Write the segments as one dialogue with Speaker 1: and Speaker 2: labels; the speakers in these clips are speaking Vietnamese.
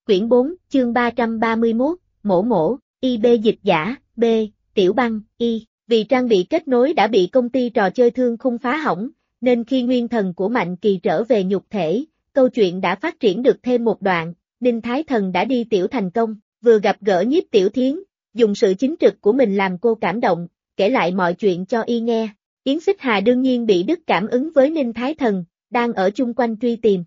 Speaker 1: Quyển 4, chương 331, Mổ Mổ, IB dịch giả, B, Tiểu Băng, Y. Vì trang bị kết nối đã bị công ty trò chơi Thương Khung phá hỏng, nên khi nguyên thần của Mạnh Kỳ trở về nhục thể, câu chuyện đã phát triển được thêm một đoạn. Ninh Thái Thần đã đi tiểu thành công, vừa gặp gỡ Nhiếp Tiểu Thiến, dùng sự chính trực của mình làm cô cảm động, kể lại mọi chuyện cho y nghe. Yến Xích Hà đương nhiên bị đứt cảm ứng với Ninh Thái Thần, đang ở chung quanh truy tìm.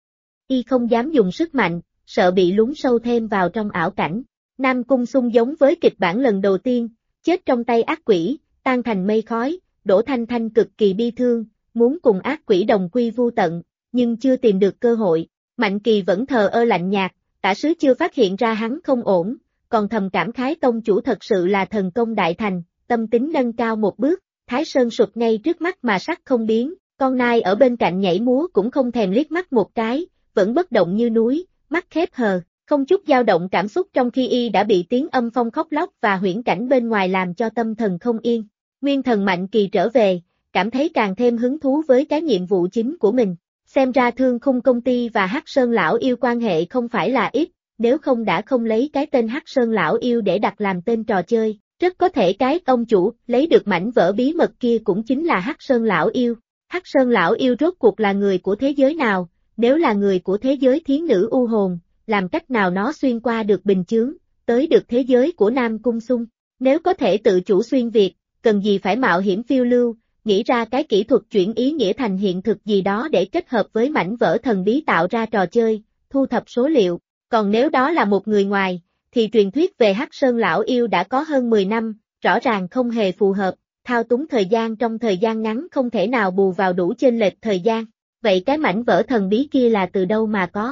Speaker 1: Y không dám dùng sức mạnh, sợ bị lún sâu thêm vào trong ảo cảnh. Nam Cung Sung giống với kịch bản lần đầu tiên, chết trong tay ác quỷ, tan thành mây khói. Đỗ Thanh Thanh cực kỳ bi thương, muốn cùng ác quỷ đồng quy vu tận, nhưng chưa tìm được cơ hội. Mạnh Kỳ vẫn thờ ơ lạnh nhạt, tả sứ chưa phát hiện ra hắn không ổn, còn thầm cảm khái tông chủ thật sự là thần công đại thành, tâm tính nâng cao một bước. Thái Sơn sụp ngay trước mắt mà sắc không biến, con nai ở bên cạnh nhảy múa cũng không thèm liếc mắt một cái, vẫn bất động như núi, mắt khép hờ, không chút dao động cảm xúc, trong khi y đã bị tiếng âm phong khóc lóc và huyễn cảnh bên ngoài làm cho tâm thần không yên. Nguyên thần Mạnh Kỳ trở về, cảm thấy càng thêm hứng thú với cái nhiệm vụ chính của mình. Xem ra Thương Khung công ty và Hắc Sơn lão yêu quan hệ không phải là ít, nếu không đã không lấy cái tên Hắc Sơn lão yêu để đặt làm tên trò chơi. Rất có thể cái ông chủ lấy được mảnh vỡ bí mật kia cũng chính là Hắc Sơn lão yêu. Hắc Sơn lão yêu rốt cuộc là người của thế giới nào? Nếu là người của thế giới thiến nữ u hồn, làm cách nào nó xuyên qua được bình chướng, tới được thế giới của Nam Cung Sung? Nếu có thể tự chủ xuyên việt, cần gì phải mạo hiểm phiêu lưu, nghĩ ra cái kỹ thuật chuyển ý nghĩa thành hiện thực gì đó để kết hợp với mảnh vỡ thần bí tạo ra trò chơi, thu thập số liệu. Còn nếu đó là một người ngoài, thì truyền thuyết về Hắc Sơn lão yêu đã có hơn 10 năm, rõ ràng không hề phù hợp, thao túng thời gian trong thời gian ngắn không thể nào bù vào đủ chênh lệch thời gian. Vậy cái mảnh vỡ thần bí kia là từ đâu mà có?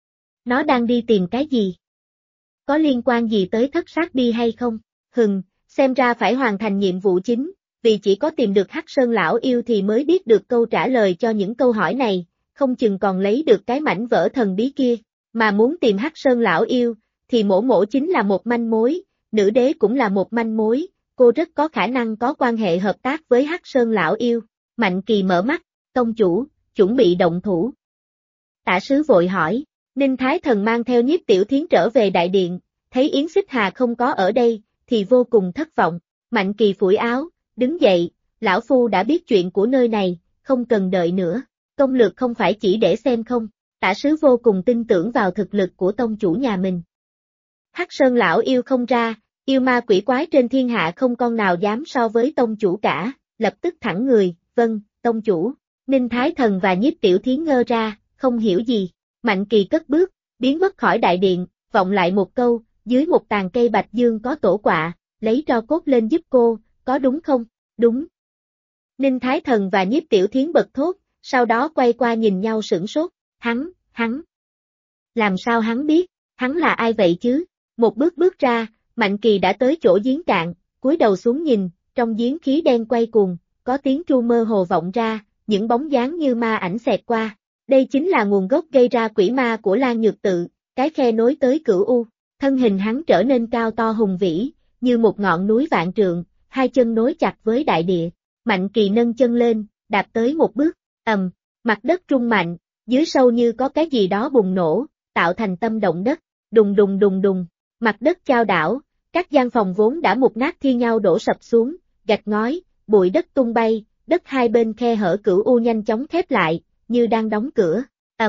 Speaker 1: Nó đang đi tìm cái gì? Có liên quan gì tới Thất Sát Bi hay không? Xem ra phải hoàn thành nhiệm vụ chính, vì chỉ có tìm được Hắc Sơn lão yêu thì mới biết được câu trả lời cho những câu hỏi này, không chừng còn lấy được cái mảnh vỡ thần bí kia. Mà muốn tìm Hắc Sơn lão yêu, thì Mổ Mổ chính là một manh mối, nữ đế cũng là một manh mối, cô rất có khả năng có quan hệ hợp tác với Hắc Sơn lão yêu. Mạnh Kỳ mở mắt, tông chủ, chuẩn bị động thủ. Tả sứ vội hỏi. Ninh Thái Thần mang theo Nhiếp Tiểu Thiến trở về đại điện, thấy Yến Xích Hà không có ở đây, thì vô cùng thất vọng. Mạnh Kỳ phủi áo, đứng dậy, lão phu đã biết chuyện của nơi này, không cần đợi nữa, công lược không phải chỉ để xem không. Tả sứ vô cùng tin tưởng vào thực lực của tông chủ nhà mình. Hắc Sơn lão yêu không ra, yêu ma quỷ quái trên thiên hạ không con nào dám so với tông chủ cả, lập tức thẳng người, vâng, tông chủ. Ninh Thái Thần và Nhiếp Tiểu Thiến ngơ ra, không hiểu gì. Mạnh Kỳ cất bước, biến mất khỏi đại điện, vọng lại một câu, dưới một tàn cây bạch dương có tổ quạ, lấy tro cốt lên giúp cô, có đúng không? Đúng. Ninh Thái Thần và Nhiếp Tiểu Thiến bật thốt, sau đó quay qua nhìn nhau sửng sốt, hắn. Làm sao hắn biết, hắn là ai vậy chứ? Một bước ra, Mạnh Kỳ đã tới chỗ giếng cạn, cúi đầu xuống nhìn, trong giếng khí đen quay cuồng, có tiếng tru mơ hồ vọng ra, những bóng dáng như ma ảnh xẹt qua. Đây chính là nguồn gốc gây ra quỷ ma của Lan Nhược Tự, cái khe nối tới Cửu U. Thân hình hắn trở nên cao to hùng vĩ, như một ngọn núi vạn trượng, hai chân nối chặt với đại địa. Mạnh Kỳ nâng chân lên, đạp tới một bước, mặt đất rung mạnh, dưới sâu như có cái gì đó bùng nổ, tạo thành tâm động đất, đùng đùng, mặt đất chao đảo, các gian phòng vốn đã mục nát thi nhau đổ sập xuống, gạch ngói, bụi đất tung bay, đất hai bên khe hở Cửu U nhanh chóng khép lại, như đang đóng cửa.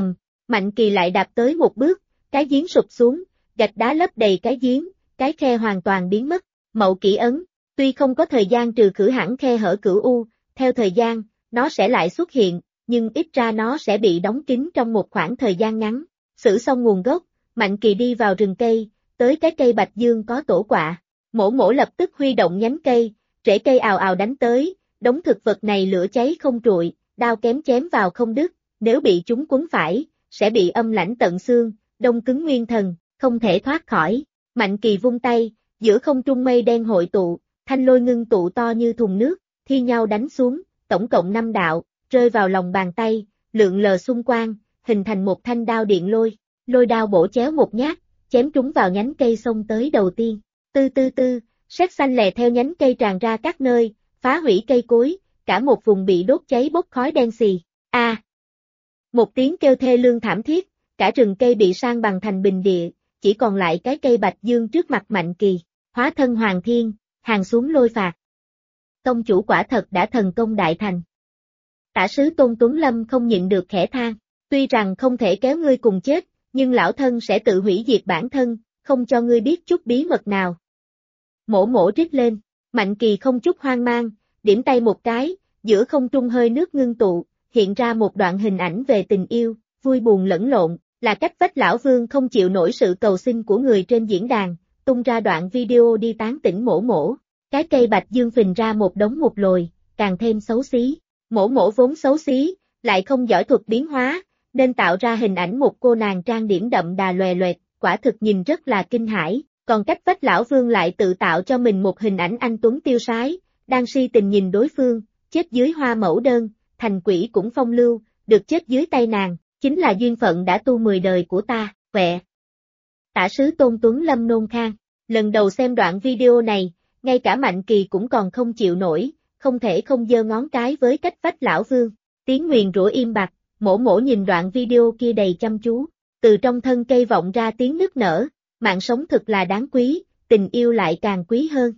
Speaker 1: Mạnh Kỳ lại đạp tới một bước, cái giếng sụp xuống, gạch đá lấp đầy cái giếng, cái khe hoàn toàn biến mất. Mậu Kỷ ấn, tuy không có thời gian trừ khử hẳn khe hở Cửu U, theo thời gian, nó sẽ lại xuất hiện, nhưng ít ra nó sẽ bị đóng kín trong một khoảng thời gian ngắn. Xử xong nguồn gốc, Mạnh Kỳ đi vào rừng cây, tới cái cây bạch dương có tổ quạ. Mổ Mổ lập tức huy động nhánh cây, rễ cây ào ào đánh tới, đống thực vật này lửa cháy không trụi, đao kém chém vào không đứt, nếu bị chúng quấn phải, sẽ bị âm lãnh tận xương, đông cứng nguyên thần, không thể thoát khỏi. Mạnh Kỳ vung tay, giữa không trung mây đen hội tụ, thanh lôi ngưng tụ to như thùng nước, thi nhau đánh xuống, tổng cộng 5 đạo, rơi vào lòng bàn tay, lượn lờ xung quanh, hình thành một thanh đao điện lôi. Lôi đao bổ chéo một nhát, chém trúng vào nhánh cây xông tới đầu tiên. Tư, sét xanh lè theo nhánh cây tràn ra các nơi, phá hủy cây cối, cả một vùng bị đốt cháy bốc khói đen xì. Một tiếng kêu thê lương thảm thiết, cả rừng cây bị san bằng thành bình địa, chỉ còn lại cái cây bạch dương trước mặt Mạnh Kỳ, hóa thân hoàng thiên, hàng xuống lôi phạt. Tông chủ quả thật đã thần công đại thành. Tả sứ Tôn Tuấn Lâm không nhịn được khẽ than, tuy rằng không thể kéo ngươi cùng chết, nhưng lão thân sẽ tự hủy diệt bản thân, không cho ngươi biết chút bí mật nào. Mổ mổ rít lên, Mạnh Kỳ không chút hoang mang, điểm tay một cái, giữa không trung hơi nước ngưng tụ, hiện ra một đoạn hình ảnh về tình yêu, vui buồn lẫn lộn, là cách vách lão vương không chịu nổi sự cầu xin của người trên diễn đàn, tung ra đoạn video đi tán tỉnh mổ mổ. Cái cây bạch dương phình ra một đống một lồi, càng thêm xấu xí. Mổ mổ vốn xấu xí, lại không giỏi thuật biến hóa, nên tạo ra hình ảnh một cô nàng trang điểm đậm đà lòe loẹt, quả thực nhìn rất là kinh hãi. Còn cách vách lão vương lại tự tạo cho mình một hình ảnh anh tuấn tiêu sái, đang si tình nhìn đối phương, chết dưới hoa mẫu đơn, thành quỷ cũng phong lưu, được chết dưới tay nàng, chính là duyên phận đã tu 10 đời của ta, quẹ. Tả sứ Tôn Tuấn Lâm nôn khan, lần đầu xem đoạn video này, ngay cả Mạnh Kỳ cũng còn không chịu nổi, không thể không giơ ngón cái với cách vách lão vương. Tiếng nguyền rủa im bặt, mổ mổ nhìn đoạn video kia đầy chăm chú, từ trong thân cây vọng ra tiếng nức nở, mạng sống thực là đáng quý, tình yêu lại càng quý hơn.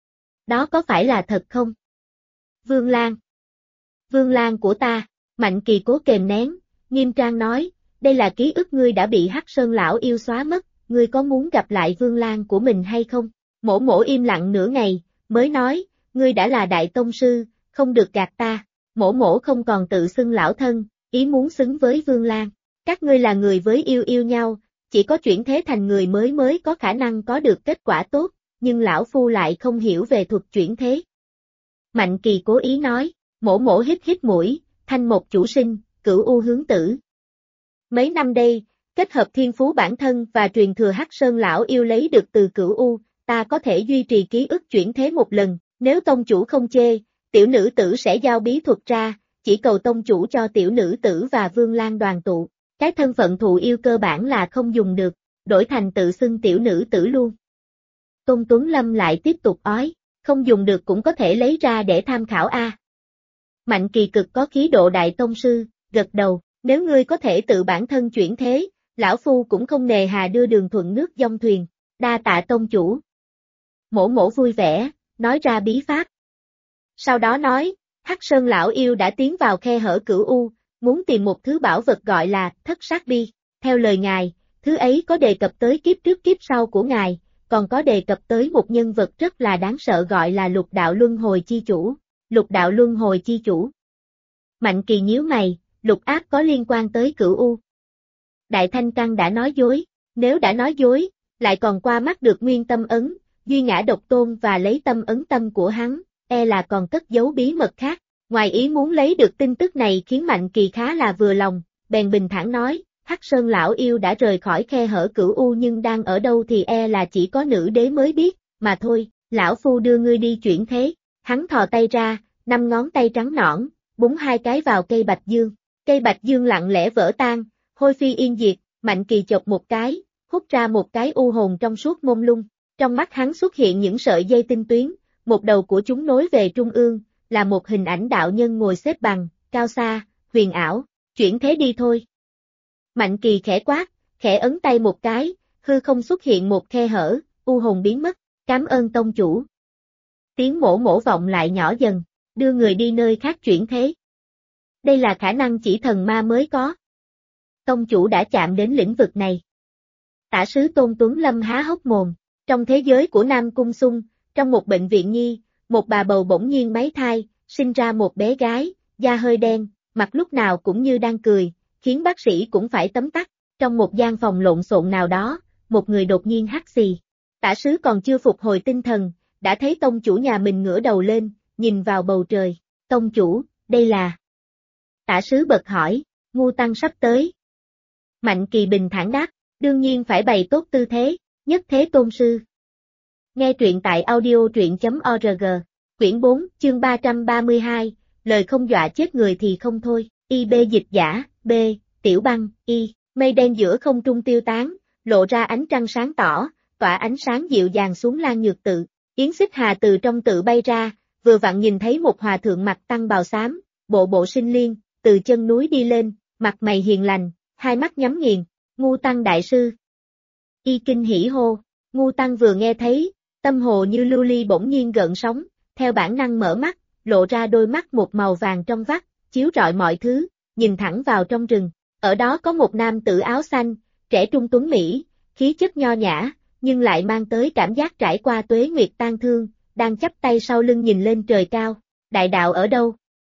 Speaker 1: Đó có phải là thật không? Vương Lan. Vương Lan của ta, Mạnh Kỳ cố kềm nén, nghiêm trang nói, đây là ký ức ngươi đã bị Hắc Sơn lão yêu xóa mất, ngươi có muốn gặp lại Vương Lan của mình hay không? Mổ mổ im lặng nửa ngày, mới nói, ngươi đã là đại tông sư, không được gạt ta. Mổ mổ không còn tự xưng lão thân, ý muốn xứng với Vương Lan. Các ngươi là người với yêu nhau, chỉ có chuyển thế thành người mới có khả năng có được kết quả tốt, nhưng lão phu lại không hiểu về thuật chuyển thế. Mạnh Kỳ cố ý nói, mổ mổ hít mũi, thanh một chủ sinh, cửu u hướng tử. Mấy năm đây, kết hợp thiên phú bản thân và truyền thừa Hắc Sơn lão yêu lấy được từ cửu u, ta có thể duy trì ký ức chuyển thế một lần, nếu tông chủ không chê, tiểu nữ tử sẽ giao bí thuật ra, chỉ cầu tông chủ cho tiểu nữ tử và Vương Lan đoàn tụ. Cái thân phận thụ yêu cơ bản là không dùng được, đổi thành tự xưng tiểu nữ tử luôn. Tôn Tuấn Lâm lại tiếp tục ói, không dùng được cũng có thể lấy ra để tham khảo a. Mạnh Kỳ cực có khí độ đại tông sư, gật đầu, nếu ngươi có thể tự bản thân chuyển thế, lão phu cũng không nề hà đưa đường thuận nước dông thuyền, đa tạ tông chủ. Mổ mổ vui vẻ, nói ra bí pháp. Sau đó nói, Hắc Sơn lão yêu đã tiến vào khe hở cửu u, muốn tìm một thứ bảo vật gọi là thất sát bi. Theo lời ngài, thứ ấy có đề cập tới kiếp trước kiếp sau của ngài, còn có đề cập tới một nhân vật rất là đáng sợ gọi là lục đạo luân hồi chi chủ. Lục đạo luân hồi chi chủ. Mạnh Kỳ nhíu mày, lục áp có liên quan tới cửu u. Đại Thanh Căn đã nói dối, nếu đã nói dối, lại còn qua mắt được nguyên tâm ấn, duy ngã độc tôn và lấy tâm ấn tâm của hắn, là còn cất giấu bí mật khác. Ngoài ý muốn lấy được tin tức này khiến Mạnh Kỳ khá là vừa lòng, bèn bình thản nói, Hắc Sơn lão yêu đã rời khỏi khe hở cửu u nhưng đang ở đâu thì là chỉ có nữ đế mới biết, mà thôi, lão phu đưa ngươi đi chuyển thế. Hắn thò tay ra, 5 ngón tay trắng nõn, búng 2 cái vào cây bạch dương. Cây bạch dương lặng lẽ vỡ tan, hôi phi yên diệt, Mạnh Kỳ chộp một cái, hút ra một cái u hồn trong suốt mông lung. Trong mắt hắn xuất hiện những sợi dây tinh tuyến, một đầu của chúng nối về trung ương, là một hình ảnh đạo nhân ngồi xếp bằng, cao xa, huyền ảo, chuyển thế đi thôi. Mạnh Kỳ khẽ quát, khẽ ấn tay một cái, hư không xuất hiện một khe hở, u hồn biến mất, cảm ơn tông chủ. Tiếng mổ mổ vọng lại nhỏ dần, đưa người đi nơi khác chuyển thế. Đây là khả năng chỉ thần ma mới có. Tông chủ đã chạm đến lĩnh vực này. Tả sứ Tôn Tuấn Lâm há hốc mồm, trong thế giới của Nam Cung Xung, trong một bệnh viện nhi, một bà bầu bỗng nhiên máy thai, sinh ra một bé gái, da hơi đen, mặt lúc nào cũng như đang cười, khiến bác sĩ cũng phải tấm tắc. Trong một gian phòng lộn xộn nào đó, một người đột nhiên hắt xì. Tả sứ còn chưa phục hồi tinh thần, đã thấy tông chủ nhà mình ngửa đầu lên, nhìn vào bầu trời. Tông chủ, đây là... Tả sứ bật hỏi, Ngu Tăng sắp tới. Mạnh Kỳ bình thản đáp, đương nhiên phải bày tốt tư thế, nhất thế tôn sư. Nghe truyện tại audio.org, quyển 4, chương 332, lời không dọa chết người thì không thôi, IB dịch giả, B, Tiểu Băng, Y, mây đen giữa không trung tiêu tán, lộ ra ánh trăng sáng tỏ, tỏa ánh sáng dịu dàng xuống Lan Nhược tự, Yến Xích Hà từ trong tự bay ra, vừa vặn nhìn thấy một hòa thượng mặc tăng bào xám, bộ sinh liên, từ chân núi đi lên, mặt mày hiền lành, hai mắt nhắm nghiền, Ngu Tăng đại sư. y kinh hỉ hô. Ngu Tăng vừa nghe thấy, tâm hồ như lưu ly bỗng nhiên gợn sóng, theo bản năng mở mắt, lộ ra đôi mắt một màu vàng trong vắt, chiếu rọi mọi thứ, nhìn thẳng vào trong rừng. Ở đó có một nam tử áo xanh, trẻ trung tuấn mỹ, khí chất nho nhã, nhưng lại mang tới cảm giác trải qua tuế nguyệt tang thương, đang chắp tay sau lưng nhìn lên trời cao. Đại đạo ở đâu?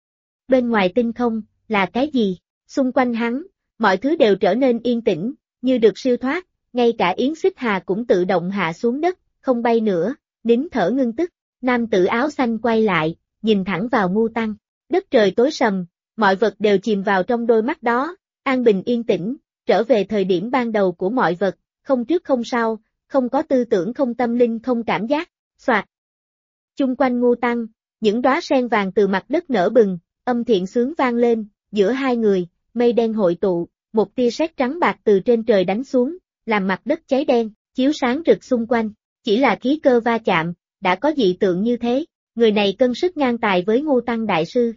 Speaker 1: Bên ngoài tinh không, là cái gì? Xung quanh hắn, mọi thứ đều trở nên yên tĩnh, như được siêu thoát, ngay cả Yến Xích Hà cũng tự động hạ xuống đất, không bay nữa, nín thở ngưng tức. Nam tử áo xanh quay lại, nhìn thẳng vào Ngu Tăng. Đất trời tối sầm, mọi vật đều chìm vào trong đôi mắt đó, an bình yên tĩnh, trở về thời điểm ban đầu của mọi vật, không trước không sau, không có tư tưởng, không tâm linh, không cảm giác. Soạt. Chung quanh Ngu Tăng, những đóa sen vàng từ mặt đất nở bừng, âm thiện sướng vang lên, giữa hai người, mây đen hội tụ, một tia sét trắng bạc từ trên trời đánh xuống, làm mặt đất cháy đen, chiếu sáng rực xung quanh. Chỉ là khí cơ va chạm, đã có dị tượng như thế, người này cân sức ngang tài với Ngu Tăng đại sư.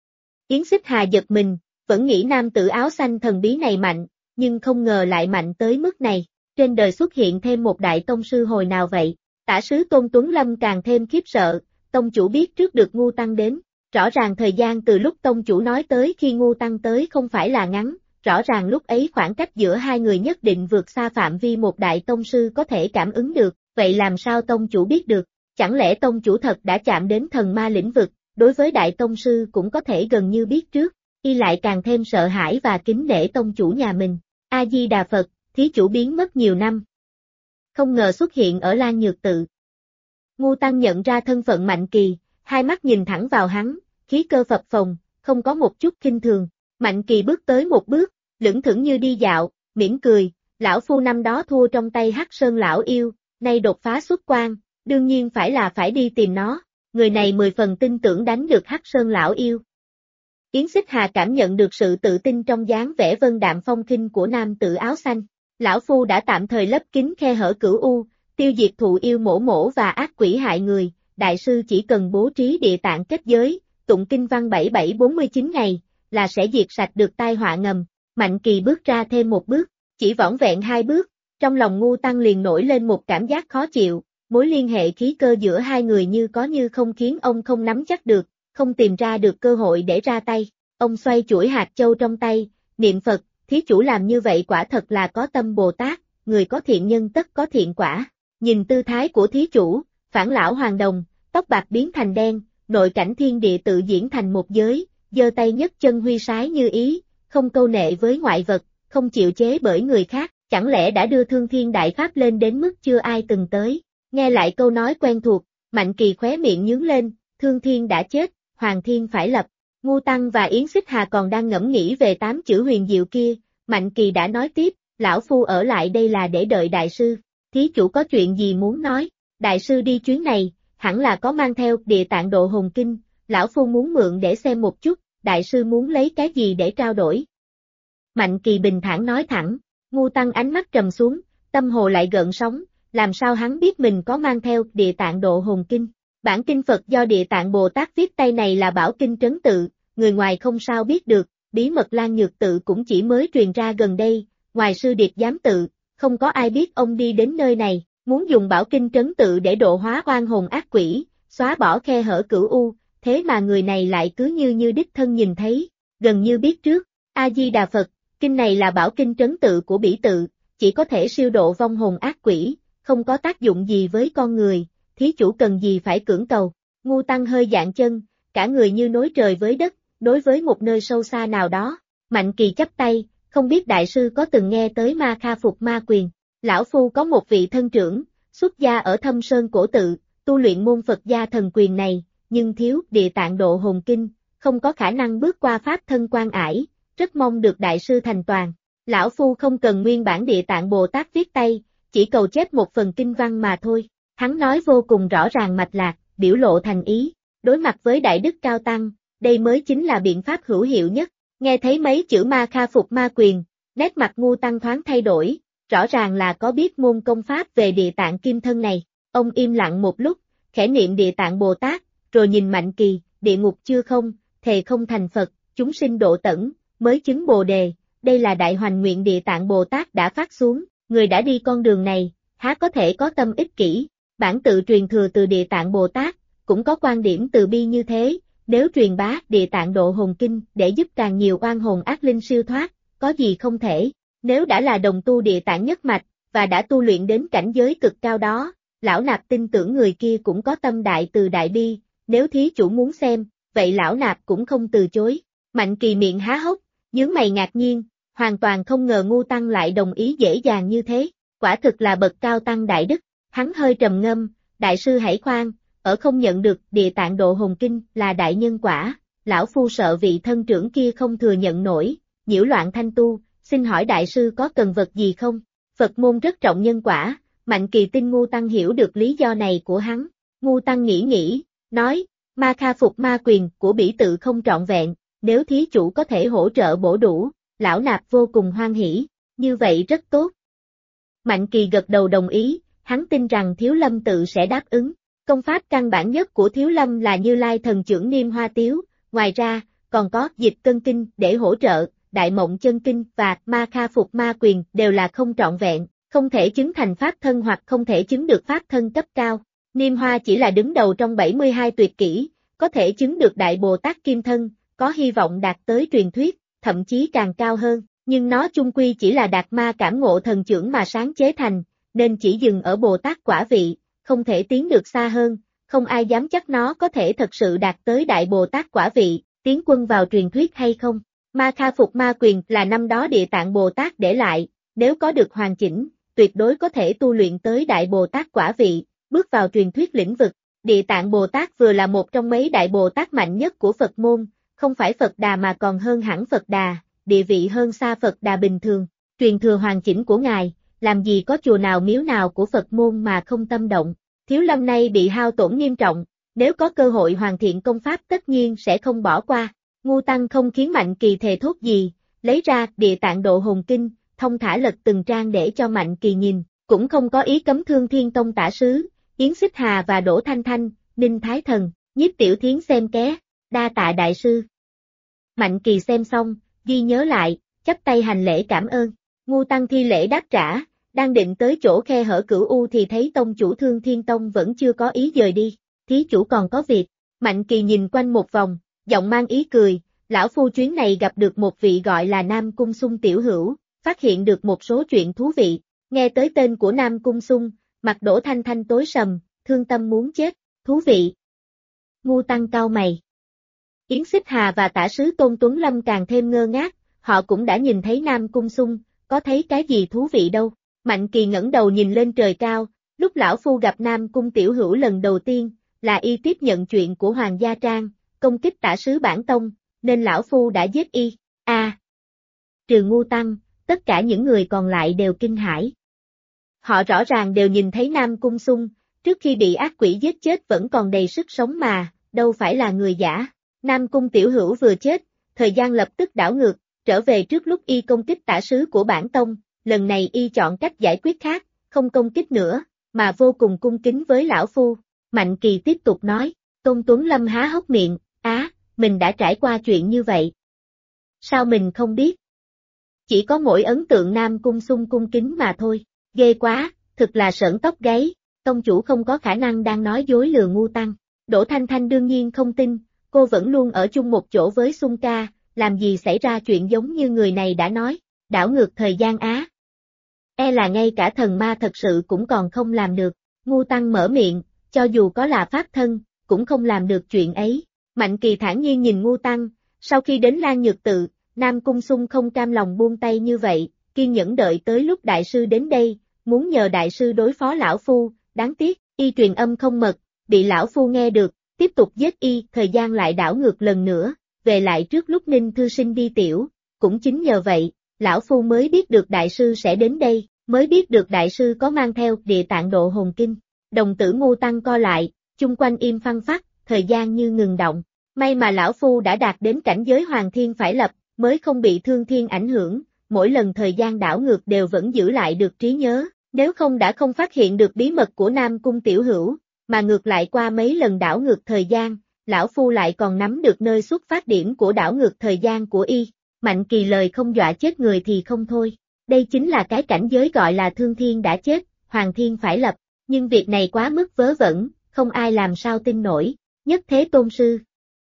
Speaker 1: Yến Xích Hà giật mình, vẫn nghĩ nam tử áo xanh thần bí này mạnh, nhưng không ngờ lại mạnh tới mức này. Trên đời xuất hiện thêm một đại tông sư hồi nào vậy? Tả sứ Tôn Tuấn Lâm càng thêm khiếp sợ, tông chủ biết trước được Ngu Tăng đến. Rõ ràng thời gian từ lúc tông chủ nói tới khi Ngu Tăng tới không phải là ngắn, rõ ràng lúc ấy khoảng cách giữa hai người nhất định vượt xa phạm vi một đại tông sư có thể cảm ứng được, vậy làm sao tông chủ biết được? Chẳng lẽ tông chủ thật đã chạm đến thần ma lĩnh vực, đối với đại tông sư cũng có thể gần như biết trước, y lại càng thêm sợ hãi và kính nể tông chủ nhà mình. A-di-đà Phật, thí chủ biến mất nhiều năm. Không ngờ xuất hiện ở Lan Nhược Tự. Ngu Tăng nhận ra thân phận Mạnh Kỳ, hai mắt nhìn thẳng vào hắn, khí cơ phập phồng, không có một chút khinh thường. Mạnh Kỳ bước tới một bước, lững thững như đi dạo, mỉm cười, lão phu năm đó thua trong tay Hắc Sơn lão yêu, nay đột phá xuất quan, đương nhiên phải đi tìm nó, người này 10 phần tin tưởng đánh được Hắc Sơn lão yêu. Yến Xích Hà cảm nhận được sự tự tin trong dáng vẻ vân đạm phong khinh của nam tử áo xanh. Lão phu đã tạm thời lấp kín khe hở cửu u, tiêu diệt thụ yêu mổ mổ và ác quỷ hại người, đại sư chỉ cần bố trí địa tạng kết giới, tụng kinh văn 7749 ngày, là sẽ diệt sạch được tai họa ngầm. Mạnh Kỳ bước ra thêm một bước, chỉ vỏn vẹn 2 bước, trong lòng Ngu Tăng liền nổi lên một cảm giác khó chịu, mối liên hệ khí cơ giữa hai người như có như không khiến ông không nắm chắc được, không tìm ra được cơ hội để ra tay. Ông xoay chuỗi hạt châu trong tay, niệm Phật, thí chủ làm như vậy quả thật là có tâm Bồ Tát, người có thiện nhân tất có thiện quả. Nhìn tư thái của thí chủ, phản lão hoàng đồng, tóc bạc biến thành đen, nội cảnh thiên địa tự diễn thành một giới, giơ tay nhấc chân huy sái như ý, không câu nệ với ngoại vật, không chịu chế bởi người khác, chẳng lẽ đã đưa Thương Thiên Đại Pháp lên đến mức chưa ai từng tới. Nghe lại câu nói quen thuộc, Mạnh Kỳ khóe miệng nhướng lên, Thương Thiên đã chết, Hoàng Thiên phải lập. Ngu Tăng và Yến Xích Hà còn đang ngẫm nghĩ về 8 chữ huyền diệu kia, Mạnh Kỳ đã nói tiếp, lão phu ở lại đây là để đợi đại sư, thí chủ có chuyện gì muốn nói, đại sư đi chuyến này, hẳn là có mang theo Địa Tạng Độ Hồn Kinh, lão phu muốn mượn để xem một chút, đại sư muốn lấy cái gì để trao đổi. Mạnh Kỳ bình thản nói thẳng, Ngu Tăng ánh mắt trầm xuống, tâm hồ lại gợn sóng, làm sao hắn biết mình có mang theo Địa Tạng Độ Hồn Kinh. Bản kinh Phật do Địa Tạng Bồ Tát viết tay này là bảo kinh trấn tự, người ngoài không sao biết được, bí mật Lan Nhược Tự cũng chỉ mới truyền ra gần đây, ngoài sư điệt giám tự, không có ai biết ông đi đến nơi này, muốn dùng bảo kinh trấn tự để độ hóa oan hồn ác quỷ, xóa bỏ khe hở cửu u, thế mà người này lại cứ như đích thân nhìn thấy, gần như biết trước. A-di-đà Phật, kinh này là bảo kinh trấn tự của bỉ tự, chỉ có thể siêu độ vong hồn ác quỷ, không có tác dụng gì với con người, thí chủ cần gì phải cưỡng cầu. Ngu Tăng hơi dạn chân, cả người như nối trời với đất, đối với một nơi sâu xa nào đó. Mạnh Kỳ chắp tay, không biết đại sư có từng nghe tới Ma Kha Phục Ma Quyền. Lão phu có một vị thân trưởng, xuất gia ở Thâm Sơn Cổ Tự, tu luyện môn Phật gia thần quyền này, nhưng thiếu Địa Tạng Độ Hồn Kinh, không có khả năng bước qua pháp thân quan ải, rất mong được đại sư thành toàn. Lão phu không cần nguyên bản Địa Tạng Bồ Tát viết tay, chỉ cầu chép một phần kinh văn mà thôi. Hắn nói vô cùng rõ ràng mạch lạc, biểu lộ thành ý, đối mặt với đại đức cao tăng, đây mới chính là biện pháp hữu hiệu nhất. Nghe thấy mấy chữ Ma Kha Phục Ma Quyền, nét mặt Ngu Tăng thoáng thay đổi, rõ ràng là có biết môn công pháp về Địa Tạng Kim Thân này. Ông im lặng một lúc, khẽ niệm Địa Tạng Bồ Tát, rồi nhìn Mạnh Kỳ, địa ngục chưa không, thề không thành Phật, chúng sinh độ tẩn, mới chứng Bồ Đề, đây là đại hoành nguyện Địa Tạng Bồ Tát đã phát xuống, người đã đi con đường này, há có thể có tâm ích kỷ, bản tự truyền thừa từ Địa Tạng Bồ Tát, cũng có quan điểm từ bi như thế, nếu truyền bá Địa Tạng Độ Hồn Kinh để giúp càng nhiều oan hồn ác linh siêu thoát, có gì không thể, nếu đã là đồng tu Địa Tạng nhất mạch, và đã tu luyện đến cảnh giới cực cao đó, lão nạp tin tưởng người kia cũng có tâm đại từ đại bi, nếu thí chủ muốn xem, vậy lão nạp cũng không từ chối. Mạnh Kỳ miệng há hốc, nhướng mày ngạc nhiên, hoàn toàn không ngờ Ngô Tăng lại đồng ý dễ dàng như thế, quả thực là bậc cao tăng đại đức, hắn hơi trầm ngâm, đại sư hãy khoan, ở không nhận được Địa Tạng Độ Hồn Kinh là đại nhân quả, lão phu sợ vị thân trưởng kia không thừa nhận nổi, nhiễu loạn thanh tu, xin hỏi đại sư có cần vật gì không? Phật môn rất trọng nhân quả, Mạnh Kỳ tin Ngô Tăng hiểu được lý do này của hắn, Ngô Tăng nghĩ, nói, ma kha phục ma quyền của bỉ tự không trọn vẹn, nếu thí chủ có thể hỗ trợ bổ đủ, lão nạp vô cùng hoan hỉ, như vậy rất tốt. Mạnh Kỳ gật đầu đồng ý, hắn tin rằng Thiếu Lâm tự sẽ đáp ứng. Công pháp căn bản nhất của Thiếu Lâm là Như Lai Thần Chưởng Niêm Hoa Tiếu, ngoài ra, còn có Dịch Cân Kinh để hỗ trợ, Đại Mộng Chân Kinh và Ma Kha Phục Ma Quyền đều là không trọn vẹn, không thể chứng thành pháp thân hoặc không thể chứng được pháp thân cấp cao. Niêm Hoa chỉ là đứng đầu trong 72 tuyệt kỹ, có thể chứng được Đại Bồ Tát Kim Thân, có hy vọng đạt tới truyền thuyết, thậm chí càng cao hơn, nhưng nó chung quy chỉ là đạt ma cảm ngộ thần chưởng mà sáng chế thành, nên chỉ dừng ở Bồ Tát quả vị, không thể tiến được xa hơn, không ai dám chắc nó có thể thật sự đạt tới Đại Bồ Tát quả vị, tiến quân vào truyền thuyết hay không. Ma Kha Phục Ma Quyền là năm đó Địa Tạng Bồ Tát để lại, nếu có được hoàn chỉnh, tuyệt đối có thể tu luyện tới Đại Bồ Tát quả vị, bước vào truyền thuyết lĩnh vực. Địa Tạng Bồ Tát vừa là một trong mấy Đại Bồ Tát mạnh nhất của Phật môn, không phải Phật Đà mà còn hơn hẳn Phật Đà, địa vị hơn xa Phật Đà bình thường, truyền thừa hoàn chỉnh của Ngài, làm gì có chùa nào miếu nào của Phật môn mà không tâm động. Thiếu Lâm nay bị hao tổn nghiêm trọng, nếu có cơ hội hoàn thiện công pháp tất nhiên sẽ không bỏ qua. Ngô Tăng không khiến Mạnh Kỳ thề thốt gì, lấy ra Địa Tạng Độ Hồn Kinh, thông thả lật từng trang để cho Mạnh Kỳ nhìn, cũng không có ý cấm Thương Thiên Tông tả sứ, Yến Xích Hà và Đỗ Thanh Thanh, Ninh Thái Thần, Nhiếp Tiểu Thiến xem ké, đa tạ đại sư. Mạnh Kỳ xem xong, ghi nhớ lại, chắp tay hành lễ cảm ơn. Ngô Tăng thi lễ đáp trả, đang định tới chỗ khe hở Cửu U thì thấy tông chủ Thương Thiên Tông vẫn chưa có ý dời đi, thí chủ còn có việc. Mạnh Kỳ nhìn quanh một vòng, giọng mang ý cười, lão phu chuyến này gặp được một vị gọi là Nam Cung Sung tiểu hữu, phát hiện được một số chuyện thú vị, nghe tới tên của Nam Cung Sung, mặt Đỗ Thanh Thanh tối sầm, thương tâm muốn chết, thú vị. Ngô Tăng cau mày. Yến Xích Hà và tả sứ Tôn Tuấn Lâm càng thêm ngơ ngác, họ cũng đã nhìn thấy Nam Cung Sung, có thấy cái gì thú vị đâu. Mạnh Kỳ ngẩng đầu nhìn lên trời cao, lúc lão phu gặp Nam Cung tiểu hữu lần đầu tiên, là y tiếp nhận chuyện của Hoàng Gia Trang, công kích tả sứ bản tông, nên lão phu đã giết y. Trừ Ngô Tăng, tất cả những người còn lại đều kinh hãi. Họ rõ ràng đều nhìn thấy Nam Cung Sung, trước khi bị ác quỷ giết chết vẫn còn đầy sức sống mà, đâu phải là người giả. Nam Cung tiểu hữu vừa chết, thời gian lập tức đảo ngược, trở về trước lúc y công kích tả sứ của bản tông, lần này y chọn cách giải quyết khác, không công kích nữa, mà vô cùng cung kính với lão phu. Mạnh Kỳ tiếp tục nói, Tôn Tuấn Lâm há hốc miệng, mình đã trải qua chuyện như vậy. Sao mình không biết? Chỉ có mỗi ấn tượng Nam Cung Sung cung kính mà thôi, ghê quá, thực là sởn tóc gáy, tông chủ không có khả năng đang nói dối lừa Ngô Tăng. Đỗ Thanh Thanh đương nhiên không tin, cô vẫn luôn ở chung một chỗ với Sung ca, làm gì xảy ra chuyện giống như người này đã nói, đảo ngược thời gian á. E là ngay cả thần ma thật sự cũng còn không làm được, Ngô Tăng mở miệng, cho dù có là pháp thân, cũng không làm được chuyện ấy. Mạnh Kỳ thản nhiên nhìn Ngô Tăng, sau khi đến Lan Nhược Tự, Nam Cung Sung không cam lòng buông tay như vậy, kiên nhẫn đợi tới lúc đại sư đến đây, muốn nhờ đại sư đối phó lão phu, đáng tiếc, y truyền âm không mật, bị lão phu nghe được, tiếp tục giết y, thời gian lại đảo ngược lần nữa, về lại trước lúc Ninh thư sinh đi tiểu, cũng chính nhờ vậy, lão phu mới biết được đại sư sẽ đến đây, mới biết được đại sư có mang theo Địa Tạng Độ Hồn Kinh. Đồng tử Ngô Tăng co lại, chung quanh im phăng phắc, thời gian như ngừng động. May mà lão phu đã đạt đến cảnh giới hoàng thiên phải lập, mới không bị thương thiên ảnh hưởng, mỗi lần thời gian đảo ngược đều vẫn giữ lại được trí nhớ, nếu không đã không phát hiện được bí mật của Nam Cung tiểu hữu, mà ngược lại qua mấy lần đảo ngược thời gian, lão phu lại còn nắm được nơi xuất phát điểm của đảo ngược thời gian của y. Mạnh Kỳ lời không dọa chết người thì không thôi. Đây chính là cái cảnh giới gọi là thương thiên đã chết, hoàng thiên phải lập, nhưng việc này quá mức vớ vẩn, không ai làm sao tin nổi, nhất thế tôn sư.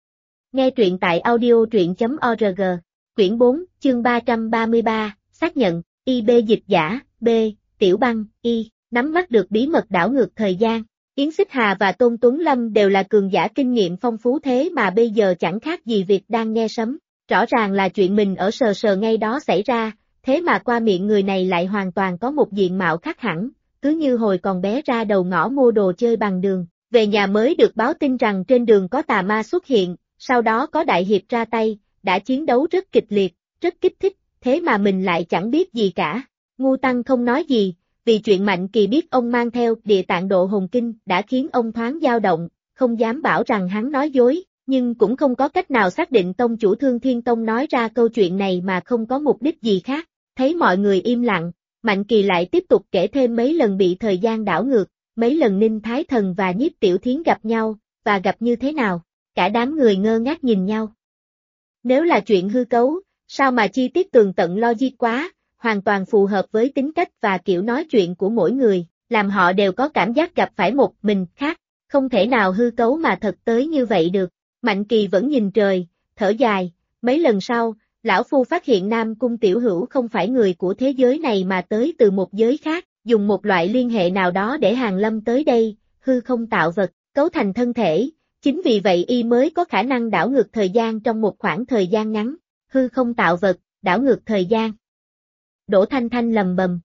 Speaker 1: Nghe truyện tại audio truyện.org, quyển 4, chương 333, xác nhận, IB dịch giả, B, Tiểu Băng, Y, nắm bắt được bí mật đảo ngược thời gian. Yến Xích Hà và Tôn Tuấn Lâm đều là cường giả kinh nghiệm phong phú thế mà bây giờ chẳng khác gì việc đang nghe sấm. Rõ ràng là chuyện mình ở sờ sờ ngay đó xảy ra, thế mà qua miệng người này lại hoàn toàn có một diện mạo khác hẳn, cứ như hồi còn bé ra đầu ngõ mua đồ chơi bằng đường. Về nhà mới được báo tin rằng trên đường có tà ma xuất hiện, sau đó có đại hiệp ra tay, đã chiến đấu rất kịch liệt, rất kích thích, thế mà mình lại chẳng biết gì cả. Ngu Tăng không nói gì, vì chuyện Mạnh Kỳ biết ông mang theo Địa Tạng Độ Hồn Kinh đã khiến ông thoáng dao động, không dám bảo rằng hắn nói dối, nhưng cũng không có cách nào xác định tông chủ Thương Thiên Tông nói ra câu chuyện này mà không có mục đích gì khác. Thấy mọi người im lặng, Mạnh Kỳ lại tiếp tục kể thêm mấy lần bị thời gian đảo ngược, mấy lần Ninh Thái Thần và Nhiếp Tiểu Thiến gặp nhau, và gặp như thế nào. Cả đám người ngơ ngác nhìn nhau. Nếu là chuyện hư cấu, sao mà chi tiết tường tận logic quá, hoàn toàn phù hợp với tính cách và kiểu nói chuyện của mỗi người, làm họ đều có cảm giác gặp phải một mình khác, không thể nào hư cấu mà thật tới như vậy được. Mạnh Kỳ vẫn nhìn trời, thở dài, mấy lần sau, lão phu phát hiện Nam Cung Tiểu Hữu không phải người của thế giới này mà tới từ một giới khác, dùng một loại liên hệ nào đó để hàng lâm tới đây, hư không tạo vật, cấu thành thân thể. Chính vì vậy y mới có khả năng đảo ngược thời gian trong một khoảng thời gian ngắn, hư không tạo vật, đảo ngược thời gian. Đỗ Thanh Thanh lầm bầm.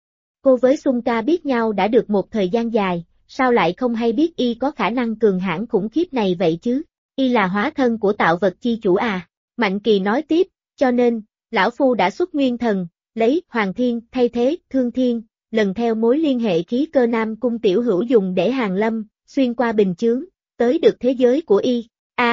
Speaker 1: Cô với Xung Ca biết nhau đã được một thời gian dài, sao lại không hay biết y có khả năng cường hãn khủng khiếp này vậy chứ? Y là hóa thân của tạo vật chi chủ à? Mạnh Kỳ nói tiếp, cho nên, lão phu đã xuất nguyên thần, lấy Hoàng Thiên thay thế Thương Thiên, lần theo mối liên hệ khí cơ Nam Cung Tiểu Hữu dùng để hàng lâm, xuyên qua bình chướng, tới được thế giới của y.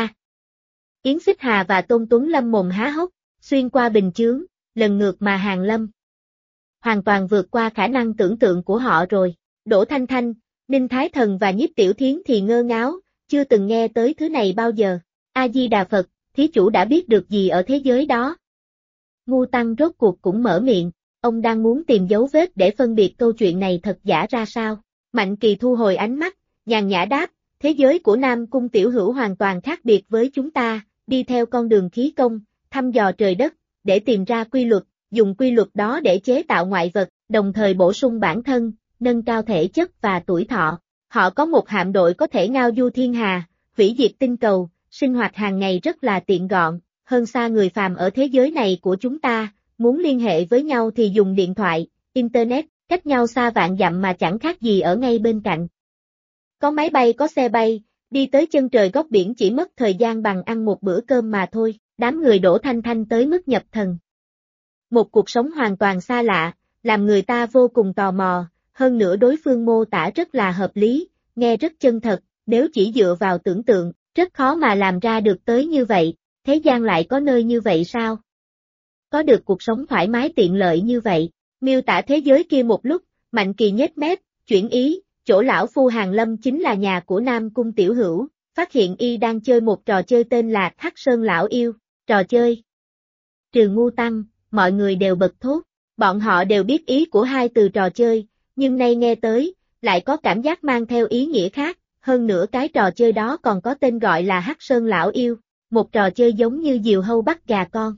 Speaker 1: Yến Xích Hà và Tôn Tuấn Lâm mồm há hốc, xuyên qua bình chướng, lần ngược mà hàng lâm. Hoàn toàn vượt qua khả năng tưởng tượng của họ rồi. Đỗ Thanh Thanh, Ninh Thái Thần và Nhiếp Tiểu Thiến thì ngơ ngáo, chưa từng nghe tới thứ này bao giờ. A-di-đà Phật, thí chủ đã biết được gì ở thế giới đó? Ngu Tăng rốt cuộc cũng mở miệng, ông đang muốn tìm dấu vết để phân biệt câu chuyện này thật giả ra sao. Mạnh Kỳ thu hồi ánh mắt, nhàn nhã đáp, thế giới của Nam Cung Tiểu Hữu hoàn toàn khác biệt với chúng ta, đi theo con đường khí công, thăm dò trời đất, để tìm ra quy luật, dùng quy luật đó để chế tạo ngoại vật, đồng thời bổ sung bản thân, nâng cao thể chất và tuổi thọ. Họ có một hạm đội có thể ngao du thiên hà, hủy diệt tinh cầu, sinh hoạt hàng ngày rất là tiện gọn, hơn xa người phàm ở thế giới này của chúng ta, muốn liên hệ với nhau thì dùng điện thoại, internet, cách nhau xa vạn dặm mà chẳng khác gì ở ngay bên cạnh. Có máy bay có xe bay, đi tới chân trời góc biển chỉ mất thời gian bằng ăn một bữa cơm mà thôi, đám người Đỗ Thanh Thanh tới mức nhập thần. Một cuộc sống hoàn toàn xa lạ, làm người ta vô cùng tò mò, hơn nữa đối phương mô tả rất là hợp lý, nghe rất chân thật, nếu chỉ dựa vào tưởng tượng, rất khó mà làm ra được tới như vậy, thế gian lại có nơi như vậy sao? Có được cuộc sống thoải mái tiện lợi như vậy, miêu tả thế giới kia một lúc, Mạnh Kỳ nhếch mép, chuyển ý, chỗ lão phu hàng lâm chính là nhà của Nam Cung Tiểu Hữu, phát hiện y đang chơi một trò chơi tên là Hắc Sơn Lão Yêu, trò chơi. Trừ Ngu Tăng, mọi người đều bật thốt, bọn họ đều biết ý của hai từ trò chơi, nhưng nay nghe tới, lại có cảm giác mang theo ý nghĩa khác, hơn nữa cái trò chơi đó còn có tên gọi là Hắc Sơn Lão Yêu, một trò chơi giống như diều hâu bắt gà con.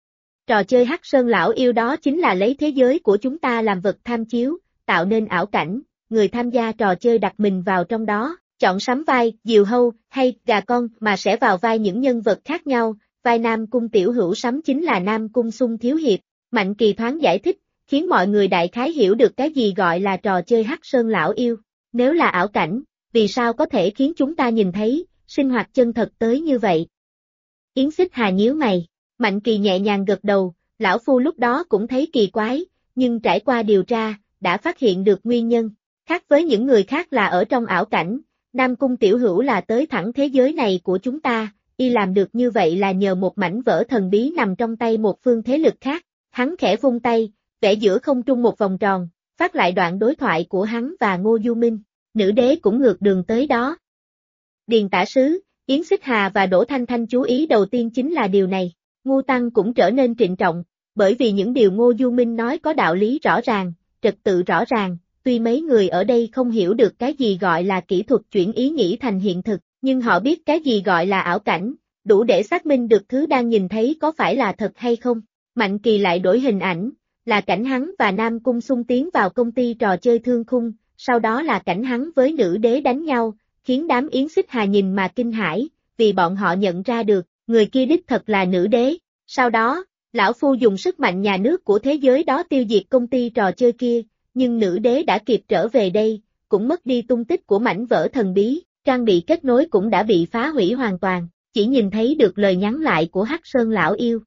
Speaker 1: Trò chơi Hắc Sơn Lão Yêu đó chính là lấy thế giới của chúng ta làm vật tham chiếu, tạo nên ảo cảnh, người tham gia trò chơi đặt mình vào trong đó, chọn sắm vai, diều hâu, hay gà con mà sẽ vào vai những nhân vật khác nhau, vai Nam Cung Tiểu Hữu sắm chính là Nam Cung Xung Thiếu Hiệp. Mạnh Kỳ thoáng giải thích, khiến mọi người đại khái hiểu được cái gì gọi là trò chơi Hắc Sơn Lão Yêu. Nếu là ảo cảnh, vì sao có thể khiến chúng ta nhìn thấy, sinh hoạt chân thật tới như vậy? Yến Xích Hà nhíu mày, Mạnh Kỳ nhẹ nhàng gật đầu, lão phu lúc đó cũng thấy kỳ quái, nhưng trải qua điều tra, đã phát hiện được nguyên nhân. Khác với những người khác là ở trong ảo cảnh, Nam Cung Tiểu Hữu là tới thẳng thế giới này của chúng ta, y làm được như vậy là nhờ một mảnh vỡ thần bí nằm trong tay một phương thế lực khác. Hắn khẽ vung tay, vẽ giữa không trung một vòng tròn, phát lại đoạn đối thoại của hắn và Ngô Du Minh, nữ đế cũng ngược đường tới đó. Điền tả sứ, Yến Xích Hà và Đỗ Thanh Thanh chú ý đầu tiên chính là điều này, Ngu Tăng cũng trở nên trịnh trọng, bởi vì những điều Ngô Du Minh nói có đạo lý rõ ràng, trật tự rõ ràng, tuy mấy người ở đây không hiểu được cái gì gọi là kỹ thuật chuyển ý nghĩ thành hiện thực, nhưng họ biết cái gì gọi là ảo cảnh, đủ để xác minh được thứ đang nhìn thấy có phải là thật hay không. Mạnh Kỳ lại đổi hình ảnh, là cảnh hắn và Nam Cung Xung tiến vào công ty trò chơi thương khung, sau đó là cảnh hắn với nữ đế đánh nhau, khiến đám Yến Xích Hà nhìn mà kinh hãi, vì bọn họ nhận ra được, người kia đích thật là nữ đế. Sau đó, lão phu dùng sức mạnh nhà nước của thế giới đó tiêu diệt công ty trò chơi kia, nhưng nữ đế đã kịp trở về đây, cũng mất đi tung tích của mảnh vỡ thần bí, trang bị kết nối cũng đã bị phá hủy hoàn toàn, chỉ nhìn thấy được lời nhắn lại của Hắc Sơn lão yêu.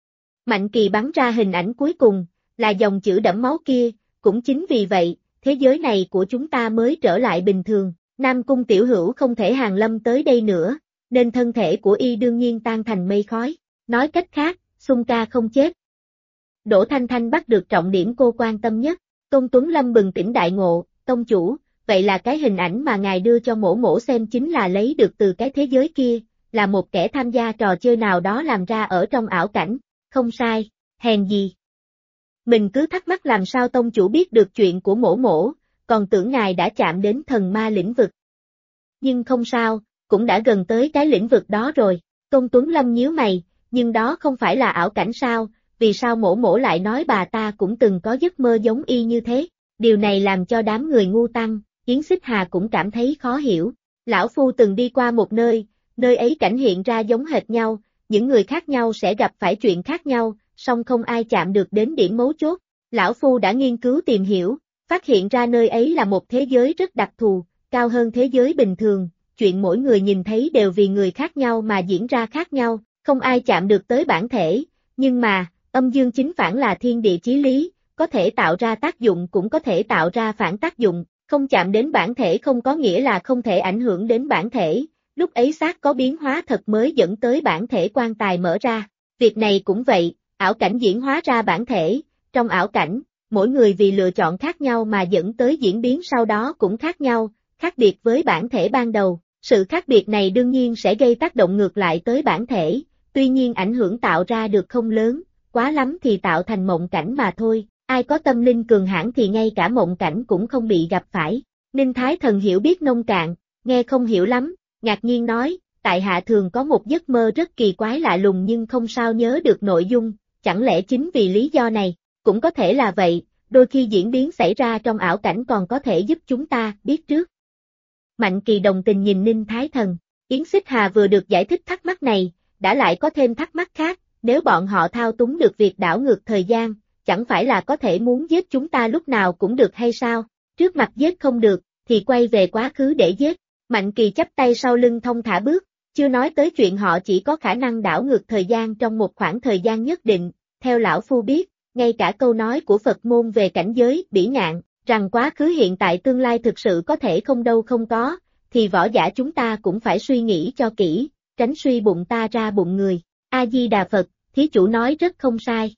Speaker 1: Mạnh Kỳ bắn ra hình ảnh cuối cùng, là dòng chữ đẫm máu kia, cũng chính vì vậy, thế giới này của chúng ta mới trở lại bình thường, Nam Cung tiểu hữu không thể hàng lâm tới đây nữa, nên thân thể của y đương nhiên tan thành mây khói, nói cách khác, Xung ca không chết. Đỗ Thanh Thanh bắt được trọng điểm cô quan tâm nhất, Công Tuấn Lâm bừng tỉnh đại ngộ, tông chủ, vậy là cái hình ảnh mà ngài đưa cho mổ mổ xem chính là lấy được từ cái thế giới kia, là một kẻ tham gia trò chơi nào đó làm ra ở trong ảo cảnh, không sai, hèn gì. Mình cứ thắc mắc làm sao tông chủ biết được chuyện của mổ mổ, còn tưởng ngài đã chạm đến thần ma lĩnh vực. Nhưng không sao, cũng đã gần tới cái lĩnh vực đó rồi, Công Tuấn Lâm nhíu mày, nhưng đó không phải là ảo cảnh sao, vì sao mổ mổ lại nói bà ta cũng từng có giấc mơ giống y như thế, điều này làm cho đám người ngu tăng, Yến Xích Hà cũng cảm thấy khó hiểu, lão phu từng đi qua một nơi, nơi ấy cảnh hiện ra giống hệt nhau, những người khác nhau sẽ gặp phải chuyện khác nhau, song không ai chạm được đến điểm mấu chốt, lão phu đã nghiên cứu tìm hiểu, phát hiện ra nơi ấy là một thế giới rất đặc thù, cao hơn thế giới bình thường, chuyện mỗi người nhìn thấy đều vì người khác nhau mà diễn ra khác nhau, không ai chạm được tới bản thể, nhưng mà, âm dương chính phản là thiên địa chí lý, có thể tạo ra tác dụng cũng có thể tạo ra phản tác dụng, không chạm đến bản thể không có nghĩa là không thể ảnh hưởng đến bản thể, lúc ấy xác có biến hóa thật mới dẫn tới bản thể quan tài mở ra, việc này cũng vậy, ảo cảnh diễn hóa ra bản thể, trong ảo cảnh, mỗi người vì lựa chọn khác nhau mà dẫn tới diễn biến sau đó cũng khác nhau, khác biệt với bản thể ban đầu, sự khác biệt này đương nhiên sẽ gây tác động ngược lại tới bản thể, tuy nhiên ảnh hưởng tạo ra được không lớn, quá lắm thì tạo thành mộng cảnh mà thôi, ai có tâm linh cường hãn thì ngay cả mộng cảnh cũng không bị gặp phải. Ninh Thái Thần hiểu biết nông cạn, nghe không hiểu lắm, ngạc nhiên nói, tại hạ thường có một giấc mơ rất kỳ quái lạ lùng nhưng không sao nhớ được nội dung, chẳng lẽ chính vì lý do này, cũng có thể là vậy, đôi khi diễn biến xảy ra trong ảo cảnh còn có thể giúp chúng ta biết trước. Mạnh Kỳ đồng tình nhìn Ninh Thái Thần, Yến Xích Hà vừa được giải thích thắc mắc này, đã lại có thêm thắc mắc khác, nếu bọn họ thao túng được việc đảo ngược thời gian, chẳng phải là có thể muốn giết chúng ta lúc nào cũng được hay sao, trước mặt giết không được, thì quay về quá khứ để giết, Mạnh Kỳ chắp tay sau lưng thong thả bước, chưa nói tới chuyện họ chỉ có khả năng đảo ngược thời gian trong một khoảng thời gian nhất định, theo lão phu biết, ngay cả câu nói của Phật môn về cảnh giới, bỉ ngạn, rằng quá khứ hiện tại tương lai thực sự có thể không đâu không có, thì võ giả chúng ta cũng phải suy nghĩ cho kỹ, tránh suy bụng ta ra bụng người. A-di-đà Phật, thí chủ nói rất không sai.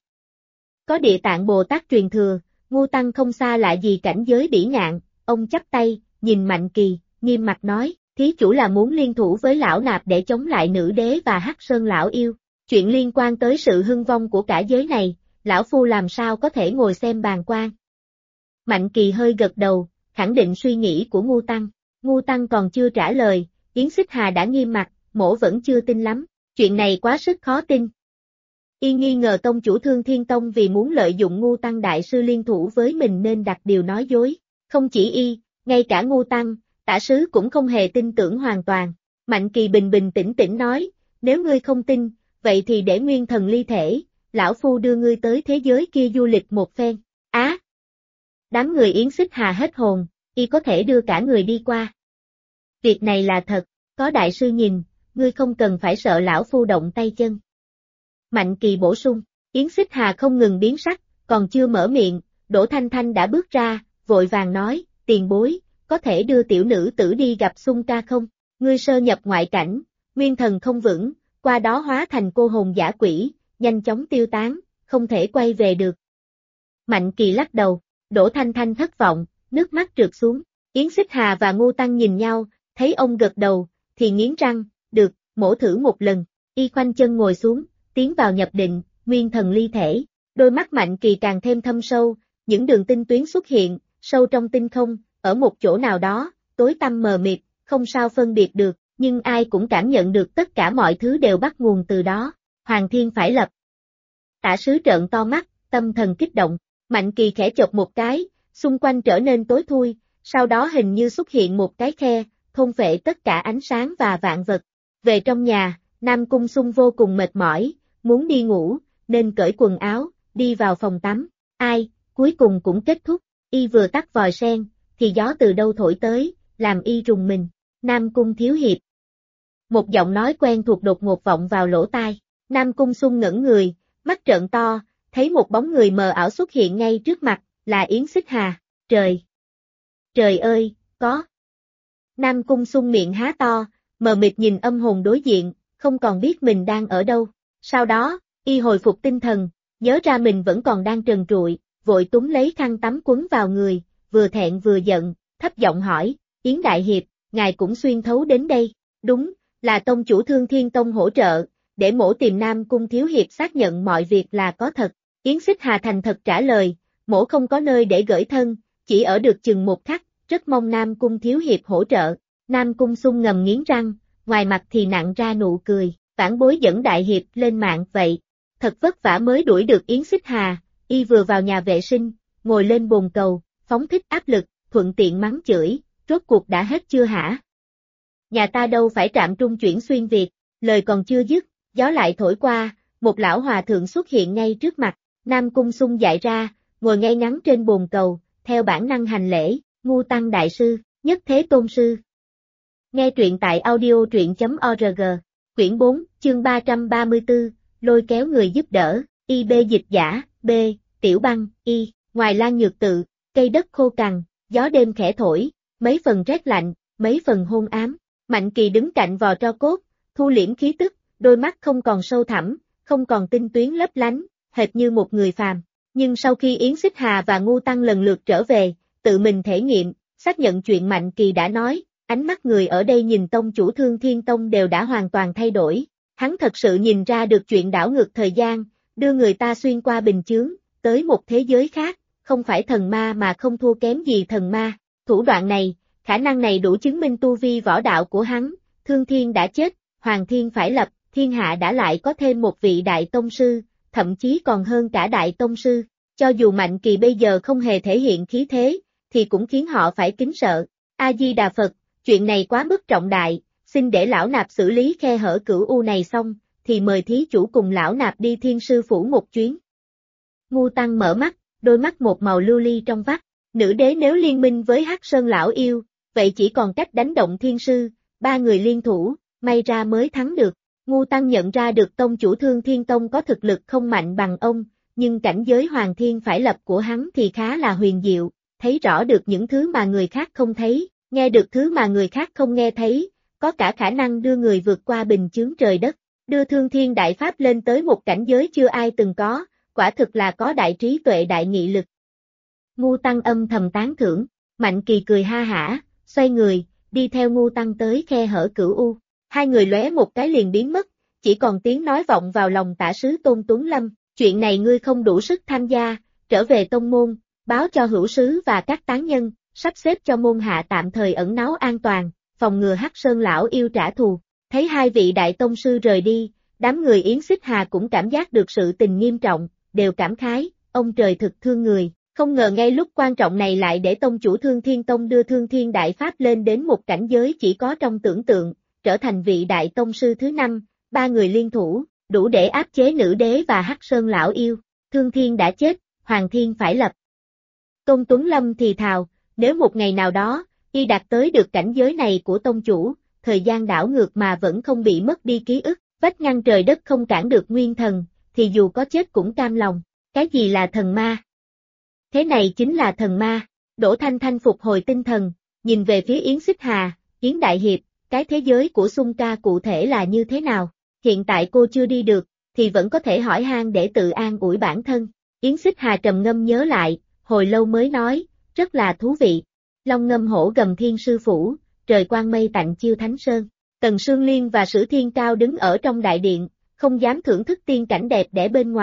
Speaker 1: Có Địa Tạng Bồ Tát truyền thừa, ngu tăng không xa lạ gì cảnh giới bỉ ngạn, ông chắp tay, nhìn Mạnh Kỳ, nghiêm mặt nói, thí chủ là muốn liên thủ với lão nạp để chống lại nữ đế và Hắc Sơn lão yêu, chuyện liên quan tới sự hưng vong của cả giới này, lão phu làm sao có thể ngồi xem bàn quan. Mạnh Kỳ hơi gật đầu, khẳng định suy nghĩ của ngu tăng còn chưa trả lời, Yến Xích Hà đã nghiêm mặt, mổ vẫn chưa tin lắm, chuyện này quá sức khó tin. Y nghi ngờ tông chủ Thương Thiên Tông vì muốn lợi dụng ngu tăng đại sư liên thủ với mình nên đặt điều nói dối, không chỉ y, ngay cả ngu tăng, tả sứ cũng không hề tin tưởng hoàn toàn. Mạnh Kỳ bình bình tĩnh tĩnh nói, nếu ngươi không tin, vậy thì để nguyên thần ly thể, lão phu đưa ngươi tới thế giới kia du lịch một phen. Á! Đám người Yến Xích Hà hết hồn, y có thể đưa cả người đi qua. Việc này là thật, có đại sư nhìn, ngươi không cần phải sợ lão phu động tay chân. Mạnh Kỳ bổ sung, Yến Xích Hà không ngừng biến sắc, còn chưa mở miệng, Đỗ Thanh Thanh đã bước ra, vội vàng nói, tiền bối, có thể đưa tiểu nữ tử đi gặp Xung ca không? Ngươi sơ nhập ngoại cảnh, nguyên thần không vững, qua đó hóa thành cô hồn dã quỷ, nhanh chóng tiêu tán, không thể quay về được. Mạnh Kỳ lắc đầu, Đỗ Thanh Thanh thất vọng, nước mắt trượt xuống, Yến Xích Hà và Ngô Tăng nhìn nhau, thấy ông gật đầu, thì nghiến răng, được, mổ thử một lần, y khoanh chân ngồi xuống, tiến vào nhập định, nguyên thần ly thể, Đôi mắt Mạnh Kỳ càng thêm thâm sâu, những đường tinh tuyến xuất hiện, sâu trong tinh không, ở một chỗ nào đó, tối tăm mờ mịt, không sao phân biệt được, nhưng ai cũng cảm nhận được tất cả mọi thứ đều bắt nguồn từ đó. Hoàng Thiên phải lập. Tả sứ trợn to mắt, tâm thần kích động, Mạnh Kỳ khẽ chộp một cái, xung quanh trở nên tối thui, sau đó hình như xuất hiện một cái khe, thôn phệ tất cả ánh sáng và vạn vật. Về trong nhà, Nam Cung Sung vô cùng mệt mỏi, muốn đi ngủ, nên cởi quần áo, đi vào phòng tắm. Ai, cuối cùng cũng kết thúc, y vừa tắt vòi sen, thì gió từ đâu thổi tới, làm y rùng mình. Nam Cung thiếu hiệp. Một giọng nói quen thuộc đột ngột vọng vào lỗ tai. Nam Cung Sung ngẩng người, mắt trợn to, thấy một bóng người mờ ảo xuất hiện ngay trước mặt, là Yến Xích Hà. Trời! Trời ơi, có! Nam Cung Sung miệng há to, mờ mịt nhìn âm hồn đối diện, không còn biết mình đang ở đâu. Sau đó, y hồi phục tinh thần, nhớ ra mình vẫn còn đang trần trụi, vội túm lấy khăn tắm quấn vào người, vừa thẹn vừa giận, thấp giọng hỏi, Yến Đại Hiệp, ngài cũng xuyên thấu đến đây. Đúng, là tông chủ Thương Thiên Tông hỗ trợ, để mỗ tìm Nam Cung thiếu hiệp xác nhận mọi việc là có thật. Yến Xích Hà thành thật trả lời, mỗ không có nơi để gửi thân, chỉ ở được chừng một khắc, rất mong Nam Cung thiếu hiệp hỗ trợ. Nam Cung Sung ngầm nghiến răng, ngoài mặt thì nặn ra nụ cười, vãn bối dẫn Đại Hiệp lên mạng vậy. Thật vất vả mới đuổi được Yến Xích Hà, y vừa vào nhà vệ sinh, ngồi lên bồn cầu, phóng thích áp lực, thuận tiện mắng chửi, rốt cuộc đã hết chưa hả? Nhà ta đâu phải trạm trung chuyển xuyên Việt, lời còn chưa dứt, gió lại thổi qua, một lão hòa thượng xuất hiện ngay trước mặt, Nam Cung Sung dại ra, ngồi ngay ngắn trên bồn cầu, theo bản năng hành lễ, Ngu Tăng Đại Sư, Nhất Thế Tôn Sư. Nghe truyện tại audio.org, quyển 4, chương 334, lôi kéo người giúp đỡ, IB dịch giả, B, Tiểu Băng, Y, ngoài Lan Nhược Tự, cây đất khô cằn, gió đêm khẽ thổi, mấy phần rét lạnh, mấy phần hôn ám. Mạnh Kỳ đứng cạnh vò tro cốt, thu liễm khí tức, đôi mắt không còn sâu thẳm, không còn tinh tuyến lấp lánh, hệt như một người phàm. Nhưng sau khi Yến Xích Hà và Ngu Tăng lần lượt trở về, tự mình thể nghiệm, xác nhận chuyện Mạnh Kỳ đã nói, ánh mắt người ở đây nhìn tông chủ Thương Thiên Tông đều đã hoàn toàn thay đổi. Hắn thật sự nhìn ra được chuyện đảo ngược thời gian, đưa người ta xuyên qua bình chướng, tới một thế giới khác, không phải thần ma mà không thua kém gì thần ma. Thủ đoạn này, khả năng này đủ chứng minh tu vi võ đạo của hắn, Thương Thiên đã chết, Hoàng Thiên phải lập, thiên hạ đã lại có thêm một vị đại tông sư, thậm chí còn hơn cả đại tông sư. Cho dù Mạnh Kỳ bây giờ không hề thể hiện khí thế, thì cũng khiến họ phải kính sợ. A-di-đà Phật, chuyện này quá mức trọng đại, xin để lão nạp xử lý khe hở cửu u này xong, thì mời thí chủ cùng lão nạp đi Thiên Sư Phủ một chuyến. Ngu Tăng mở mắt, đôi mắt một màu lưu ly trong vắt, nữ đế nếu liên minh với Hắc Sơn lão yêu, vậy chỉ còn cách đánh động Thiên Sư, ba người liên thủ, may ra mới thắng được. Ngu Tăng nhận ra được tông chủ Thương Thiên Tông có thực lực không mạnh bằng ông, nhưng cảnh giới Hoàng Thiên phải lập của hắn thì khá là huyền diệu, thấy rõ được những thứ mà người khác không thấy, nghe được thứ mà người khác không nghe thấy, có cả khả năng đưa người vượt qua bình chướng trời đất, đưa Thương Thiên Đại Pháp lên tới một cảnh giới chưa ai từng có, quả thực là có đại trí tuệ đại nghị lực. Ngu Tăng âm thầm tán thưởng, Mạnh Kỳ cười ha hả, xoay người, đi theo Ngu Tăng tới khe hở cửu u. Hai người lóe một cái liền biến mất, chỉ còn tiếng nói vọng vào lòng tả sứ Tôn Tuấn Lâm, chuyện này ngươi không đủ sức tham gia, trở về tông môn, báo cho hữu sứ và các tán nhân, sắp xếp cho môn hạ tạm thời ẩn náu an toàn, phòng ngừa Hắc Sơn lão yêu trả thù. Thấy hai vị đại tông sư rời đi, đám người Yến Xích Hà cũng cảm giác được sự tình nghiêm trọng, đều cảm khái, ông trời thực thương người, không ngờ ngay lúc quan trọng này lại để tông chủ Thương Thiên Tông đưa Thương Thiên Đại Pháp lên đến một cảnh giới chỉ có trong tưởng tượng, trở thành vị đại tông sư thứ 5, ba người liên thủ, đủ để áp chế nữ đế và Hắc Sơn lão yêu. Thương Thiên đã chết, Hoàng Thiên phải lập. Tôn Tuấn Lâm thì thào, nếu một ngày nào đó, y đạt tới được cảnh giới này của tông chủ, thời gian đảo ngược mà vẫn không bị mất đi ký ức, vách ngăn trời đất không cản được nguyên thần, thì dù có chết cũng cam lòng. Cái gì là thần ma? Thế này chính là thần ma. Đỗ Thanh Thanh phục hồi tinh thần, nhìn về phía Yến Xích Hà, Yến Đại Hiệp, cái thế giới của Xung ca cụ thể là như thế nào? Hiện tại cô chưa đi được, thì vẫn có thể hỏi han để tự an ủi bản thân. Yến Xích Hà trầm ngâm nhớ lại, hồi lâu mới nói, rất là thú vị. Long ngâm hổ gầm Thiên Sư Phủ, trời quang mây tạnh chiêu Thánh Sơn. Tần Sương Liên và Sử Thiên Cao đứng ở trong đại điện, không dám thưởng thức tiên cảnh đẹp đẽ bên ngoài,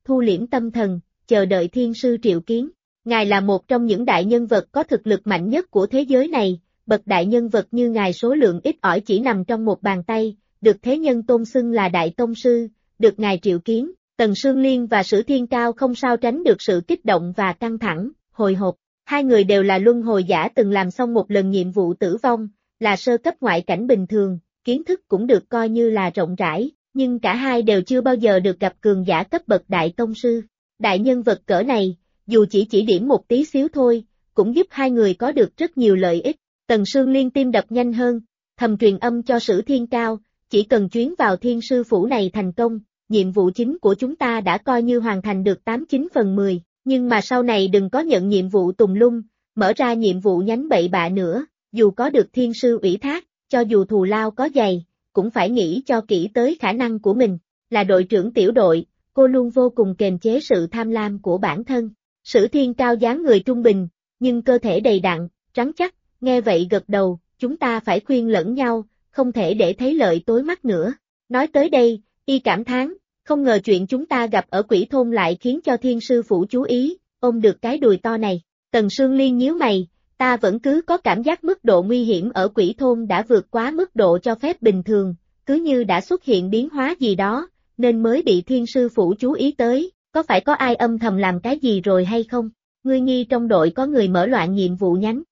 Speaker 1: thu liễm tâm thần, chờ đợi thiên sư triệu kiến. Ngài là một trong những đại nhân vật có thực lực mạnh nhất của thế giới này, bậc đại nhân vật như ngài số lượng ít ỏi chỉ nằm trong một bàn tay, được thế nhân tôn xưng là đại tông sư, được ngài triệu kiến. Tần Sương Liên và Sử Thiên Cao không sao tránh được sự kích động và căng thẳng, hồi hộp. Hai người đều là luân hồi giả từng làm xong một lần nhiệm vụ tử vong, là sơ cấp ngoại cảnh bình thường, kiến thức cũng được coi như là rộng rãi, nhưng cả hai đều chưa bao giờ được gặp cường giả cấp bậc đại tông sư. Đại nhân vật cỡ này, dù chỉ điểm một tí xíu thôi, cũng giúp hai người có được rất nhiều lợi ích. Tần Sương Liên tim đập nhanh hơn, thầm truyền âm cho Sử Thiên Cao, chỉ cần chuyến vào thiên sư phủ này thành công, nhiệm vụ chính của chúng ta đã coi như hoàn thành được 89/10, nhưng mà sau này đừng có nhận nhiệm vụ tùng lung, mở ra nhiệm vụ nhánh bậy bạ nữa, dù có được thiên sư ủy thác, cho dù thù lao có dày, cũng phải nghĩ cho kỹ tới khả năng của mình. Là đội trưởng tiểu đội, cô luôn vô cùng kiềm chế sự tham lam của bản thân. Sử Thiên Cao dáng người trung bình, nhưng cơ thể đầy đặn, rắn chắc, nghe vậy gật đầu, chúng ta phải khuyên lẫn nhau, không thể để thấy lợi tối mắt nữa. Nói tới đây, y cảm thán, không ngờ chuyện chúng ta gặp ở Quỷ Thôn lại khiến cho thiên sư phủ chú ý, ôm được cái đùi to này. Tần Sương Liên nhíu mày, ta vẫn cứ có cảm giác mức độ nguy hiểm ở Quỷ Thôn đã vượt quá mức độ cho phép bình thường, cứ như đã xuất hiện biến hóa gì đó, nên mới bị thiên sư phủ chú ý tới, có phải có ai âm thầm làm cái gì rồi hay không? Ngươi nghi trong đội có người mở loạn nhiệm vụ nhánh.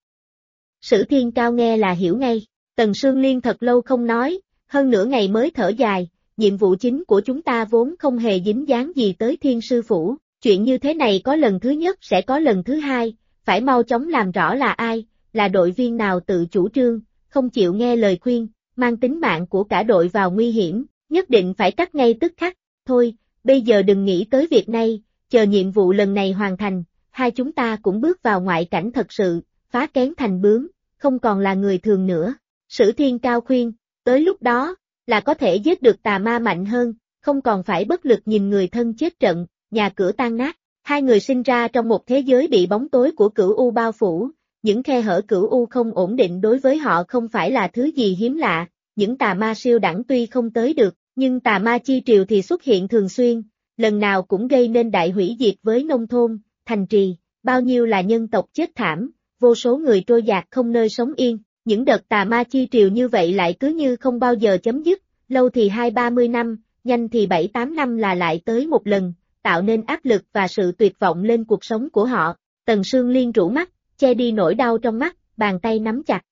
Speaker 1: Sử Thiên Cao nghe là hiểu ngay, Tần Sương Liên thật lâu không nói, hơn nửa ngày mới thở dài, nhiệm vụ chính của chúng ta vốn không hề dính dáng gì tới thiên sư phủ, chuyện như thế này có lần thứ nhất sẽ có lần thứ hai, phải mau chóng làm rõ là ai, là đội viên nào tự chủ trương, không chịu nghe lời khuyên, mang tính mạng của cả đội vào nguy hiểm, nhất định phải cắt ngay tức khắc, thôi, bây giờ đừng nghĩ tới việc này, chờ nhiệm vụ lần này hoàn thành, hai chúng ta cũng bước vào ngoại cảnh thật sự, phá kén thành bướm, không còn là người thường nữa. Sử Thiên Cao khuyên, tới lúc đó, là có thể giết được tà ma mạnh hơn, không còn phải bất lực nhìn người thân chết trận, nhà cửa tan nát. Hai người sinh ra trong một thế giới bị bóng tối của cửu u bao phủ, những khe hở cửu u không ổn định đối với họ không phải là thứ gì hiếm lạ, những tà ma siêu đẳng tuy không tới được, nhưng tà ma chi triều thì xuất hiện thường xuyên, lần nào cũng gây nên đại hủy diệt với nông thôn, thành trì, bao nhiêu là nhân tộc chết thảm, vô số người trôi dạt không nơi sống yên. Những đợt tà ma chi triều như vậy lại cứ như không bao giờ chấm dứt, lâu thì 20-30 năm, nhanh thì 7-8 năm là lại tới một lần, tạo nên áp lực và sự tuyệt vọng lên cuộc sống của họ. Tần Sương Liên rũ mắt, che đi nỗi đau trong mắt, bàn tay nắm chặt.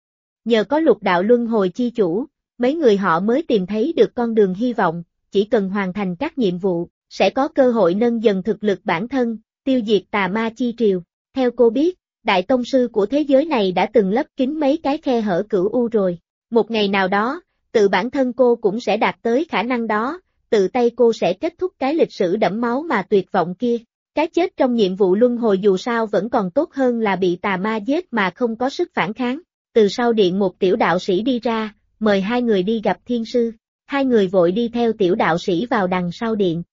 Speaker 1: Nhờ có lục đạo luân hồi chi chủ, mấy người họ mới tìm thấy được con đường hy vọng, chỉ cần hoàn thành các nhiệm vụ, sẽ có cơ hội nâng dần thực lực bản thân, tiêu diệt tà ma chi triều. Theo cô biết, Đại Tông Sư của thế giới này đã từng lấp kín mấy cái khe hở cửu u rồi. Một ngày nào đó, tự bản thân cô cũng sẽ đạt tới khả năng đó, tự tay cô sẽ kết thúc cái lịch sử đẫm máu mà tuyệt vọng kia. Cái chết trong nhiệm vụ luân hồi dù sao vẫn còn tốt hơn là bị tà ma giết mà không có sức phản kháng. Từ sau điện một tiểu đạo sĩ đi ra, mời hai người đi gặp thiên sư. Hai người vội đi theo tiểu đạo sĩ vào đằng sau điện.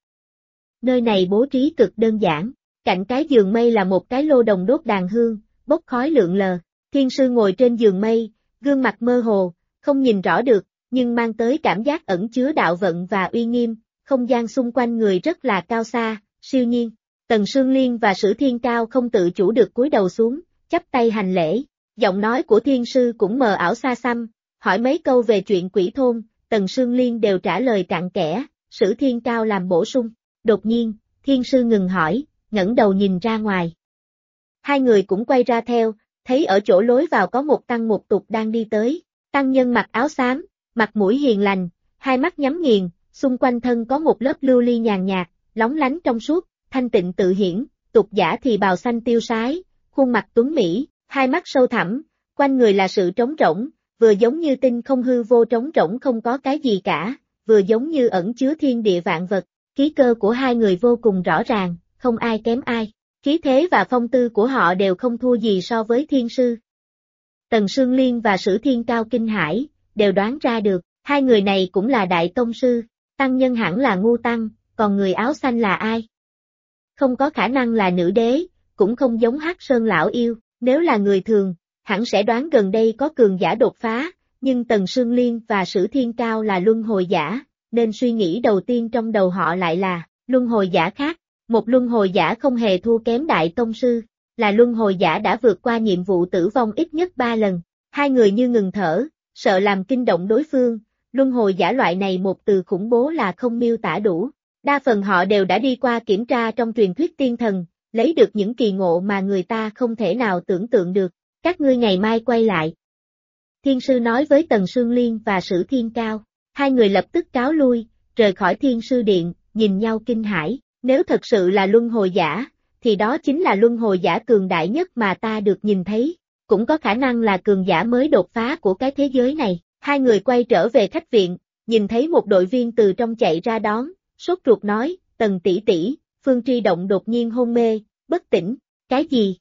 Speaker 1: Nơi này bố trí cực đơn giản. Cạnh cái giường mây là một cái lô đồng đốt đàn hương, bốc khói lượn lờ. Thiên sư ngồi trên giường mây, gương mặt mơ hồ, không nhìn rõ được, nhưng mang tới cảm giác ẩn chứa đạo vận và uy nghiêm, không gian xung quanh người rất là cao xa, siêu nhiên. Tần Sương Liên và Sử Thiên Cao không tự chủ được cúi đầu xuống, chắp tay hành lễ. Giọng nói của thiên sư cũng mờ ảo xa xăm, hỏi mấy câu về chuyện Quỷ Thôn, Tần Sương Liên đều trả lời cặn kẽ, Sử Thiên Cao làm bổ sung. Đột nhiên, thiên sư ngừng hỏi, ngẩng đầu nhìn ra ngoài. Hai người cũng quay ra theo, thấy ở chỗ lối vào có một tăng một tục đang đi tới. Tăng nhân mặc áo xám, mặt mũi hiền lành, hai mắt nhắm nghiền, xung quanh thân có một lớp lưu ly nhàn nhạt, lóng lánh trong suốt, thanh tịnh tự hiển. Tục giả thì bào xanh tiêu sái, khuôn mặt tuấn mỹ, hai mắt sâu thẳm, quanh người là sự trống rỗng, vừa giống như tinh không hư vô trống rỗng không có cái gì cả, vừa giống như ẩn chứa thiên địa vạn vật. Khí cơ của hai người vô cùng rõ ràng, không ai kém ai. Khí thế và phong tư của họ đều không thua gì so với thiên sư. Tần Sương Liên và Sử Thiên Cao kinh hãi, đều đoán ra được, hai người này cũng là đại tông sư, tăng nhân hẳn là ngu tăng, còn người áo xanh là ai? Không có khả năng là nữ đế, cũng không giống Hắc Sơn lão yêu, nếu là người thường, hẳn sẽ đoán gần đây có cường giả đột phá, nhưng Tần Sương Liên và Sử Thiên Cao là luân hồi giả, nên suy nghĩ đầu tiên trong đầu họ lại là luân hồi giả khác. một luân hồi giả không hề thua kém đại tông sư, là luân hồi giả đã vượt qua nhiệm vụ tử vong ít nhất 3 lần. Hai người như ngừng thở, sợ làm kinh động đối phương, luân hồi giả loại này một từ khủng bố là không miêu tả đủ. Đa phần họ đều đã đi qua kiểm tra trong truyền thuyết tiên thần, lấy được những kỳ ngộ mà người ta không thể nào tưởng tượng được. Các ngươi ngày mai quay lại. Thiên sư nói với Tần Sương Liên và Sử Thiên Cao. Hai người lập tức cáo lui, rời khỏi Thiên sư điện, nhìn nhau kinh hãi. Nếu thật sự là luân hồi giả, thì đó chính là luân hồi giả cường đại nhất mà ta được nhìn thấy. Cũng có khả năng là cường giả mới đột phá của cái thế giới này. Hai người quay trở về khách viện, nhìn thấy một đội viên từ trong chạy ra đón, sốt ruột nói, Tần tỷ tỷ, Phương Tri Động đột nhiên hôn mê, bất tỉnh. Cái gì?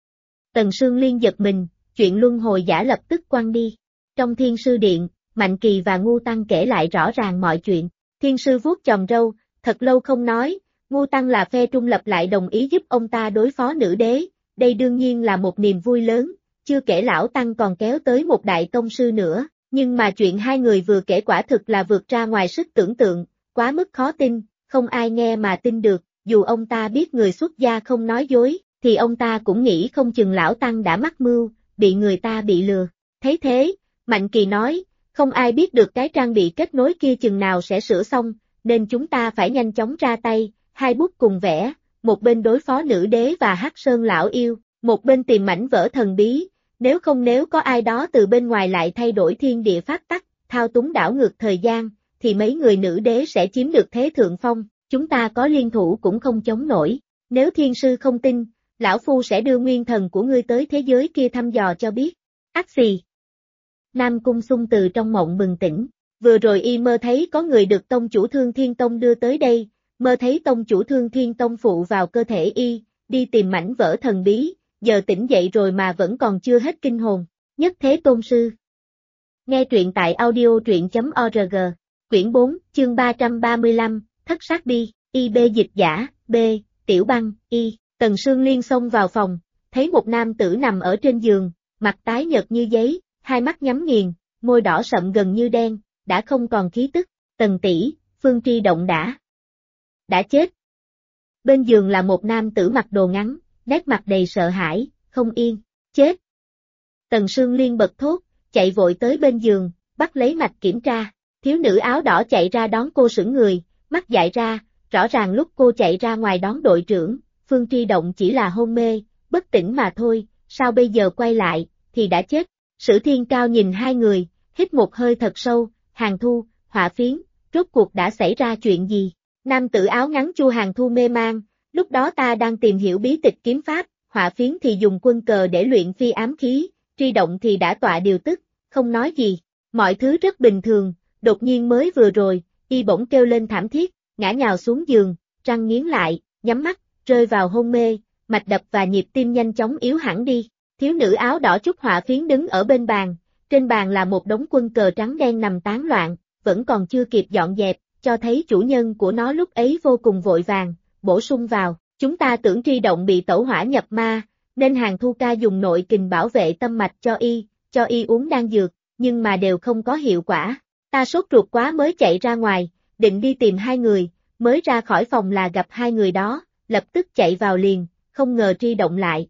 Speaker 1: Tần Sương Liên giật mình, chuyện luân hồi giả lập tức quăng đi. Trong Thiên sư điện, Mạnh Kỳ và Ngu Tăng kể lại rõ ràng mọi chuyện. Thiên sư vuốt chòm râu, thật lâu không nói, Ngu Tăng là phe trung lập lại đồng ý giúp ông ta đối phó nữ đế, đây đương nhiên là một niềm vui lớn, chưa kể lão Tăng còn kéo tới một đại tông sư nữa, nhưng mà chuyện hai người vừa kể quả thực là vượt ra ngoài sức tưởng tượng, quá mức khó tin, không ai nghe mà tin được, dù ông ta biết người xuất gia không nói dối, thì ông ta cũng nghĩ không chừng lão Tăng đã mắc mưu, bị người ta bị lừa. Thấy thế, Mạnh Kỳ nói, không ai biết được cái trang bị kết nối kia chừng nào sẽ sửa xong, nên chúng ta phải nhanh chóng ra tay, hai bút cùng vẽ, một bên đối phó nữ đế và Hắc Sơn lão yêu, một bên tìm mảnh vỡ thần bí, nếu có ai đó từ bên ngoài lại thay đổi thiên địa pháp tắc, thao túng đảo ngược thời gian, thì mấy người nữ đế sẽ chiếm được thế thượng phong, chúng ta có liên thủ cũng không chống nổi, nếu thiên sư không tin, lão phu sẽ đưa nguyên thần của ngươi tới thế giới kia thăm dò cho biết. Ác gì? Nam Cung Xung từ trong mộng bừng tỉnh, vừa rồi y mơ thấy có người được tông chủ Thương Thiên Tông đưa tới đây, mơ thấy tông chủ Thương Thiên Tông phụ vào cơ thể y, đi tìm mảnh vỡ thần bí, giờ tỉnh dậy rồi mà vẫn còn chưa hết kinh hồn. Nhất Thế Tôn Sư. Nghe truyện tại audio.org, quyển 4, chương 335, Thất Sát Bi, IB dịch giả, B, Tiểu Băng, Y. Tần Sương Liên xông vào phòng, thấy một nam tử nằm ở trên giường, mặt tái nhợt như giấy, hai mắt nhắm nghiền, môi đỏ sậm gần như đen, đã không còn khí tức. Tần tỷ, Phương Tri Động đã chết. Bên giường là một nam tử mặc đồ ngắn, nét mặt đầy sợ hãi, không yên. Chết. Tần Sương Liên bật thốt, chạy vội tới bên giường, bắt lấy mạch kiểm tra. Thiếu nữ áo đỏ chạy ra đón cô sững người, mắt dại ra, rõ ràng lúc cô chạy ra ngoài đón đội trưởng, Phương Tri Động chỉ là hôn mê, bất tỉnh mà thôi, sao bây giờ quay lại, thì đã chết. Sử Thiên Cao nhìn hai người, hít một hơi thật sâu, Hàn Thu, Hỏa Phiến, rốt cuộc đã xảy ra chuyện gì? Nam tử áo ngắn Chu Hàn Thu mê man, lúc đó ta đang tìm hiểu bí tịch kiếm pháp, Hỏa Phiến thì dùng quân cờ để luyện phi ám khí, Tri Động thì đã tọa điều tức, không nói gì, mọi thứ rất bình thường, đột nhiên mới vừa rồi, y bỗng kêu lên thảm thiết, ngã nhào xuống giường, răng nghiến lại, nhắm mắt, rơi vào hôn mê, mạch đập và nhịp tim nhanh chóng yếu hẳn đi. Thiếu nữ áo đỏ Trúc Hỏa Phiến đứng ở bên bàn, trên bàn là một đống quân cờ trắng đen nằm tán loạn, vẫn còn chưa kịp dọn dẹp, cho thấy chủ nhân của nó lúc ấy vô cùng vội vàng, bổ sung vào, chúng ta tưởng Tri Động bị tẩu hỏa nhập ma, nên Hàn Thu ca dùng nội kình bảo vệ tâm mạch cho y uống đan dược, nhưng mà đều không có hiệu quả. Ta sốt ruột quá mới chạy ra ngoài, định đi tìm hai người, mới ra khỏi phòng là gặp hai người đó, lập tức chạy vào liền, không ngờ Tri Động lại,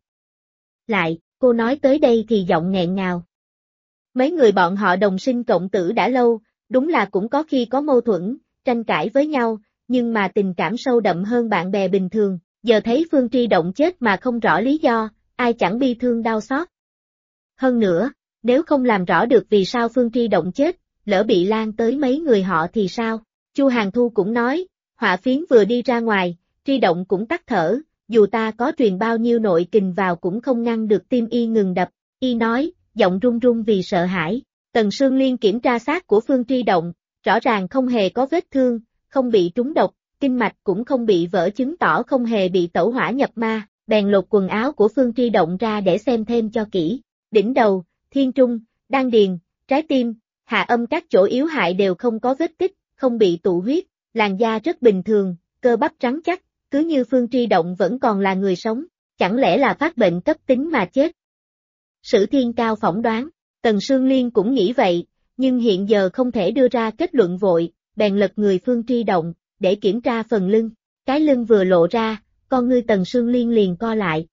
Speaker 1: cô nói tới đây thì giọng nghẹn ngào. Mấy người bọn họ đồng sinh cộng tử đã lâu, đúng là cũng có khi có mâu thuẫn, tranh cãi với nhau, nhưng mà tình cảm sâu đậm hơn bạn bè bình thường, giờ thấy Phương Tri Động chết mà không rõ lý do, ai chẳng bi thương đau xót. Hơn nữa, nếu không làm rõ được vì sao Phương Tri Động chết, lỡ bị lan tới mấy người họ thì sao? Chu Hàn Thu cũng nói, Hỏa Phiến vừa đi ra ngoài, Tri Động cũng tắt thở, dù ta có truyền bao nhiêu nội kình vào cũng không ngăn được tim y ngừng đập, y nói, giọng run run vì sợ hãi. Tần Sương Liên kiểm tra xác của Phương Tri Động, rõ ràng không hề có vết thương, không bị trúng độc, kinh mạch cũng không bị vỡ chứng tỏ không hề bị tẩu hỏa nhập ma, bèn lột quần áo của Phương Tri Động ra để xem thêm cho kỹ. Đỉnh đầu, thiên trung, đan điền, trái tim, hạ âm các chỗ yếu hại đều không có vết tích, không bị tụ huyết, làn da rất bình thường, cơ bắp trắng chắc, cứ như Phương Tri Động vẫn còn là người sống, chẳng lẽ là phát bệnh cấp tính mà chết? Sử Thiên Cao phỏng đoán, Tần Sương Liên cũng nghĩ vậy, nhưng hiện giờ không thể đưa ra kết luận vội, bèn lật người Phương Tri Động, để kiểm tra phần lưng. Cái lưng vừa lộ ra, con ngươi Tần Sương Liên liền co lại.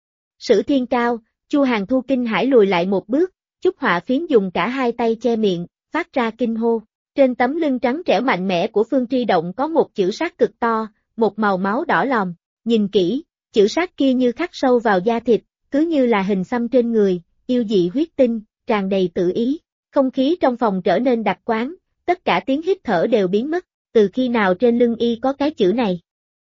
Speaker 1: Sử Thiên Cao, Chu Hàn Thu kinh hãi lùi lại một bước, Chúc Họa Phiến dùng cả hai tay che miệng, phát ra kinh hô. Trên tấm lưng trắng trẻo mạnh mẽ của Phương Tri Động có một chữ sát cực to, một màu máu đỏ lòm, nhìn kỹ, chữ sát kia như khắc sâu vào da thịt, cứ như là hình xăm trên người, yêu dị huyết tinh, tràn đầy tự ý. Không khí trong phòng trở nên đặc quán, tất cả tiếng hít thở đều biến mất, từ khi nào trên lưng y có cái chữ này.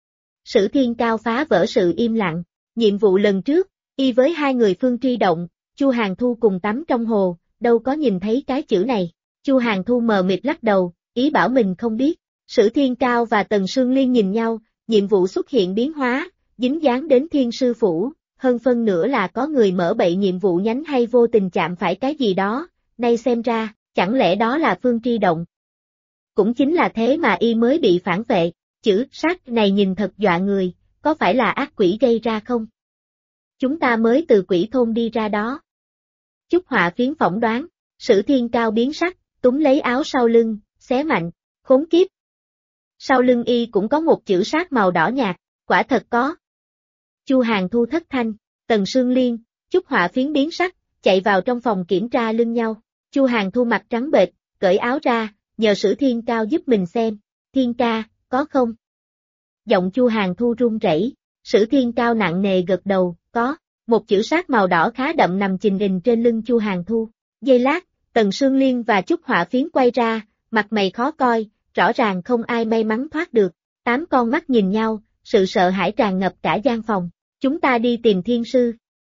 Speaker 1: Sử Thiên Cao phá vỡ sự im lặng, nhiệm vụ lần trước, y với hai người Phương Tri Động, Chu Hàn Thu cùng tắm trong hồ, đâu có nhìn thấy cái chữ này. Chu Hàn Thu mờ mịt lắc đầu, ý bảo mình không biết. Sử Thiên Cao và Tần Sương Liên nhìn nhau, nhiệm vụ xuất hiện biến hóa, dính dáng đến Thiên Sư Phủ, hơn phân nửa là có người mở bậy nhiệm vụ nhánh hay vô tình chạm phải cái gì đó, nay xem ra, chẳng lẽ đó là Phương Tri Động. Cũng chính là thế mà y mới bị phản vệ, chữ sát này nhìn thật dọa người, có phải là ác quỷ gây ra không? Chúng ta mới từ quỷ thôn đi ra đó. Chúc Họa Phiến phỏng đoán, Sử Thiên Cao biến sắc, túm lấy áo sau lưng, xé mạnh, khốn kiếp. Sau lưng y cũng có một chữ sát màu đỏ nhạt, quả thật có. Chu Hàn Thu thất thanh, Tần Sương Liên, Chúc Họa Phiến biến sắc, chạy vào trong phòng kiểm tra lưng nhau. Chu Hàn Thu mặt trắng bệch, cởi áo ra, nhờ Sử Thiên Cao giúp mình xem. Thiên ca, có không? Giọng Chu Hàn Thu run rẩy. Sử Thiên Cao nặng nề gật đầu, có. Một chữ sát màu đỏ khá đậm nằm chình rình trên lưng Chu Hàn Thu. Giây lát, Tần Sương Liên và Chúc Họa Phiến quay ra, mặt mày khó coi, rõ ràng không ai may mắn thoát được. 8 con mắt nhìn nhau, sự sợ hãi tràn ngập cả gian phòng. Chúng ta đi tìm Thiên Sư.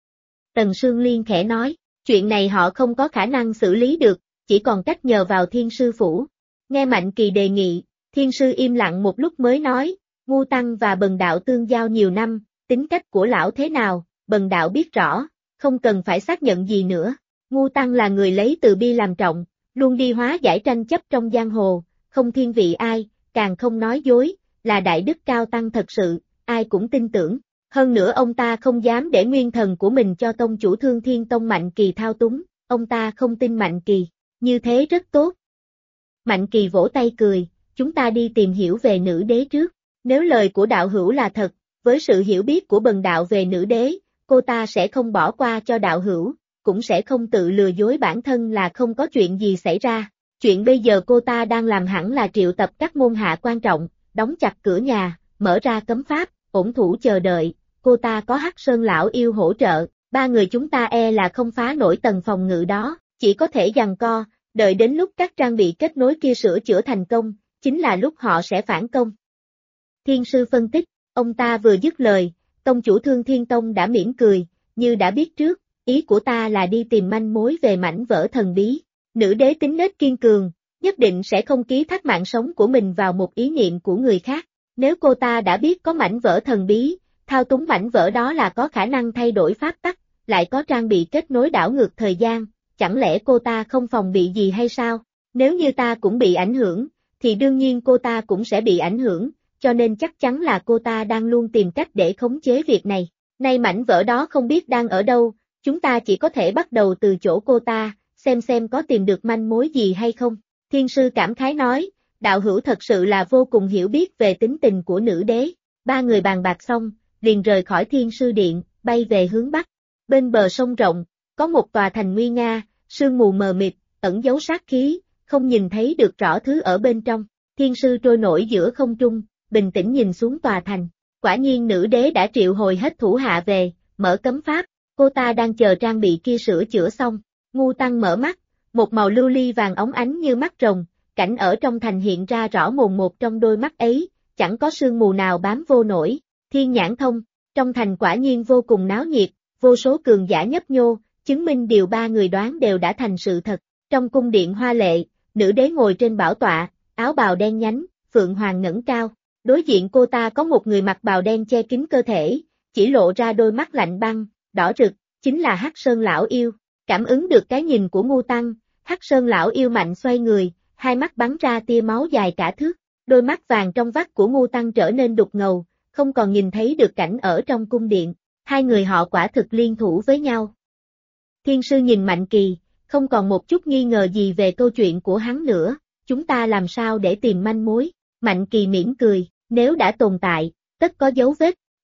Speaker 1: Tần Sương Liên khẽ nói, chuyện này họ không có khả năng xử lý được, chỉ còn cách nhờ vào Thiên Sư Phủ. Nghe Mạnh Kỳ đề nghị, Thiên Sư im lặng một lúc mới nói, Ngu Tăng và Bần Đạo tương giao nhiều năm, tính cách của lão thế nào, Bần Đạo biết rõ, không cần phải xác nhận gì nữa. Ngu Tăng là người lấy từ bi làm trọng, luôn đi hóa giải tranh chấp trong giang hồ, không thiên vị ai, càng không nói dối, là đại đức cao tăng thật sự, ai cũng tin tưởng. Hơn nữa ông ta không dám để nguyên thần của mình cho tông chủ Thương Thiên Tông Mạnh Kỳ thao túng, ông ta không tin Mạnh Kỳ, như thế rất tốt. Mạnh Kỳ vỗ tay cười, chúng ta đi tìm hiểu về nữ đế trước. Nếu lời của đạo hữu là thật, với sự hiểu biết của Bần Đạo về nữ đế, cô ta sẽ không bỏ qua cho đạo hữu, cũng sẽ không tự lừa dối bản thân là không có chuyện gì xảy ra. Chuyện bây giờ cô ta đang làm hẳn là triệu tập các môn hạ quan trọng, đóng chặt cửa nhà, mở ra cấm pháp, ổn thủ chờ đợi. Cô ta có Hắc Sơn lão yêu hỗ trợ, 3 người chúng ta là không phá nổi tầng phòng ngự đó, chỉ có thể giằng co, đợi đến lúc các trang bị kết nối kia sửa chữa thành công, chính là lúc họ sẽ phản công. Thiên Sư phân tích, ông ta vừa dứt lời, tông chủ Thương Thiên Tông đã mỉm cười, như đã biết trước, ý của ta là đi tìm manh mối về mảnh vỡ thần bí. Nữ đế tính nết kiên cường, nhất định sẽ không ký thác mạng sống của mình vào một ý niệm của người khác. Nếu cô ta đã biết có mảnh vỡ thần bí, thao túng mảnh vỡ đó là có khả năng thay đổi pháp tắc, lại có trang bị kết nối đảo ngược thời gian, chẳng lẽ cô ta không phòng bị gì hay sao? Nếu như ta cũng bị ảnh hưởng, thì đương nhiên cô ta cũng sẽ bị ảnh hưởng, cho nên chắc chắn là cô ta đang luôn tìm cách để khống chế việc này. Nay mảnh vỡ đó không biết đang ở đâu, chúng ta chỉ có thể bắt đầu từ chỗ cô ta, xem có tìm được manh mối gì hay không. Thiên Sư cảm khái nói, đạo hữu thật sự là vô cùng hiểu biết về tính tình của nữ đế. 3 người bàn bạc xong, liền rời khỏi Thiên Sư Điện, bay về hướng Bắc. Bên bờ sông rộng, có một tòa thành nguy nga, sương mù mờ mịt, ẩn giấu sát khí, không nhìn thấy được rõ thứ ở bên trong. Thiên Sư trôi nổi giữa không trung, bình tĩnh nhìn xuống tòa thành. Quả nhiên nữ đế đã triệu hồi hết thủ hạ về, mở cấm pháp, cô ta đang chờ trang bị kia sửa chữa xong. Ngu Tăng mở mắt, một màu lưu ly vàng óng ánh như mắt rồng, cảnh ở trong thành hiện ra rõ mồn một trong đôi mắt ấy, chẳng có sương mù nào bám vô nổi. Thiên nhãn thông, trong thành quả nhiên vô cùng náo nhiệt, vô số cường giả nhấp nhô, chứng minh điều 3 người đoán đều đã thành sự thật. Trong cung điện hoa lệ, nữ đế ngồi trên bảo tọa, áo bào đen nhánh, phượng hoàng ngẩng cao. Đối diện cô ta có một người mặc bào đen che kín cơ thể, chỉ lộ ra đôi mắt lạnh băng, đỏ rực, chính là Hắc Sơn lão yêu. Cảm ứng được cái nhìn của Ngu Tăng, Hắc Sơn lão yêu mạnh xoay người, hai mắt bắn ra tia máu dài cả thước. Đôi mắt vàng trong vắt của Ngu Tăng trở nên đục ngầu, không còn nhìn thấy được cảnh ở trong cung điện. Hai người họ quả thực liên thủ với nhau. Thiên Sư nhìn Mạnh Kỳ, không còn một chút nghi ngờ gì về câu chuyện của hắn nữa, chúng ta làm sao để tìm manh mối? Mạnh Kỳ mỉm cười, nếu đã tồn tại, tất có dấu vết.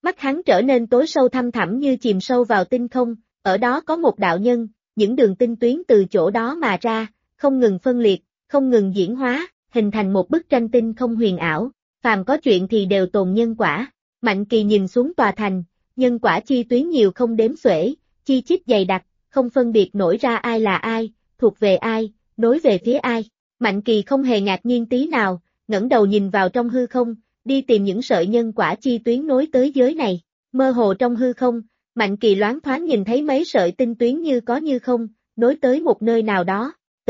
Speaker 1: Mắt hắn trở nên tối sâu thăm thẳm như chìm sâu vào tinh không, ở đó có một đạo nhân, những đường tinh tuyến từ chỗ đó mà ra, không ngừng phân liệt, không ngừng diễn hóa, hình thành một bức tranh tinh không huyền ảo, phàm có chuyện thì đều tồn nhân quả. Mạnh Kỳ nhìn xuống tòa thành, nhân quả chi tuyến nhiều không đếm xuể, chi chít dày đặc, không phân biệt nổi ra ai là ai, thuộc về ai, nối về phía ai. Mạnh Kỳ không hề ngạc nhiên tí nào, ngẩng đầu nhìn vào trong hư không, đi tìm những sợi nhân quả chi tuyến nối tới giới này. Mơ hồ trong hư không, Mạnh Kỳ loáng thoáng nhìn thấy mấy sợi tinh tuyến như có như không, nối tới một nơi nào đó.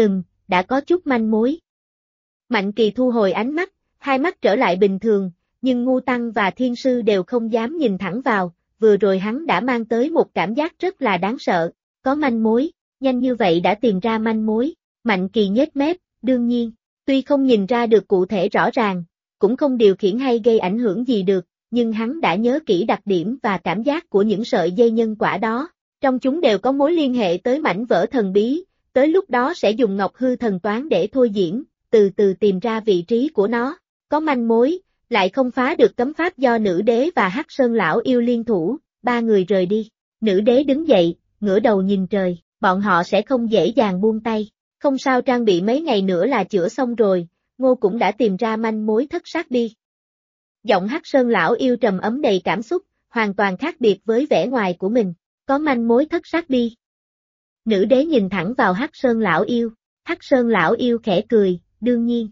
Speaker 1: Đã có chút manh mối. Mạnh Kỳ thu hồi ánh mắt, hai mắt trở lại bình thường, nhưng Ngưu Tăng và Thiên Sư đều không dám nhìn thẳng vào, vừa rồi hắn đã mang tới một cảm giác rất là đáng sợ, có manh mối, nhanh như vậy đã tìm ra manh mối. Mạnh Kỳ nhếch mép, đương nhiên, tuy không nhìn ra được cụ thể rõ ràng, cũng không điều khiển hay gây ảnh hưởng gì được, nhưng hắn đã nhớ kỹ đặc điểm và cảm giác của những sợi dây nhân quả đó, trong chúng đều có mối liên hệ tới mảnh vỡ thần bí, tới lúc đó sẽ dùng Ngọc Hư thần toán để thôi diễn, từ từ tìm ra vị trí của nó, có manh mối, lại không phá được cấm pháp do Nữ Đế và Hắc Sơn Lão Yêu liên thủ, ba người rời đi. Nữ Đế đứng dậy, ngửa đầu nhìn trời, bọn họ sẽ không dễ dàng buông tay, không sao, trang bị mấy ngày nữa là chữa xong rồi, Ngô cũng đã tìm ra manh mối thất sát bi. Giọng Hắc Sơn Lão Yêu trầm ấm đầy cảm xúc, hoàn toàn khác biệt với vẻ ngoài của mình, có manh mối thất sát bi. Nữ Đế nhìn thẳng vào Hắc Sơn Lão Yêu, Hắc Sơn Lão Yêu khẽ cười, đương nhiên.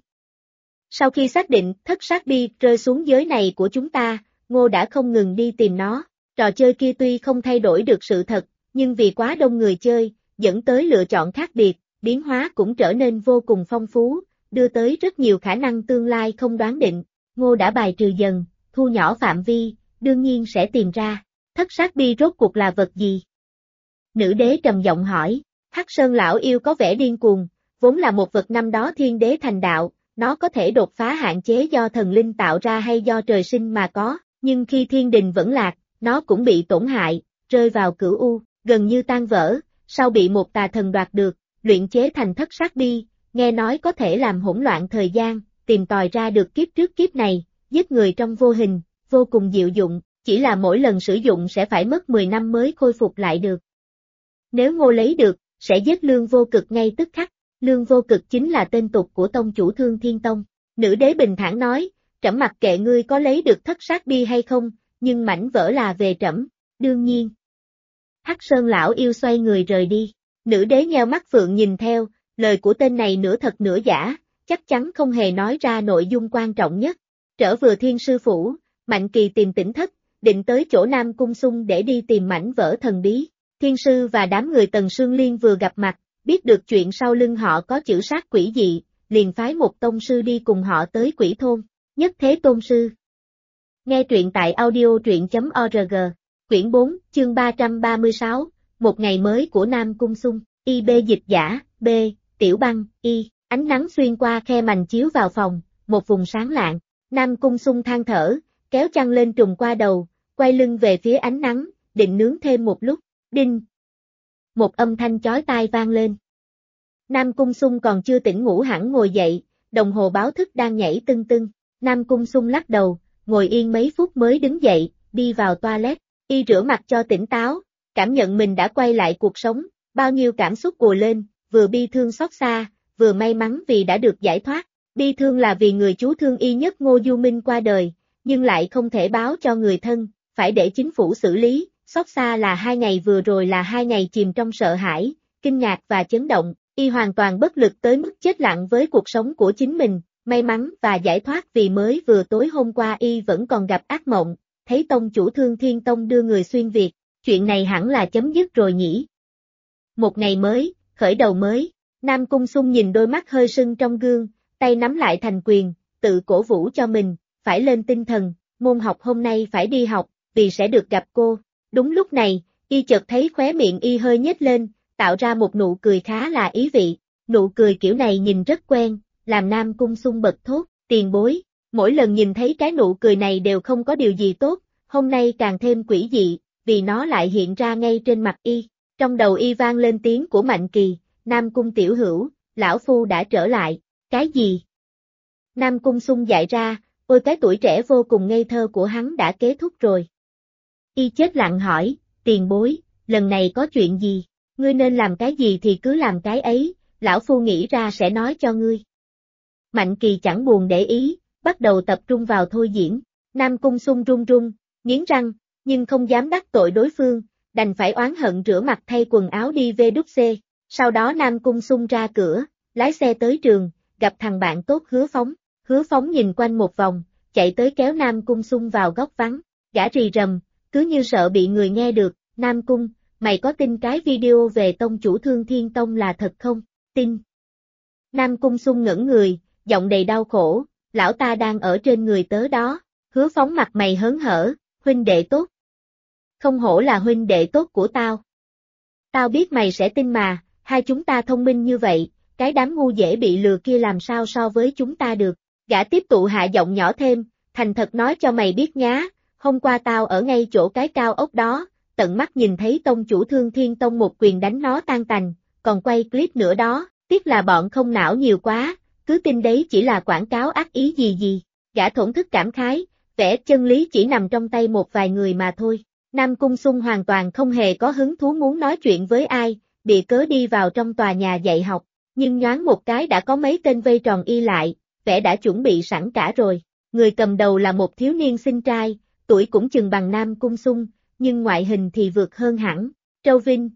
Speaker 1: Sau khi xác định thất sát bi rơi xuống giới này của chúng ta, Ngô đã không ngừng đi tìm nó, trò chơi kia tuy không thay đổi được sự thật, nhưng vì quá đông người chơi, dẫn tới lựa chọn khác biệt, biến hóa cũng trở nên vô cùng phong phú, đưa tới rất nhiều khả năng tương lai không đoán định. Ngô đã bài trừ dần, thu nhỏ phạm vi, đương nhiên sẽ tìm ra, thất sát bi rốt cuộc là vật gì? Nữ Đế trầm giọng hỏi, Hắc Sơn Lão Yêu có vẻ điên cuồng, vốn là một vật năm đó thiên đế thành đạo, nó có thể đột phá hạn chế do thần linh tạo ra hay do trời sinh mà có, nhưng khi thiên đình vẫn lạc, nó cũng bị tổn hại, rơi vào cửu u, gần như tan vỡ, sau bị một tà thần đoạt được, luyện chế thành thất sát bi, nghe nói có thể làm hỗn loạn thời gian, tìm tòi ra được kiếp trước kiếp này, giết người trong vô hình, vô cùng diệu dụng, chỉ là mỗi lần sử dụng sẽ phải mất 10 năm mới khôi phục lại được. Nếu Ngô lấy được, sẽ giết Lương Vô Cực ngay tức khắc. Lương Vô Cực chính là tên tục của tông chủ Thương Thiên Tông. Nữ Đế bình thản nói, trẫm mặc kệ ngươi có lấy được thất sát bi hay không, nhưng mảnh vỡ là về trẫm, đương nhiên. Hắc Sơn Lão Yêu xoay người rời đi. Nữ Đế nheo mắt phượng nhìn theo, lời của tên này nửa thật nửa giả, chắc chắn không hề nói ra nội dung quan trọng nhất. Trở vừa Thiên Sư Phủ, Mạnh Kỳ tìm Tỉnh Thất, định tới chỗ Nam Cung Sung để đi tìm mảnh vỡ thần bí. Thiên Sư và đám người Tần Sương Liên vừa gặp mặt, biết được chuyện sau lưng họ có chữ sát quỷ dị, liền phái một tông sư đi cùng họ tới quỷ thôn, Nhất Thế Tôn Sư. Nghe truyện tại audio.org, quyển 4, chương 336, một ngày mới của Nam Cung Sung, IB dịch giả, B, Tiểu Băng, Y, ánh nắng xuyên qua khe mành chiếu vào phòng, một vùng sáng lạng, Nam Cung Sung than thở, kéo chăn lên trùm qua đầu, quay lưng về phía ánh nắng, định nướng thêm một lúc, đinh. Một âm thanh chói tai vang lên. Nam Cung Sung còn chưa tỉnh ngủ hẳn ngồi dậy, đồng hồ báo thức đang nhảy tưng tưng. Nam Cung Sung lắc đầu, ngồi yên mấy phút mới đứng dậy, đi vào toilet, y rửa mặt cho tỉnh táo, cảm nhận mình đã quay lại cuộc sống, bao nhiêu cảm xúc ùa lên, vừa bi thương xót xa, vừa may mắn vì đã được giải thoát. Bi thương là vì người chú thương y nhất Ngô Du Minh qua đời, nhưng lại không thể báo cho người thân, phải để chính phủ xử lý. Xót xa là 2 ngày vừa rồi là 2 ngày chìm trong sợ hãi, kinh ngạc và chấn động, y hoàn toàn bất lực tới mức chết lặng với cuộc sống của chính mình, may mắn và giải thoát vì mới vừa tối hôm qua y vẫn còn gặp ác mộng, thấy tông chủ Thương Thiên Tông đưa người xuyên Việt, chuyện này hẳn là chấm dứt rồi nhỉ. Một ngày mới, khởi đầu mới, Nam Cung Sung nhìn đôi mắt hơi sưng trong gương, tay nắm lại thành quyền, tự cổ vũ cho mình, phải lên tinh thần, môn học hôm nay phải đi học, vì sẽ được gặp cô. Đúng lúc này, y chợt thấy khóe miệng y hơi nhếch lên, tạo ra một nụ cười khá là ý vị. Nụ cười kiểu này nhìn rất quen, làm Nam Cung Sung bật thốt, tiền bối. Mỗi lần nhìn thấy cái nụ cười này đều không có điều gì tốt, hôm nay càng thêm quỷ dị, vì nó lại hiện ra ngay trên mặt y. Trong đầu y vang lên tiếng của Mạnh Kỳ, Nam Cung tiểu hữu, lão phu đã trở lại. Cái gì? Nam Cung Sung dại ra, ôi cái tuổi trẻ vô cùng ngây thơ của hắn đã kết thúc rồi. Y chết lặng hỏi, tiền bối, lần này có chuyện gì? Ngươi nên làm cái gì thì cứ làm cái ấy, lão phu nghĩ ra sẽ nói cho ngươi. Mạnh Kỳ chẳng buồn để ý, bắt đầu tập trung vào thôi diễn. Nam Cung Sung run run, nghiến răng, nhưng không dám đắc tội đối phương, đành phải oán hận rửa mặt thay quần áo đi về đúc xe. Sau đó Nam Cung Sung ra cửa, lái xe tới trường, gặp thằng bạn tốt Hứa Phóng. Hứa Phóng nhìn quanh một vòng, chạy tới kéo Nam Cung Sung vào góc vắng, gã rì rầm, cứ như sợ bị người nghe được. Nam Cung, mày có tin cái video về tông chủ Thương Thiên Tông là thật không? Tin. Nam Cung Sung ngẩn người, giọng đầy đau khổ, lão ta đang ở trên người tớ đó. Hứa Phóng mặt mày hớn hở, huynh đệ tốt. Không hổ là huynh đệ tốt của tao. Tao biết mày sẽ tin mà, hai chúng ta thông minh như vậy, cái đám ngu dễ bị lừa kia làm sao so với chúng ta được. Gã tiếp tục hạ giọng nhỏ thêm, thành thật nói cho mày biết nhá, hôm qua tao ở ngay chỗ cái cao ốc đó, tận mắt nhìn thấy tông chủ Thương Thiên Tông một quyền đánh nó tan tành, còn quay clip nữa đó, tiếc là bọn không não nhiều quá, cứ tin đấy chỉ là quảng cáo ác ý gì gì. Gã thổn thức cảm khái, vẻ chân lý chỉ nằm trong tay một vài người mà thôi. Nam Cung Sung hoàn toàn không hề có hứng thú muốn nói chuyện với ai, bị cớ đi vào trong tòa nhà dạy học, nhưng nhoáng một cái đã có mấy tên vây tròn y lại, vẻ đã chuẩn bị sẵn cả rồi. Người cầm đầu là một thiếu niên xinh trai, tuổi cũng chừng bằng Nam Cung Sung, nhưng ngoại hình thì vượt hơn hẳn. Trâu Vinh.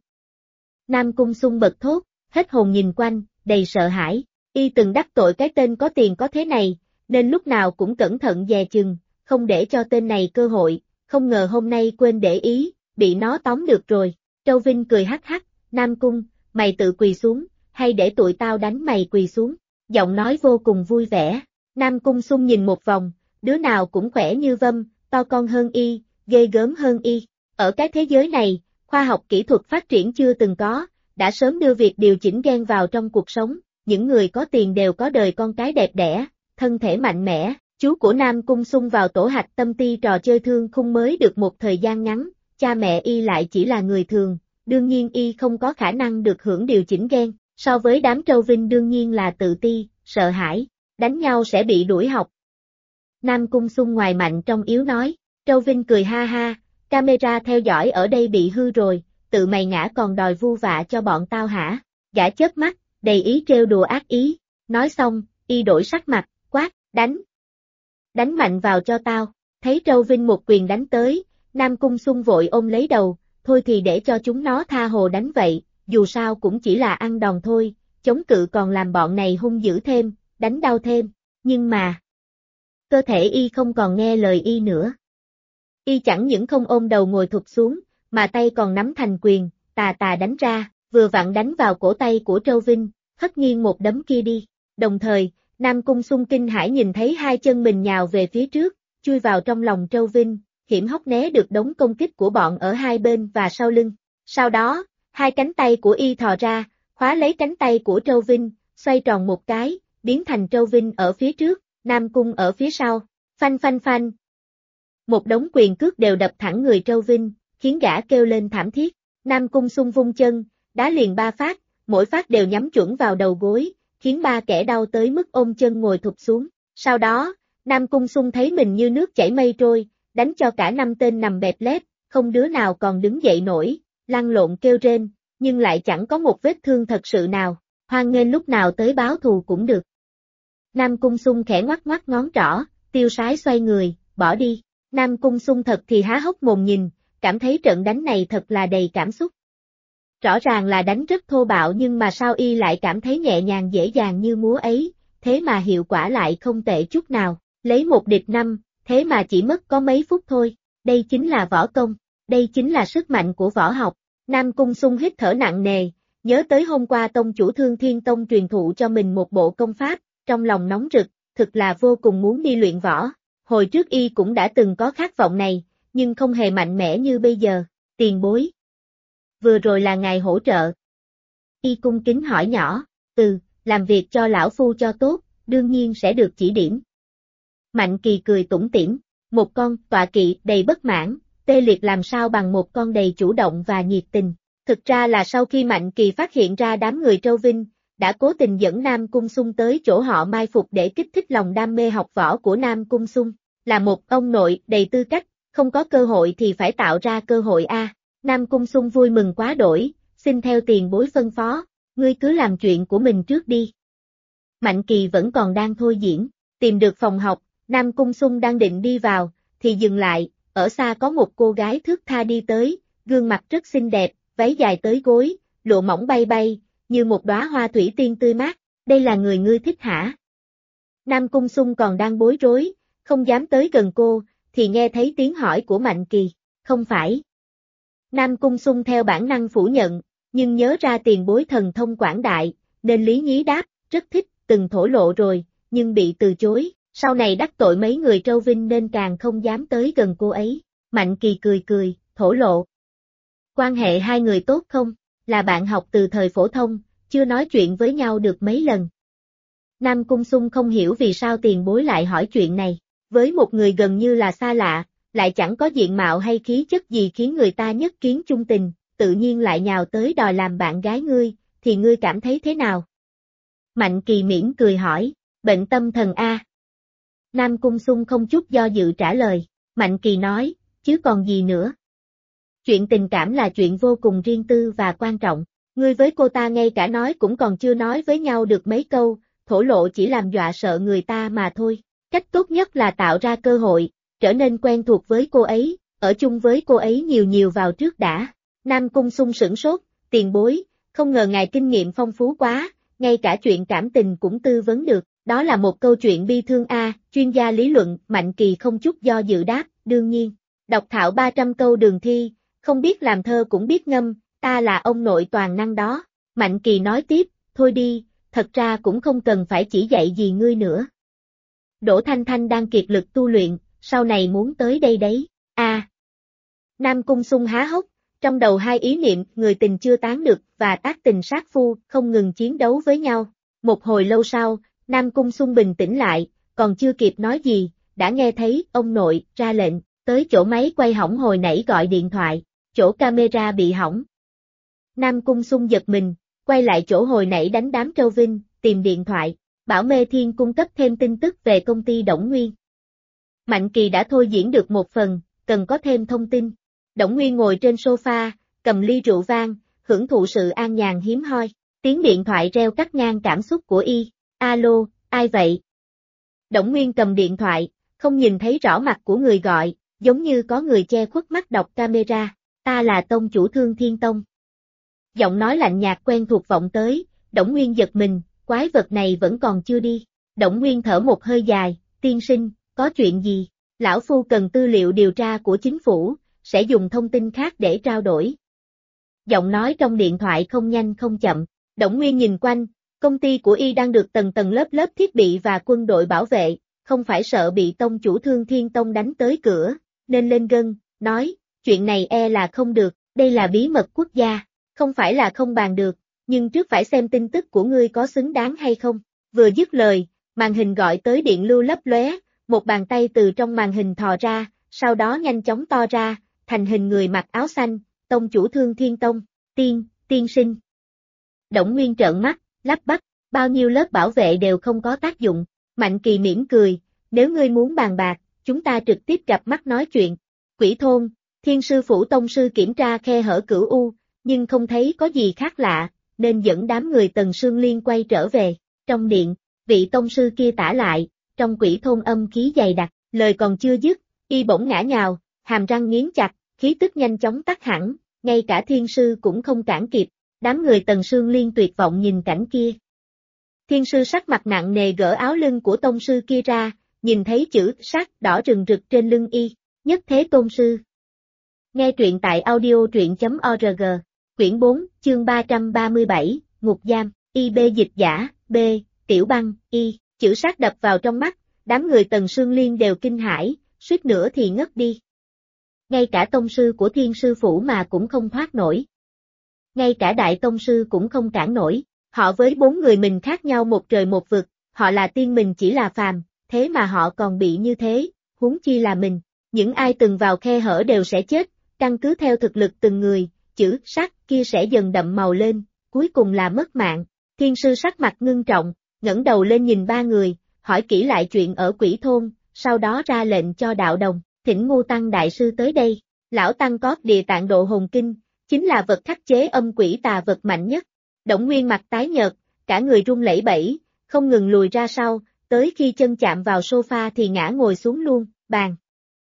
Speaker 1: Nam Cung Sung bật thốt, hết hồn nhìn quanh, đầy sợ hãi. Y từng đắc tội cái tên có tiền có thế này, nên lúc nào cũng cẩn thận dè chừng, không để cho tên này cơ hội, không ngờ hôm nay quên để ý, bị nó tóm được rồi. Trâu Vinh cười hắc hắc, Nam Cung, mày tự quỳ xuống, hay để tụi tao đánh mày quỳ xuống? Giọng nói vô cùng vui vẻ. Nam Cung Sung nhìn một vòng, đứa nào cũng khỏe như vâm, to con hơn y, ghê gớm hơn y. Ở cái thế giới này, khoa học kỹ thuật phát triển chưa từng có, đã sớm đưa việc điều chỉnh gen vào trong cuộc sống, những người có tiền đều có đời con cái đẹp đẽ, thân thể mạnh mẽ. Chú của Nam Cung Sung vào tổ hạch tâm ti trò chơi thương khung mới được một thời gian ngắn, cha mẹ y lại chỉ là người thường, đương nhiên y không có khả năng được hưởng điều chỉnh gen, so với đám Trâu Vinh đương nhiên là tự ti, sợ hãi, đánh nhau sẽ bị đuổi học. Nam Cung Sung ngoài mạnh trong yếu nói, Trâu Vinh cười ha ha, camera theo dõi ở đây bị hư rồi, tự mày ngã còn đòi vu vạ cho bọn tao hả? Gã chớp mắt, đầy ý trêu đùa ác ý, nói xong, y đổi sắc mặt, quát, đánh. Đánh mạnh vào cho tao. Thấy Trâu Vinh một quyền đánh tới, Nam Cung Sung vội ôm lấy đầu, thôi thì để cho chúng nó tha hồ đánh vậy, dù sao cũng chỉ là ăn đòn thôi, chống cự còn làm bọn này hung dữ thêm, đánh đau thêm, nhưng mà cơ thể y không còn nghe lời y nữa. Y chẳng những không ôm đầu ngồi thụp xuống, mà tay còn nắm thành quyền, tà tà đánh ra, vừa vặn đánh vào cổ tay của Trâu Vinh, hất nghiêng một đấm kia đi. Đồng thời, Nam Cung Sung kinh hãi nhìn thấy hai chân mình nhào về phía trước, chui vào trong lòng Trâu Vinh, hiểm hóc né được đống công kích của bọn ở hai bên và sau lưng. Sau đó, hai cánh tay của y thò ra, khóa lấy cánh tay của Trâu Vinh, xoay tròn một cái, biến thành Trâu Vinh ở phía trước, Nam Cung ở phía sau. Phanh phanh phanh. Một đống quyền cước đều đập thẳng người Trâu Vinh, khiến gã kêu lên thảm thiết. Nam Cung Sung vung chân, đá liền ba phát, mỗi phát đều nhắm chuẩn vào đầu gối, khiến ba kẻ đau tới mức ôm chân ngồi thụp xuống. Sau đó, Nam Cung Sung thấy mình như nước chảy mây trôi, đánh cho cả năm tên nằm bẹp lép, không đứa nào còn đứng dậy nổi, lăn lộn kêu rên, nhưng lại chẳng có một vết thương thật sự nào, hoan nghênh lúc nào tới báo thù cũng được. Nam Cung Sung khẽ ngoắc ngoắc ngón trỏ, tiêu sái xoay người, bỏ đi. Nam Cung Sung thật thì há hốc mồm nhìn, cảm thấy trận đánh này thật là đầy cảm xúc. Rõ ràng là đánh rất thô bạo nhưng mà sao y lại cảm thấy nhẹ nhàng dễ dàng như múa ấy, thế mà hiệu quả lại không tệ chút nào, lấy một địch năm, thế mà chỉ mất có mấy phút thôi, đây chính là võ công, đây chính là sức mạnh của võ học. Nam Cung Sung hít thở nặng nề, nhớ tới hôm qua tông chủ Thương Thiên Tông truyền thụ cho mình một bộ công pháp, trong lòng nóng rực, thực là vô cùng muốn đi luyện võ. Hồi trước y cũng đã từng có khát vọng này, nhưng không hề mạnh mẽ như bây giờ. Tiền bối. Vừa rồi là ngài hỗ trợ. Y cung kính hỏi nhỏ, làm việc cho lão phu cho tốt, đương nhiên sẽ được chỉ điểm. Mạnh Kỳ cười tủm tỉm, một con tọa kỵ đầy bất mãn, tê liệt làm sao bằng một con đầy chủ động và nhiệt tình. Thực ra là sau khi Mạnh Kỳ phát hiện ra đám người Trâu Vinh, đã cố tình dẫn Nam Cung Sung tới chỗ họ mai phục để kích thích lòng đam mê học võ của Nam Cung Sung. Là một ông nội đầy tư cách, không có cơ hội thì phải tạo ra cơ hội a. Nam Cung Xung vui mừng quá đổi, xin theo tiền bối phân phó, ngươi cứ làm chuyện của mình trước đi. Mạnh Kỳ vẫn còn đang thôi diễn, tìm được phòng học, Nam Cung Xung đang định đi vào, thì dừng lại, ở xa có một cô gái thướt tha đi tới, gương mặt rất xinh đẹp, váy dài tới gối, lụa mỏng bay bay, như một đóa hoa thủy tiên tươi mát, đây là người ngươi thích hả? Nam Cung Xung còn đang bối rối, không dám tới gần cô, thì nghe thấy tiếng hỏi của Mạnh Kỳ, không phải. Nam Cung Xung theo bản năng phủ nhận, nhưng nhớ ra tiền bối thần thông quảng đại, nên lý nhí đáp, rất thích, từng thổ lộ rồi, nhưng bị từ chối, sau này đắc tội mấy người Trâu Vinh nên càng không dám tới gần cô ấy. Mạnh Kỳ cười cười, thổ lộ. Quan hệ hai người tốt không? Là bạn học từ thời phổ thông, chưa nói chuyện với nhau được mấy lần. Nam Cung Xung không hiểu vì sao tiền bối lại hỏi chuyện này, với một người gần như là xa lạ, lại chẳng có diện mạo hay khí chất gì khiến người ta nhất kiến chung tình, tự nhiên lại nhào tới đòi làm bạn gái ngươi, thì ngươi cảm thấy thế nào? Mạnh Kỳ mỉm cười hỏi, bệnh tâm thần a. Nam Cung Xung không chút do dự trả lời, Mạnh Kỳ nói, chứ còn gì nữa. Chuyện tình cảm là chuyện vô cùng riêng tư và quan trọng, ngươi với cô ta ngay cả nói cũng còn chưa nói với nhau được mấy câu, thổ lộ chỉ làm dọa sợ người ta mà thôi. Cách tốt nhất là tạo ra cơ hội, trở nên quen thuộc với cô ấy, ở chung với cô ấy nhiều nhiều vào trước đã. Nam Cung Xung sửng sốt, tiền bối, không ngờ ngài kinh nghiệm phong phú quá, ngay cả chuyện cảm tình cũng tư vấn được, đó là một câu chuyện bi thương a. Chuyên gia lý luận. Mạnh Kỳ không chút do dự đáp, đương nhiên, đọc thạo 300 câu đường thi, không biết làm thơ cũng biết ngâm, ta là ông nội toàn năng đó. Mạnh Kỳ nói tiếp, thôi đi, thật ra cũng không cần phải chỉ dạy gì ngươi nữa. Đỗ Thanh Thanh đang kiệt lực tu luyện, sau này muốn tới đây đấy, a. Nam Cung Xung há hốc, trong đầu hai ý niệm người tình chưa tán được và tác tình sát phu không ngừng chiến đấu với nhau. Một hồi lâu sau, Nam Cung Xung bình tĩnh lại, còn chưa kịp nói gì, đã nghe thấy ông nội ra lệnh, tới chỗ máy quay hỏng hồi nãy gọi điện thoại, chỗ camera bị hỏng. Nam Cung Xung giật mình, quay lại chỗ hồi nãy đánh đám Trâu Vinh, tìm điện thoại, bảo Mê Thiên cung cấp thêm tin tức về công ty Đổng Nguyên. Mạnh Kỳ đã thôi diễn được một phần, cần có thêm thông tin. Đổng Nguyên ngồi trên sofa, cầm ly rượu vang, hưởng thụ sự an nhàn hiếm hoi. Tiếng điện thoại reo cắt ngang cảm xúc của y. Alo, ai vậy? Đổng Nguyên cầm điện thoại, không nhìn thấy rõ mặt của người gọi, giống như có người che khuất mắt đọc camera. Ta là tông chủ Thương Thiên Tông. Giọng nói lạnh nhạt quen thuộc vọng tới, Đổng Nguyên giật mình, quái vật này vẫn còn chưa đi. Đổng Nguyên thở một hơi dài, tiên sinh, có chuyện gì? Lão Phu cần tư liệu điều tra của chính phủ, sẽ dùng thông tin khác để trao đổi. Giọng nói trong điện thoại không nhanh không chậm, Đổng Nguyên nhìn quanh, công ty của y đang được tầng tầng lớp lớp thiết bị và quân đội bảo vệ, không phải sợ bị tông chủ Thương Thiên Tông đánh tới cửa, nên lên gân, nói, chuyện này e là không được, đây là bí mật quốc gia, không phải là không bàn được, nhưng trước phải xem tin tức của ngươi có xứng đáng hay không. Vừa dứt lời, màn hình gọi tới điện lưu lấp lóe, một bàn tay từ trong màn hình thò ra, sau đó nhanh chóng to ra, thành hình người mặc áo xanh, tông chủ Thương Thiên Tông, tiên sinh. Đổng Nguyên trợn mắt, lắp bắp, bao nhiêu lớp bảo vệ đều không có tác dụng. Mạnh Kỳ mỉm cười, nếu ngươi muốn bàn bạc, chúng ta trực tiếp gặp mắt nói chuyện. Quỷ thôn, Thiên sư phủ tông sư kiểm tra khe hở cửu u, nhưng không thấy có gì khác lạ, nên dẫn đám người Tần Sương Liên quay trở về. Trong điện, vị tông sư kia tả lại, trong quỷ thôn âm khí dày đặc, lời còn chưa dứt, y bỗng ngã nhào, hàm răng nghiến chặt, khí tức nhanh chóng tắt hẳn, ngay cả thiên sư cũng không cản kịp. Đám người Tần Sương Liên tuyệt vọng nhìn cảnh kia. Thiên sư sắc mặt nặng nề gỡ áo lưng của tông sư kia ra, nhìn thấy chữ sắc đỏ rừng rực trên lưng y, Nhất Thế Tôn Sư. Nghe truyện tại audio.org, quyển 4, chương 337, Ngục Giam, IB dịch giả, B, Tiểu Băng, Y, chữ sắc đập vào trong mắt, đám người Tần Sương Liên đều kinh hãi, suýt nữa thì ngất đi. Ngay cả tông sư của Thiên sư phủ mà cũng không thoát nổi. Ngay cả đại tông sư cũng không cản nổi, họ với 4 người mình khác nhau một trời một vực, họ là tiên mình chỉ là phàm, thế mà họ còn bị như thế, huống chi là mình. Những ai từng vào khe hở đều sẽ chết, căn cứ theo thực lực từng người, chữ sắc kia sẽ dần đậm màu lên, cuối cùng là mất mạng. Thiên sư sắc mặt ngưng trọng, ngẩng đầu lên nhìn 3 người, hỏi kỹ lại chuyện ở quỷ thôn, sau đó ra lệnh cho đạo đồng, thỉnh Ngô Tăng Đại Sư tới đây. Lão Tăng có Địa Tạng Độ Hồn Kinh, chính là vật khắc chế âm quỷ tà vật mạnh nhất. Đổng Nguyên mặt tái nhợt, cả người run lẩy bẩy, không ngừng lùi ra sau, tới khi chân chạm vào sofa thì ngã ngồi xuống luôn. Bàn.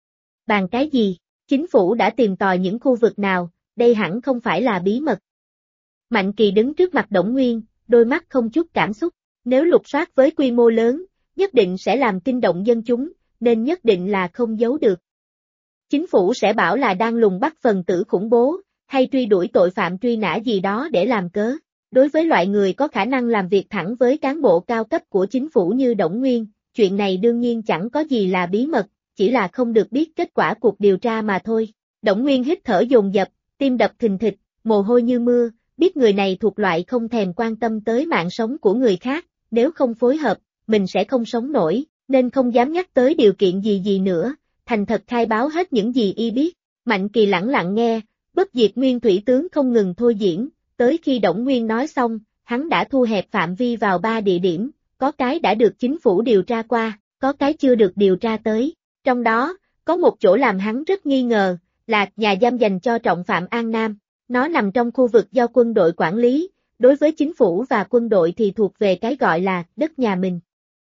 Speaker 1: Bàn cái gì? Chính phủ đã tìm tòi những khu vực nào, đây hẳn không phải là bí mật. Mạnh Kỳ đứng trước mặt Đổng Nguyên, đôi mắt không chút cảm xúc. Nếu lục soát với quy mô lớn, nhất định sẽ làm kinh động dân chúng, nên nhất định là không giấu được. Chính phủ sẽ bảo là đang lùng bắt phần tử khủng bố, hay truy đuổi tội phạm truy nã gì đó để làm cớ. Đối với loại người có khả năng làm việc thẳng với cán bộ cao cấp của chính phủ như Đổng Nguyên, chuyện này đương nhiên chẳng có gì là bí mật, chỉ là không được biết kết quả cuộc điều tra mà thôi. Đổng Nguyên hít thở dồn dập, tim đập thình thịch, mồ hôi như mưa, biết người này thuộc loại không thèm quan tâm tới mạng sống của người khác, nếu không phối hợp, mình sẽ không sống nổi, nên không dám nhắc tới điều kiện gì nữa, thành thật khai báo hết những gì y biết. Mạnh Kỳ lẳng lặng nghe, Bất Diệt Nguyên Thủy Tướng không ngừng thôi diễn, tới khi Đổng Nguyên nói xong, hắn đã thu hẹp phạm vi vào 3 địa điểm, có cái đã được chính phủ điều tra qua, có cái chưa được điều tra tới. Trong đó, có một chỗ làm hắn rất nghi ngờ, là nhà giam dành cho trọng phạm An Nam. Nó nằm trong khu vực do quân đội quản lý, đối với chính phủ và quân đội thì thuộc về cái gọi là đất nhà mình.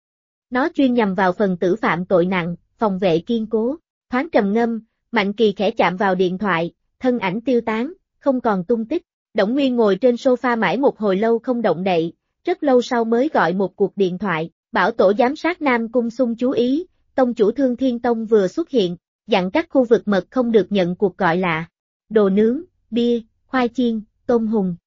Speaker 1: Nó chuyên nhằm vào phần tử phạm tội nặng, phòng vệ kiên cố. Thoáng trầm ngâm, Mạnh Kỳ khẽ chạm vào điện thoại, thân ảnh tiêu tán, không còn tung tích. Đổng Nguyên ngồi trên sofa mãi một hồi lâu không động đậy, rất lâu sau mới gọi một cuộc điện thoại, bảo tổ giám sát Nam Cung Sung chú ý, tông chủ Thương Thiên Tông vừa xuất hiện, dặn các khu vực mật không được nhận cuộc gọi lạ. Đồ nướng, bia, khoai chiên, tôm hùm.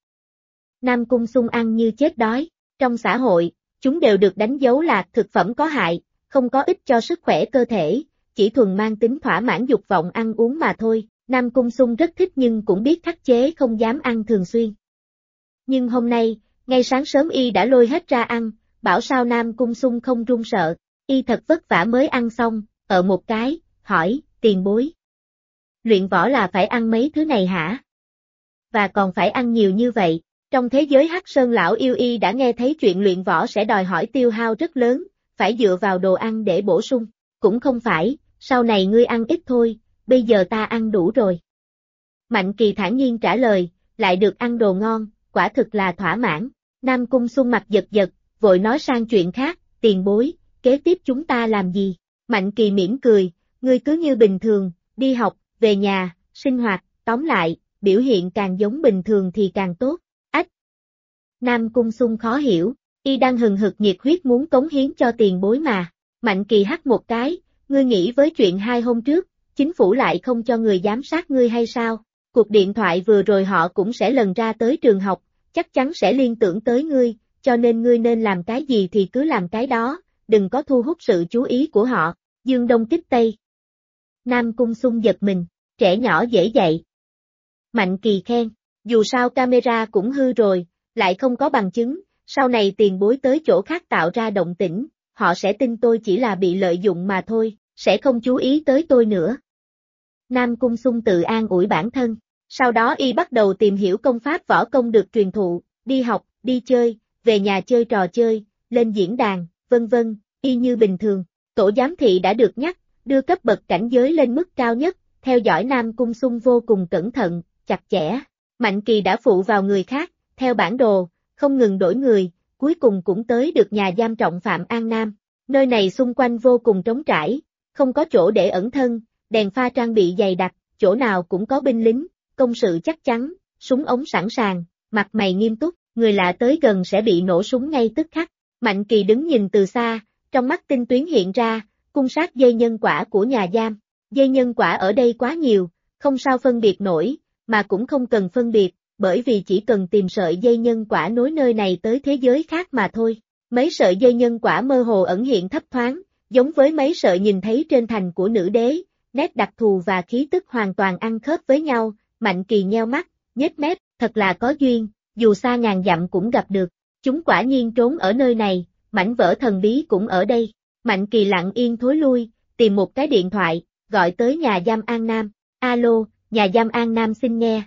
Speaker 1: Nam Cung Sung ăn như chết đói, trong xã hội, chúng đều được đánh dấu là thực phẩm có hại, không có ích cho sức khỏe cơ thể, chỉ thuần mang tính thỏa mãn dục vọng ăn uống mà thôi. Nam Cung Sung rất thích nhưng cũng biết khắc chế không dám ăn thường xuyên. Nhưng hôm nay, ngay sáng sớm y đã lôi hết ra ăn, bảo sao Nam Cung Sung không run sợ, y thật vất vả mới ăn xong, một cái, hỏi, tiền bối. Luyện võ là phải ăn mấy thứ này hả? Và còn phải ăn nhiều như vậy. Trong thế giới Hắc Sơn lão yêu y đã nghe thấy chuyện luyện võ sẽ đòi hỏi tiêu hao rất lớn, phải dựa vào đồ ăn để bổ sung. Cũng không phải, sau này ngươi ăn ít thôi, bây giờ ta ăn đủ rồi. Mạnh Kỳ thản nhiên trả lời, lại được ăn đồ ngon, quả thực là thỏa mãn. Nam Cung Sung mặt giật giật, vội nói sang chuyện khác, tiền bối, kế tiếp chúng ta làm gì? Mạnh Kỳ mỉm cười, ngươi cứ như bình thường, đi học, về nhà, sinh hoạt, tóm lại, biểu hiện càng giống bình thường thì càng tốt. Ách! Nam Cung Sung khó hiểu, y đang hừng hực nhiệt huyết muốn cống hiến cho tiền bối mà. Mạnh Kỳ hắt một cái, ngươi nghĩ với chuyện 2 hôm trước, chính phủ lại không cho người giám sát ngươi hay sao? Cuộc điện thoại vừa rồi họ cũng sẽ lần ra tới trường học, chắc chắn sẽ liên tưởng tới ngươi, cho nên ngươi nên làm cái gì thì cứ làm cái đó, đừng có thu hút sự chú ý của họ. Dương Đông kích Tây. Nam Cung Sung giật mình, trẻ nhỏ dễ dạy. Mạnh Kỳ khen, dù sao camera cũng hư rồi, lại không có bằng chứng, sau này tiền bối tới chỗ khác tạo ra động tĩnh, họ sẽ tin tôi chỉ là bị lợi dụng mà thôi, sẽ không chú ý tới tôi nữa. Nam Cung Sung tự an ủi bản thân, sau đó y bắt đầu tìm hiểu công pháp võ công được truyền thụ, đi học, đi chơi, về nhà chơi trò chơi, lên diễn đàn, vân vân, y như bình thường. Tổ giám thị đã được nhắc, đưa cấp bậc cảnh giới lên mức cao nhất, theo dõi Nam Cung Sung vô cùng cẩn thận, chặt chẽ. Mạnh Kỳ đã phụ vào người khác, theo bản đồ, không ngừng đổi người, cuối cùng cũng tới được nhà giam trọng phạm An Nam. Nơi này xung quanh vô cùng trống trải, không có chỗ để ẩn thân, đèn pha trang bị dày đặc, chỗ nào cũng có binh lính, công sự chắc chắn, súng ống sẵn sàng, mặt mày nghiêm túc, người lạ tới gần sẽ bị nổ súng ngay tức khắc. Mạnh Kỳ đứng nhìn từ xa, trong mắt tinh tuyến hiện ra, cung sát dây nhân quả của nhà giam. Dây nhân quả ở đây quá nhiều, không sao phân biệt nổi, mà cũng không cần phân biệt, bởi vì chỉ cần tìm sợi dây nhân quả nối nơi này tới thế giới khác mà thôi. Mấy sợi dây nhân quả mơ hồ ẩn hiện thấp thoáng, giống với mấy sợi nhìn thấy trên thành của nữ đế, nét đặc thù và khí tức hoàn toàn ăn khớp với nhau. Mạnh Kỳ nheo mắt, nhếch mép, thật là có duyên, dù xa ngàn dặm cũng gặp được. Chúng quả nhiên trốn ở nơi này, mảnh vỡ thần bí cũng ở đây. Mạnh Kỳ lặng yên thối lui, tìm một cái điện thoại, gọi tới nhà giam An Nam. Alo, nhà giam An Nam xin nghe.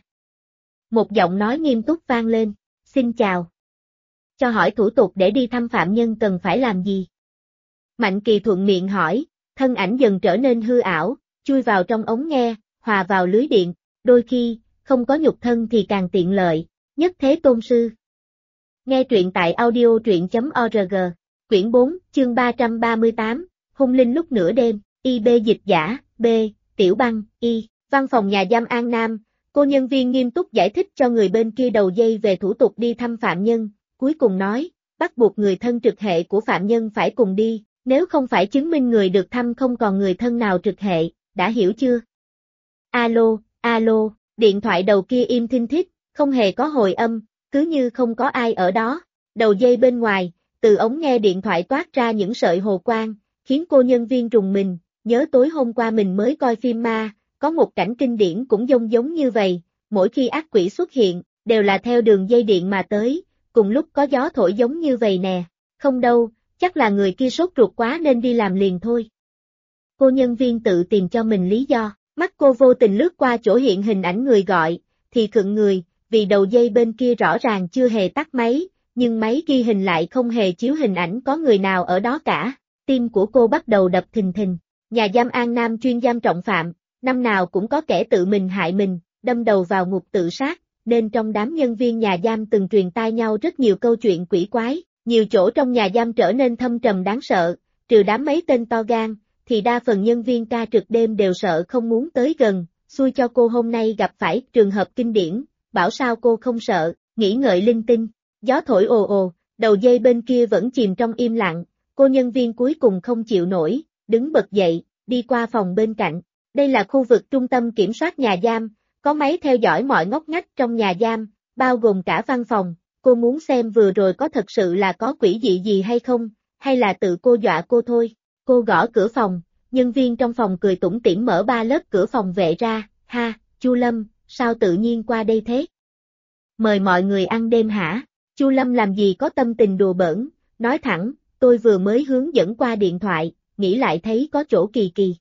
Speaker 1: Một giọng nói nghiêm túc vang lên, xin chào. Cho hỏi thủ tục để đi thăm phạm nhân cần phải làm gì? Mạnh Kỳ thuận miệng hỏi, thân ảnh dần trở nên hư ảo, chui vào trong ống nghe, hòa vào lưới điện, đôi khi, không có nhục thân thì càng tiện lợi, nhất thế tôn sư. Nghe truyện tại audio.truyện.org, quyển 4, chương 338, hung linh lúc nửa đêm, IB dịch giả, B, Tiểu Băng, Y, văn phòng nhà giam An Nam, cô nhân viên nghiêm túc giải thích cho người bên kia đầu dây về thủ tục đi thăm phạm nhân, cuối cùng nói, bắt buộc người thân trực hệ của phạm nhân phải cùng đi, nếu không phải chứng minh người được thăm không còn người thân nào trực hệ, đã hiểu chưa? Alo, alo, điện thoại đầu kia im thinh thít, không hề có hồi âm, cứ như không có ai ở đó. Đầu dây bên ngoài, từ ống nghe điện thoại toát ra những sợi hồ quang, khiến cô nhân viên rùng mình, nhớ tối hôm qua mình mới coi phim ma, có một cảnh kinh điển cũng giống như vậy, mỗi khi ác quỷ xuất hiện, đều là theo đường dây điện mà tới, cùng lúc có gió thổi giống như vậy nè, không đâu, chắc là người kia sốt ruột quá nên đi làm liền thôi. Cô nhân viên tự tìm cho mình lý do, mắt cô vô tình lướt qua chỗ hiện hình ảnh người gọi, thì khựng người, vì đầu dây bên kia rõ ràng chưa hề tắt máy, nhưng máy ghi hình lại không hề chiếu hình ảnh có người nào ở đó cả. Tim của cô bắt đầu đập thình thình. Nhà giam An Nam chuyên giam trọng phạm, năm nào cũng có kẻ tự mình hại mình, đâm đầu vào ngục tự sát, nên trong đám nhân viên nhà giam từng truyền tai nhau rất nhiều câu chuyện quỷ quái. Nhiều chỗ trong nhà giam trở nên thâm trầm đáng sợ, trừ đám mấy tên to gan, thì đa phần nhân viên ca trực đêm đều sợ không muốn tới gần, xui cho cô hôm nay gặp phải trường hợp kinh điển, bảo sao cô không sợ, nghĩ ngợi linh tinh, gió thổi ồ ồ, đầu dây bên kia vẫn chìm trong im lặng, cô nhân viên cuối cùng không chịu nổi, đứng bật dậy, đi qua phòng bên cạnh, đây là khu vực trung tâm kiểm soát nhà giam, có máy theo dõi mọi ngóc ngách trong nhà giam, bao gồm cả văn phòng. Cô muốn xem vừa rồi có thật sự là có quỷ dị gì hay không, hay là tự cô dọa cô thôi. Cô gõ cửa phòng, nhân viên trong phòng cười tủm tỉm mở 3 lớp cửa phòng vệ ra, ha, Chu Lâm, sao tự nhiên qua đây thế? Mời mọi người ăn đêm hả? Chu Lâm làm gì có tâm tình đùa bỡn, nói thẳng, tôi vừa mới hướng dẫn qua điện thoại, nghĩ lại thấy có chỗ kỳ kỳ.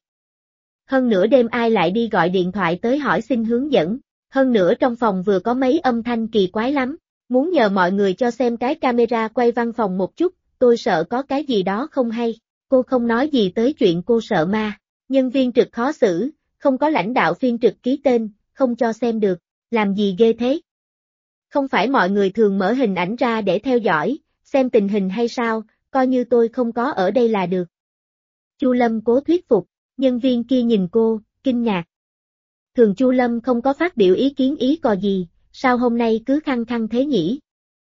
Speaker 1: Hơn nữa đêm ai lại đi gọi điện thoại tới hỏi xin hướng dẫn, hơn nữa trong phòng vừa có mấy âm thanh kỳ quái lắm. Muốn nhờ mọi người cho xem cái camera quay văn phòng một chút, tôi sợ có cái gì đó không hay. Cô không nói gì tới chuyện cô sợ ma. Nhân viên trực khó xử, không có lãnh đạo phiên trực ký tên, không cho xem được. Làm gì ghê thế? Không phải mọi người thường mở hình ảnh ra để theo dõi, xem tình hình hay sao, coi như tôi không có ở đây là được. Chu Lâm cố thuyết phục, nhân viên kia nhìn cô, kinh ngạc. Thường Chu Lâm không có phát biểu ý kiến ý cò gì. Sao hôm nay cứ khăng khăng thế nhỉ?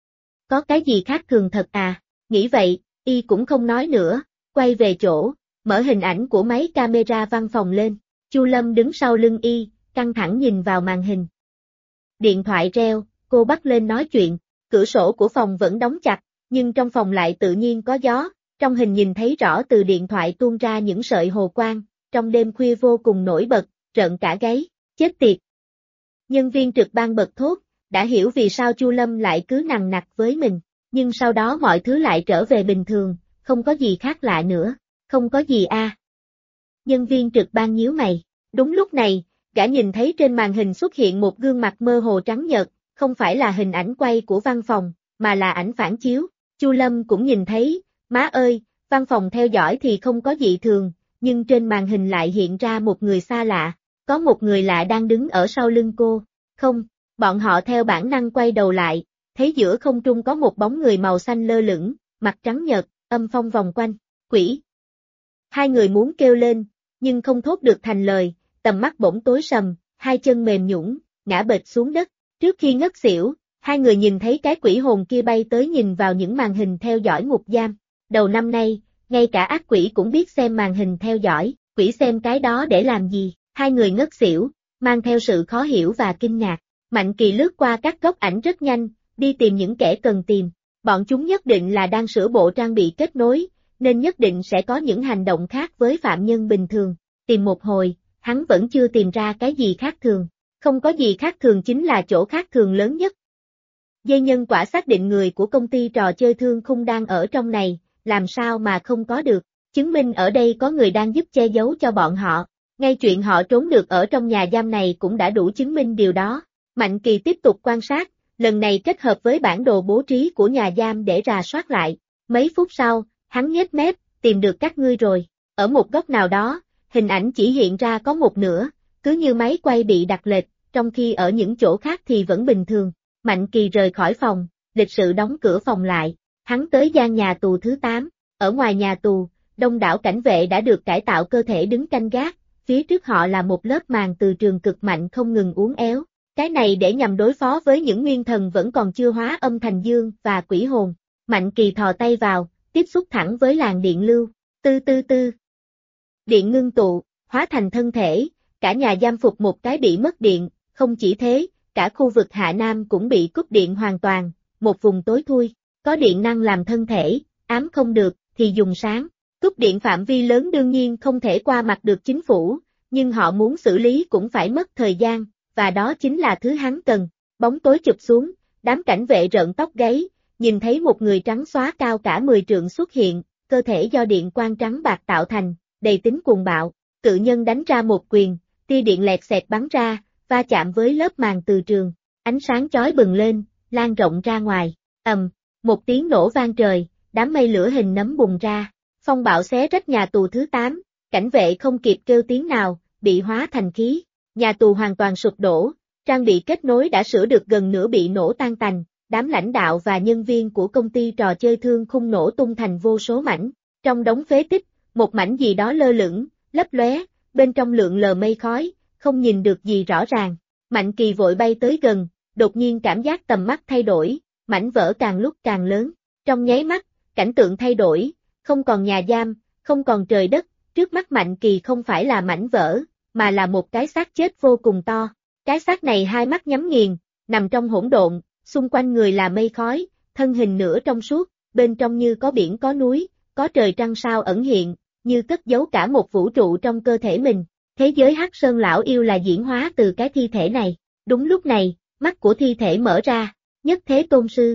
Speaker 1: Có cái gì khác thường thật à? Nghĩ vậy, y cũng không nói nữa, quay về chỗ, mở hình ảnh của máy camera văn phòng lên. Chu Lâm đứng sau lưng y, căng thẳng nhìn vào màn hình. Điện thoại reo, cô bắt lên nói chuyện, cửa sổ của phòng vẫn đóng chặt, nhưng trong phòng lại tự nhiên có gió, trong hình nhìn thấy rõ từ điện thoại tuôn ra những sợi hồ quang, trong đêm khuya vô cùng nổi bật, rợn cả gáy, chết tiệt. Nhân viên trực ban bật thốt, đã hiểu vì sao Chu Lâm lại cứ nằng nặc với mình, nhưng sau đó mọi thứ lại trở về bình thường, không có gì khác lạ nữa, không có gì a. Nhân viên trực ban nhíu mày, đúng lúc này, gã nhìn thấy trên màn hình xuất hiện một gương mặt mơ hồ trắng nhợt, không phải là hình ảnh quay của văn phòng, mà là ảnh phản chiếu, Chu Lâm cũng nhìn thấy, má ơi, văn phòng theo dõi thì không có dị thường, nhưng trên màn hình lại hiện ra một người xa lạ. Có một người lạ đang đứng ở sau lưng cô, không, bọn họ theo bản năng quay đầu lại, thấy giữa không trung có một bóng người màu xanh lơ lửng, mặt trắng nhợt, âm phong vòng quanh, quỷ. Hai người muốn kêu lên, nhưng không thốt được thành lời, tầm mắt bỗng tối sầm, hai chân mềm nhũn, ngã bệt xuống đất, trước khi ngất xỉu, hai người nhìn thấy cái quỷ hồn kia bay tới nhìn vào những màn hình theo dõi ngục giam, đầu năm nay, ngay cả ác quỷ cũng biết xem màn hình theo dõi, quỷ xem cái đó để làm gì? Hai người ngất xỉu, mang theo sự khó hiểu và kinh ngạc. Mạnh Kỳ lướt qua các góc ảnh rất nhanh, đi tìm những kẻ cần tìm. Bọn chúng nhất định là đang sửa bộ trang bị kết nối, nên nhất định sẽ có những hành động khác với phạm nhân bình thường. Tìm một hồi, hắn vẫn chưa tìm ra cái gì khác thường. Không có gì khác thường chính là chỗ khác thường lớn nhất. Dây nhân quả xác định người của công ty trò chơi Thương Khung đang ở trong này, làm sao mà không có được. Chứng minh ở đây có người đang giúp che giấu cho bọn họ. Ngay chuyện họ trốn được ở trong nhà giam này cũng đã đủ chứng minh điều đó. Mạnh Kỳ tiếp tục quan sát, lần này kết hợp với bản đồ bố trí của nhà giam để rà soát lại. Mấy phút sau, hắn nhếch mép, tìm được các ngươi rồi. Ở một góc nào đó, hình ảnh chỉ hiện ra có một nửa, cứ như máy quay bị đặt lệch, trong khi ở những chỗ khác thì vẫn bình thường. Mạnh Kỳ rời khỏi phòng, lịch sự đóng cửa phòng lại, hắn tới gian nhà tù thứ 8, ở ngoài nhà tù, đông đảo cảnh vệ đã được cải tạo cơ thể đứng canh gác, phía trước họ là một lớp màng từ trường cực mạnh không ngừng uốn éo, cái này để nhằm đối phó với những nguyên thần vẫn còn chưa hóa âm thành dương và quỷ hồn. Mạnh Kỳ thò tay vào, tiếp xúc thẳng với làn điện lưu, tư tư tư. Điện ngưng tụ, hóa thành thân thể, cả nhà giam phục một cái bị mất điện, không chỉ thế, cả khu vực Hạ Nam cũng bị cúp điện hoàn toàn, một vùng tối thui, có điện năng làm thân thể, ám không được, thì dùng sáng. Cúp điện phạm vi lớn đương nhiên không thể qua mặt được chính phủ, nhưng họ muốn xử lý cũng phải mất thời gian, và đó chính là thứ hắn cần. Bóng tối chụp xuống, đám cảnh vệ rợn tóc gáy, nhìn thấy một người trắng xóa cao cả 10 trượng xuất hiện, cơ thể do điện quang trắng bạc tạo thành, đầy tính cuồng bạo. Cự nhân đánh ra một quyền, tia điện lẹt xẹt bắn ra, va chạm với lớp màng từ trường, ánh sáng chói bừng lên, lan rộng ra ngoài. Một tiếng nổ vang trời, đám mây lửa hình nấm bùng ra, phong bạo xé rách nhà tù thứ 8, cảnh vệ không kịp kêu tiếng nào, bị hóa thành khí. Nhà tù hoàn toàn sụp đổ, trang bị kết nối đã sửa được gần nửa bị nổ tan tành, đám lãnh đạo và nhân viên của công ty trò chơi thương khung nổ tung thành vô số mảnh. Trong đống phế tích, một mảnh gì đó lơ lửng, lấp lóe, bên trong lượn lờ mây khói, không nhìn được gì rõ ràng. Mạnh Kỳ vội bay tới gần, đột nhiên cảm giác tầm mắt thay đổi, mảnh vỡ càng lúc càng lớn. Trong nháy mắt, cảnh tượng thay đổi, không còn nhà giam, không còn trời đất, trước mắt Mạnh Kỳ không phải là mảnh vỡ, mà là một cái xác chết vô cùng to. Cái xác này hai mắt nhắm nghiền, nằm trong hỗn độn, xung quanh người là mây khói, thân hình nửa trong suốt, bên trong như có biển có núi, có trời trăng sao ẩn hiện, như cất giấu cả một vũ trụ trong cơ thể mình. Thế giới Hắc Sơn lão yêu là diễn hóa từ cái thi thể này. Đúng lúc này, mắt của thi thể mở ra, Nhất Thế Tôn Sư.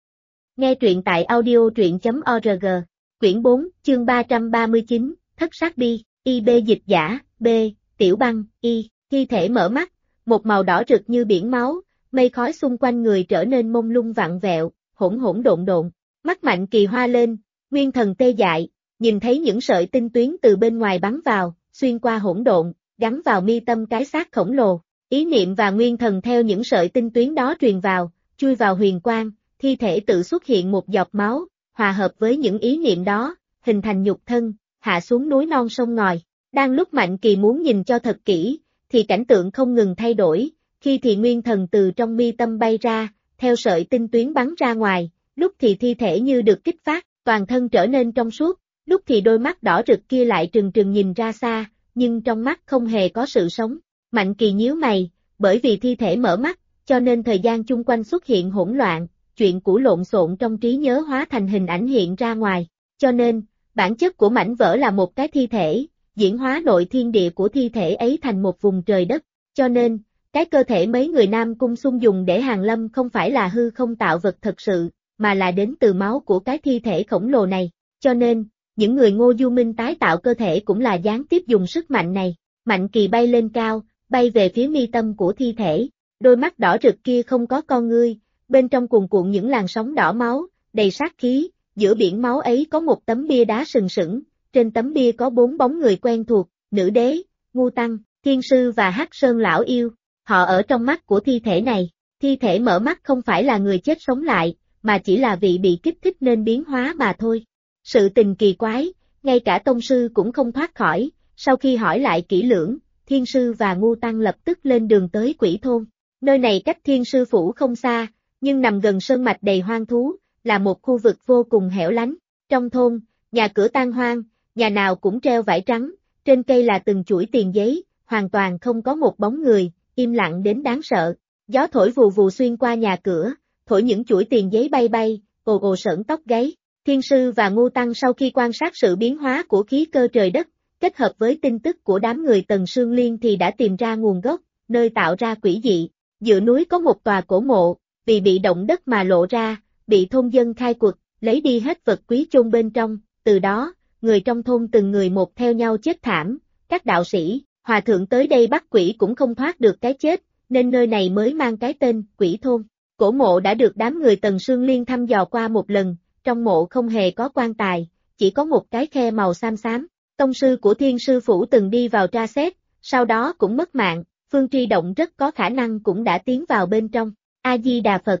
Speaker 1: Nghe truyện tại audio.org, quyển 4, chương 339, Thất Sát Bi, IB dịch giả, B, Tiểu Băng, Y, thi thể mở mắt, một màu đỏ rực như biển máu, mây khói xung quanh người trở nên mông lung vặn vẹo, hỗn hỗn độn độn. Mắt Mạnh Kỳ hoa lên, nguyên thần tê dại, nhìn thấy những sợi tinh tuyến từ bên ngoài bắn vào, xuyên qua hỗn độn, gắn vào mi tâm cái xác khổng lồ. Ý niệm và nguyên thần theo những sợi tinh tuyến đó truyền vào, chui vào huyền quang, thi thể tự xuất hiện một giọt máu, hòa hợp với những ý niệm đó, hình thành nhục thân, hạ xuống núi non sông ngòi. Đang lúc Mạnh Kỳ muốn nhìn cho thật kỹ, thì cảnh tượng không ngừng thay đổi, khi thì nguyên thần từ trong mi tâm bay ra, theo sợi tinh tuyến bắn ra ngoài, lúc thì thi thể như được kích phát, toàn thân trở nên trong suốt, lúc thì đôi mắt đỏ rực kia lại trừng trừng nhìn ra xa, nhưng trong mắt không hề có sự sống. Mạnh Kỳ nhíu mày, bởi vì thi thể mở mắt, cho nên thời gian chung quanh xuất hiện hỗn loạn, chuyện cũ lộn xộn trong trí nhớ hóa thành hình ảnh hiện ra ngoài, cho nên, bản chất của mảnh vỡ là một cái thi thể, diễn hóa nội thiên địa của thi thể ấy thành một vùng trời đất, cho nên, cái cơ thể mấy người Nam Cung Xung dùng để hàng lâm không phải là hư không tạo vật thật sự, mà là đến từ máu của cái thi thể khổng lồ này, cho nên, những người Ngô Du Minh tái tạo cơ thể cũng là gián tiếp dùng sức mạnh này. Mạnh Kỳ bay lên cao, bay về phía mi tâm của thi thể, đôi mắt đỏ rực kia không có con ngươi, bên trong cuồn cuộn những làn sóng đỏ máu, đầy sát khí, giữa biển máu ấy có một tấm bia đá sừng sững, trên tấm bia có 4 bóng người quen thuộc, Nữ Đế, Ngu Tăng, Thiên Sư và Hắc Sơn Lão Yêu, họ ở trong mắt của thi thể này. Thi thể mở mắt không phải là người chết sống lại, mà chỉ là vị bị kích thích nên biến hóa mà thôi. Sự tình kỳ quái, ngay cả tông sư cũng không thoát khỏi, sau khi hỏi lại kỹ lưỡng, Thiên Sư và Ngu Tăng lập tức lên đường tới Quỷ Thôn. Nơi này cách Thiên Sư Phủ không xa, nhưng nằm gần sơn mạch đầy hoang thú, là một khu vực vô cùng hẻo lánh. Trong thôn, nhà cửa tan hoang, nhà nào cũng treo vải trắng, trên cây là từng chuỗi tiền giấy, hoàn toàn không có một bóng người, im lặng đến đáng sợ. Gió thổi vù vù xuyên qua nhà cửa, thổi những chuỗi tiền giấy bay bay, ồ ồ sởn tóc gáy. Thiên Sư và Ngu Tăng sau khi quan sát sự biến hóa của khí cơ trời đất, kết hợp với tin tức của đám người Tần Sương Liên thì đã tìm ra nguồn gốc, nơi tạo ra quỷ dị. Giữa núi có một tòa cổ mộ, vì bị động đất mà lộ ra, bị thôn dân khai quật, lấy đi hết vật quý chôn bên trong, từ đó, người trong thôn từng người một theo nhau chết thảm, các đạo sĩ, hòa thượng tới đây bắt quỷ cũng không thoát được cái chết, nên nơi này mới mang cái tên Quỷ Thôn. Cổ mộ đã được đám người Tần Sương Liên thăm dò qua một lần, trong mộ không hề có quan tài, chỉ có một cái khe màu xám xám. Tông sư của Thiên Sư Phủ từng đi vào tra xét, sau đó cũng mất mạng, Phương Tri Động rất có khả năng cũng đã tiến vào bên trong. A-di-đà Phật.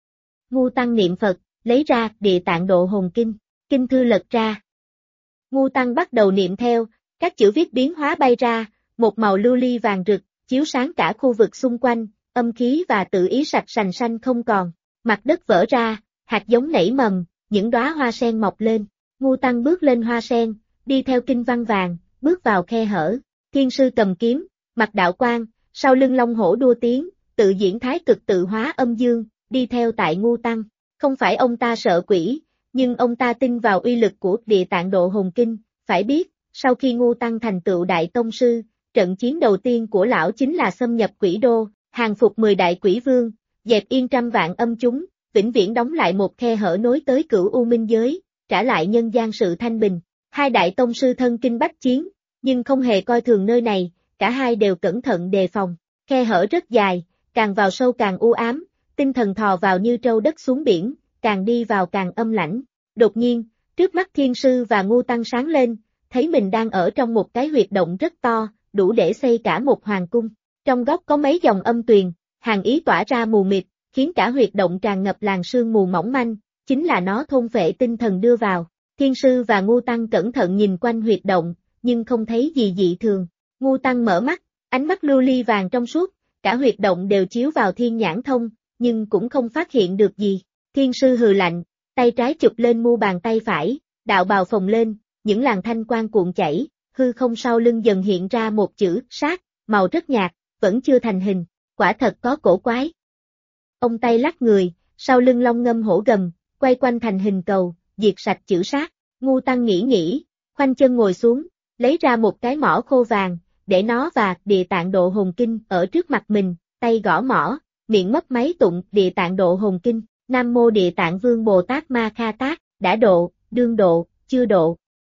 Speaker 1: Ngu Tăng niệm Phật, lấy ra Địa Tạng Độ Hồn Kinh, kinh thư lật ra. Ngu Tăng bắt đầu niệm theo, các chữ viết biến hóa bay ra, một màu lưu ly vàng rực, chiếu sáng cả khu vực xung quanh, âm khí và tự ý sạch sành xanh không còn. Mặt đất vỡ ra, hạt giống nảy mầm, những đóa hoa sen mọc lên. Ngu Tăng bước lên hoa sen, đi theo kinh văn vàng, bước vào khe hở. Thiên sư cầm kiếm, mặt đạo quang, sau lưng long hổ đua tiếng, tự diễn thái cực tự hóa âm dương, đi theo tại Ngu Tăng. Không phải ông ta sợ quỷ, nhưng ông ta tin vào uy lực của Địa Tạng Độ Hồn Kinh. Phải biết, sau khi Ngu Tăng thành tựu đại tông sư, trận chiến đầu tiên của lão chính là xâm nhập quỷ đô, hàng phục 10 đại quỷ vương, dẹp yên trăm vạn âm chúng, vĩnh viễn đóng lại một khe hở nối tới Cửu U Minh giới, trả lại nhân gian sự thanh bình. Hai đại tông sư thân kinh bách chiến, nhưng không hề coi thường nơi này, cả hai đều cẩn thận đề phòng. Khe hở rất dài, càng vào sâu càng u ám, tinh thần thò vào như trâu đất xuống biển, càng đi vào càng âm lãnh. Đột nhiên, trước mắt Thiên sư và Ngu Tăng sáng lên, thấy mình đang ở trong một cái huyệt động rất to, đủ để xây cả một hoàng cung. Trong góc có mấy dòng âm tuyền, hàn ý tỏa ra mù mịt, khiến cả huyệt động tràn ngập làn sương mù mỏng manh, chính là nó thôn phệ tinh thần đưa vào. Thiên sư và Ngu Tăng cẩn thận nhìn quanh huyệt động, nhưng không thấy gì dị thường. Ngu Tăng mở mắt, ánh mắt lưu ly vàng trong suốt, cả huyệt động đều chiếu vào thiên nhãn thông, nhưng cũng không phát hiện được gì. Thiên sư hừ lạnh, tay trái chụp lên mu bàn tay phải, đạo bào phồng lên, những làn thanh quang cuộn chảy, hư không sau lưng dần hiện ra một chữ sát, màu rất nhạt, vẫn chưa thành hình, quả thật có cổ quái. Ông tay lắc người, sau lưng long ngâm hổ gầm, quay quanh thành hình cầu, diệt sạch chữ sát. Ngu Tăng nghĩ, khoanh chân ngồi xuống, lấy ra một cái mỏ khô vàng, để nó và Địa Tạng Độ Hồn Kinh ở trước mặt mình, tay gõ mỏ, miệng mấp máy tụng Địa Tạng Độ Hồn Kinh. Nam Mô Địa Tạng Vương Bồ Tát Ma Kha Tát, đã độ, đương độ, chưa độ.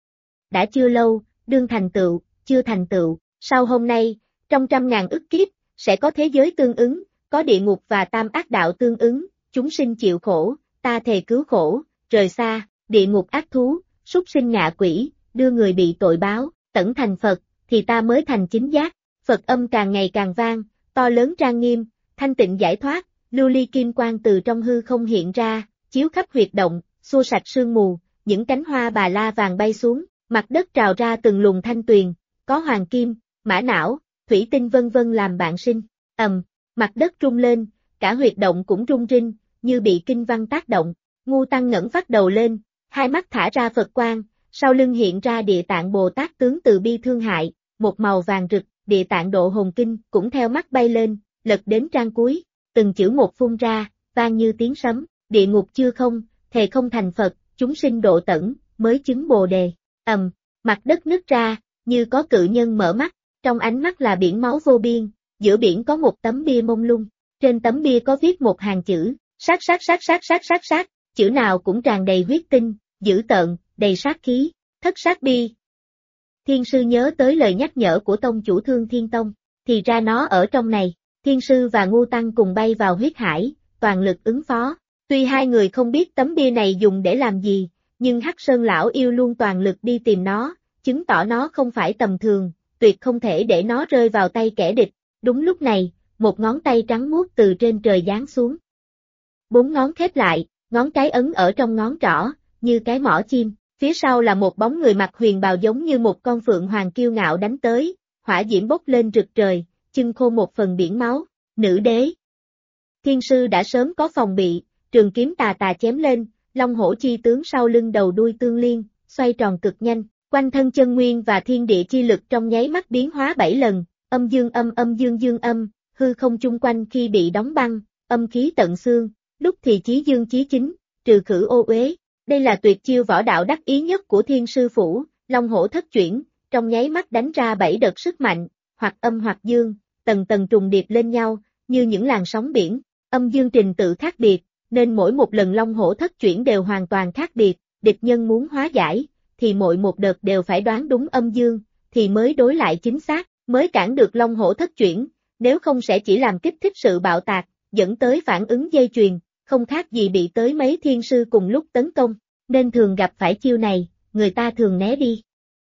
Speaker 1: Đã chưa lâu, đương thành tựu, chưa thành tựu. Sau hôm nay, trong 100.000 ức kiếp, sẽ có thế giới tương ứng, có địa ngục và tam ác đạo tương ứng, chúng sinh chịu khổ, ta thề cứu khổ, rời xa, địa ngục ác thú, súc sinh ngạ quỷ, đưa người bị tội báo, tẩn thành Phật, thì ta mới thành chính giác. Phật âm càng ngày càng vang, to lớn trang nghiêm, thanh tịnh giải thoát, lưu ly kim quang từ trong hư không hiện ra, chiếu khắp huyệt động, xua sạch sương mù, những cánh hoa bà la vàng bay xuống, mặt đất trào ra từng luồng thanh tuyền, có hoàng kim, mã não, thủy tinh vân vân làm bạn sinh. Mặt đất rung lên, cả huyệt động cũng rung rinh, như bị kinh văn tác động. Ngu Tăng ngẩng phát đầu lên, hai mắt thả ra Phật quang, sau lưng hiện ra Địa Tạng Bồ Tát tướng từ bi thương hại, một màu vàng rực, Địa Tạng Độ Hồn Kinh cũng theo mắt bay lên, lật đến trang cuối, từng chữ một phun ra, vang như tiếng sấm, địa ngục chưa không, thề không thành Phật, chúng sinh độ tẩn, mới chứng Bồ đề. Mặt đất nứt ra, như có cự nhân mở mắt, trong ánh mắt là biển máu vô biên, giữa biển có một tấm bia mông lung, trên tấm bia có viết một hàng chữ, sát sát sát sát sát sát sát, chữ nào cũng tràn đầy huyết tinh, dữ tợn, đầy sát khí, thất sát bi. Thiên sư nhớ tới lời nhắc nhở của tông chủ Thương Thiên Tông, thì ra nó ở trong này. Thiên sư và Ngu Tăng cùng bay vào huyết hải, toàn lực ứng phó. Tuy hai người không biết tấm bia này dùng để làm gì, nhưng Hắc Sơn lão yêu luôn toàn lực đi tìm nó, chứng tỏ nó không phải tầm thường, tuyệt không thể để nó rơi vào tay kẻ địch. Đúng lúc này, một ngón tay trắng muốt từ trên trời giáng xuống. 4 ngón khép lại, ngón cái ấn ở trong ngón trỏ, như cái mỏ chim. Phía sau là một bóng người mặc huyền bào giống như một con phượng hoàng kiêu ngạo đánh tới, hỏa diễm bốc lên rực trời, chưng khô một phần biển máu. Nữ đế. Thiên sư đã sớm có phòng bị, trường kiếm tà tà chém lên, long hổ chi tướng sau lưng đầu đuôi tương liên, xoay tròn cực nhanh, quanh thân chân nguyên và thiên địa chi lực trong nháy mắt biến hóa 7 lần, âm dương âm âm dương dương âm, hư không chung quanh khi bị đóng băng, âm khí tận xương, lúc thì chí dương chí chính, trừ khử ô uế. Đây là tuyệt chiêu võ đạo đắc ý nhất của Thiên sư phủ, long hổ thất chuyển, trong nháy mắt đánh ra 7 đợt sức mạnh, hoặc âm hoặc dương, tầng tầng trùng điệp lên nhau, như những làn sóng biển. Âm dương trình tự khác biệt, nên mỗi một lần long hổ thất chuyển đều hoàn toàn khác biệt, địch nhân muốn hóa giải, thì mỗi một đợt đều phải đoán đúng âm dương, thì mới đối lại chính xác, mới cản được long hổ thất chuyển, nếu không sẽ chỉ làm kích thích sự bạo tạc, dẫn tới phản ứng dây chuyền, không khác gì bị tới mấy thiên sư cùng lúc tấn công, nên thường gặp phải chiêu này, người ta thường né đi.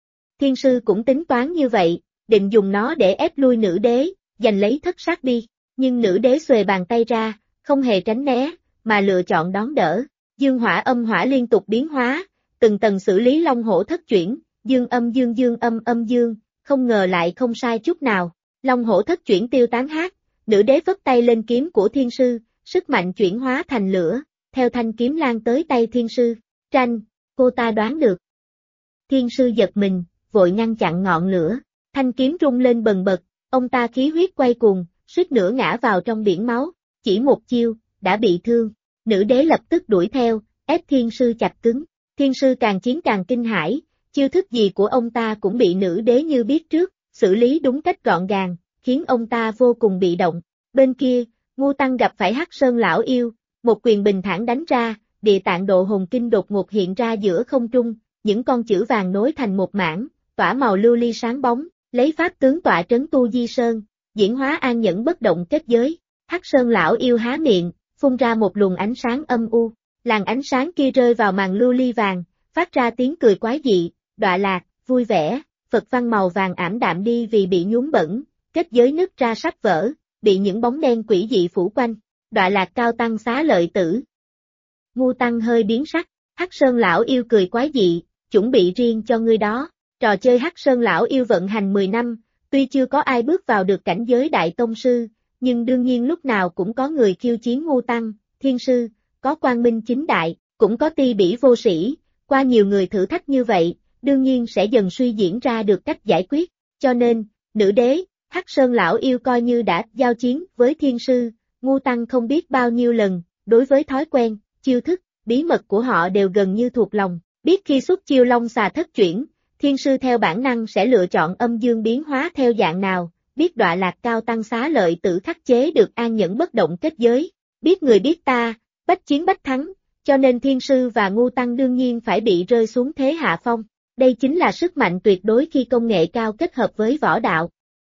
Speaker 1: Thiên sư cũng tính toán như vậy, định dùng nó để ép lui nữ đế, giành lấy thất sát bi, nhưng nữ đế xuề bàn tay ra, không hề tránh né, mà lựa chọn đón đỡ. Dương hỏa âm hỏa liên tục biến hóa, từng tầng xử lý long hổ thất chuyển, dương âm dương dương âm âm dương, không ngờ lại không sai chút nào. Long hổ thất chuyển tiêu tán hát, nữ đế vất tay lên kiếm của thiên sư, sức mạnh chuyển hóa thành lửa, theo thanh kiếm lan tới tay thiên sư. Tranh, cô ta đoán được. Thiên sư giật mình, vội ngăn chặn ngọn lửa, thanh kiếm rung lên bần bật, ông ta khí huyết quay cuồng, suýt nữa ngã vào trong biển máu, chỉ một chiêu, đã bị thương. Nữ đế lập tức đuổi theo, ép thiên sư chặt cứng. Thiên sư càng chiến càng kinh hãi, chiêu thức gì của ông ta cũng bị nữ đế như biết trước, xử lý đúng cách gọn gàng, khiến ông ta vô cùng bị động. Bên kia, Ngưu Tăng gặp phải Hắc Sơn lão yêu, một quyền bình thản đánh ra, địa tạng độ hồn kinh đột ngột hiện ra giữa không trung, những con chữ vàng nối thành một mảng, tỏa màu lưu ly sáng bóng, lấy pháp tướng tọa trấn tu di sơn, diễn hóa an nhẫn bất động kết giới. Hắc Sơn lão yêu há miệng, phun ra một luồng ánh sáng âm u, làn ánh sáng kia rơi vào màn lưu ly vàng, phát ra tiếng cười quái dị, đọa lạc, vui vẻ, Phật văn màu vàng ảm đạm đi vì bị nhuốm bẩn, kết giới nứt ra sắp vỡ, bị những bóng đen quỷ dị phủ quanh, đọa lạc cao tăng xá lợi tử. Ngưu Tăng hơi biến sắc, Hắc Sơn lão yêu cười quái dị, chuẩn bị riêng cho ngươi đó. Trò chơi Hắc Sơn lão yêu vận hành 10 năm, tuy chưa có ai bước vào được cảnh giới đại tông sư, nhưng đương nhiên lúc nào cũng có người khiêu chiến Ngưu Tăng, thiên sư, có quang minh chính đại, cũng có ti bỉ vô sĩ, qua nhiều người thử thách như vậy, đương nhiên sẽ dần suy diễn ra được cách giải quyết, cho nên, nữ đế, Hắc Sơn lão yêu coi như đã giao chiến với thiên sư, Ngưu Tăng không biết bao nhiêu lần, đối với thói quen, chiêu thức, bí mật của họ đều gần như thuộc lòng, biết khi xuất chiêu long xà thất chuyển, thiên sư theo bản năng sẽ lựa chọn âm dương biến hóa theo dạng nào, biết đọa lạc cao tăng xá lợi tử khắc chế được an nhẫn bất động kết giới, biết người biết ta, bách chiến bách thắng, cho nên thiên sư và Ngưu Tăng đương nhiên phải bị rơi xuống thế hạ phong. Đây chính là sức mạnh tuyệt đối khi công nghệ cao kết hợp với võ đạo.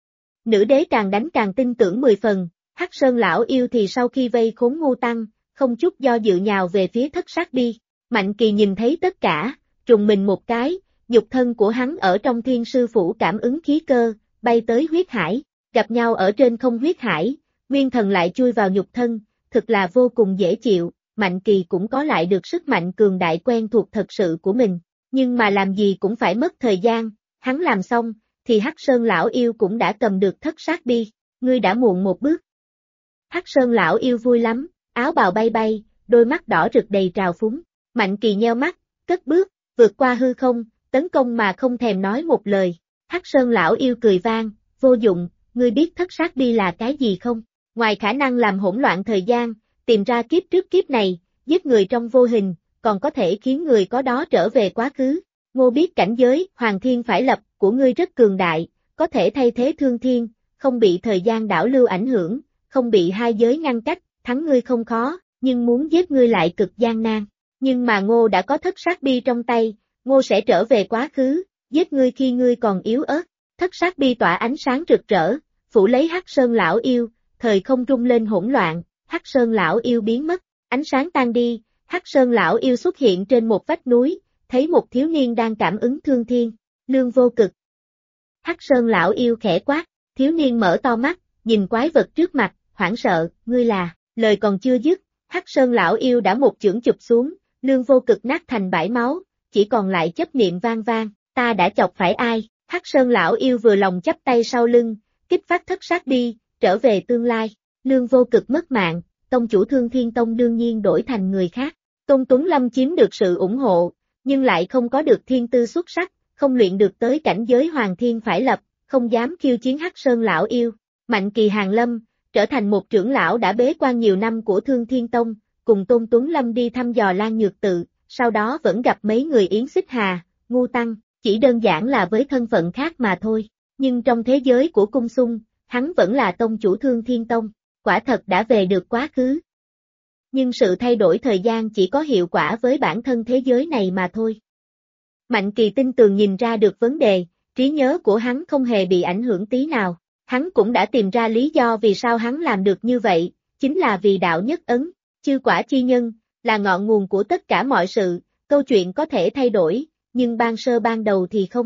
Speaker 1: Nữ đế càng đánh càng tin tưởng 10 phần, Hắc Sơn lão yêu thì sau khi vây khốn Ngưu Tăng, không chút do dự nhào về phía thất sát bi. Mạnh Kỳ nhìn thấy tất cả, trùng mình một cái, nhục thân của hắn ở trong thiên sư phủ cảm ứng khí cơ, bay tới huyết hải, gặp nhau ở trên không huyết hải, nguyên thần lại chui vào nhục thân, thực là vô cùng dễ chịu, Mạnh Kỳ cũng có lại được sức mạnh cường đại quen thuộc thật sự của mình, nhưng mà làm gì cũng phải mất thời gian, hắn làm xong, thì Hắc Sơn lão yêu cũng đã cầm được thất sát bi, ngươi đã muộn một bước. Hắc Sơn lão yêu vui lắm, áo bào bay bay, đôi mắt đỏ rực đầy trào phúng, Mạnh Kỳ nheo mắt, cất bước, vượt qua hư không, tấn công mà không thèm nói một lời. Hắc Sơn lão yêu cười vang, vô dụng, ngươi biết thất sát bi là cái gì không? Ngoài khả năng làm hỗn loạn thời gian, tìm ra kiếp trước kiếp này, giết người trong vô hình, còn có thể khiến người có đó trở về quá khứ. Ngô biết cảnh giới, hoàng thiên phải lập, của ngươi rất cường đại, có thể thay thế thương thiên, không bị thời gian đảo lưu ảnh hưởng, không bị hai giới ngăn cách, thắng ngươi không khó, nhưng muốn giết ngươi lại cực gian nan. Nhưng mà Ngô đã có thất sát bi trong tay, Ngô sẽ trở về quá khứ, giết ngươi khi ngươi còn yếu ớt. Thất sát bi tỏa ánh sáng rực rỡ, phủ lấy Hắc Sơn lão yêu, thời không rung lên hỗn loạn, Hắc Sơn lão yêu biến mất, ánh sáng tan đi, Hắc Sơn lão yêu xuất hiện trên một vách núi, thấy một thiếu niên đang cảm ứng thương thiên, lương vô cực. Hắc Sơn lão yêu khẽ quát, thiếu niên mở to mắt, nhìn quái vật trước mặt, hoảng sợ, ngươi là, lời còn chưa dứt, Hắc Sơn lão yêu đã một chưởng chụp xuống, lương vô cực nát thành bãi máu, chỉ còn lại chấp niệm vang vang, ta đã chọc phải ai? Hắc Sơn lão yêu vừa lòng chắp tay sau lưng, kích phát thất sát bi, trở về tương lai, lương vô cực mất mạng, tông chủ Thương Thiên Tông đương nhiên đổi thành người khác. Tôn Tuấn Lâm chiếm được sự ủng hộ, nhưng lại không có được thiên tư xuất sắc, không luyện được tới cảnh giới hoàng thiên phải lập, không dám khiêu chiến Hắc Sơn lão yêu. Mạnh Kỳ hàng lâm, trở thành một trưởng lão đã bế quan nhiều năm của Thương Thiên Tông, cùng Tôn Tuấn Lâm đi thăm dò Lan Nhược Tự, sau đó vẫn gặp mấy người Yến Xích Hà, Ngưu Tăng, chỉ đơn giản là với thân phận khác mà thôi. Nhưng trong thế giới của Cung Xung, hắn vẫn là tông chủ Thương Thiên Tông, quả thật đã về được quá khứ. Nhưng sự thay đổi thời gian chỉ có hiệu quả với bản thân thế giới này mà thôi. Mạnh Kỳ tin tường nhìn ra được vấn đề, trí nhớ của hắn không hề bị ảnh hưởng tí nào. Hắn cũng đã tìm ra lý do vì sao hắn làm được như vậy, chính là vì đạo nhất ấn, chư quả chi nhân, là ngọn nguồn của tất cả mọi sự, câu chuyện có thể thay đổi, nhưng ban sơ ban đầu thì không.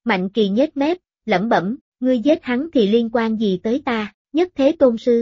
Speaker 1: Mạnh Kỳ nhếch mép, lẩm bẩm, ngươi giết hắn thì liên quan gì tới ta, Nhất Thế Tôn Sư.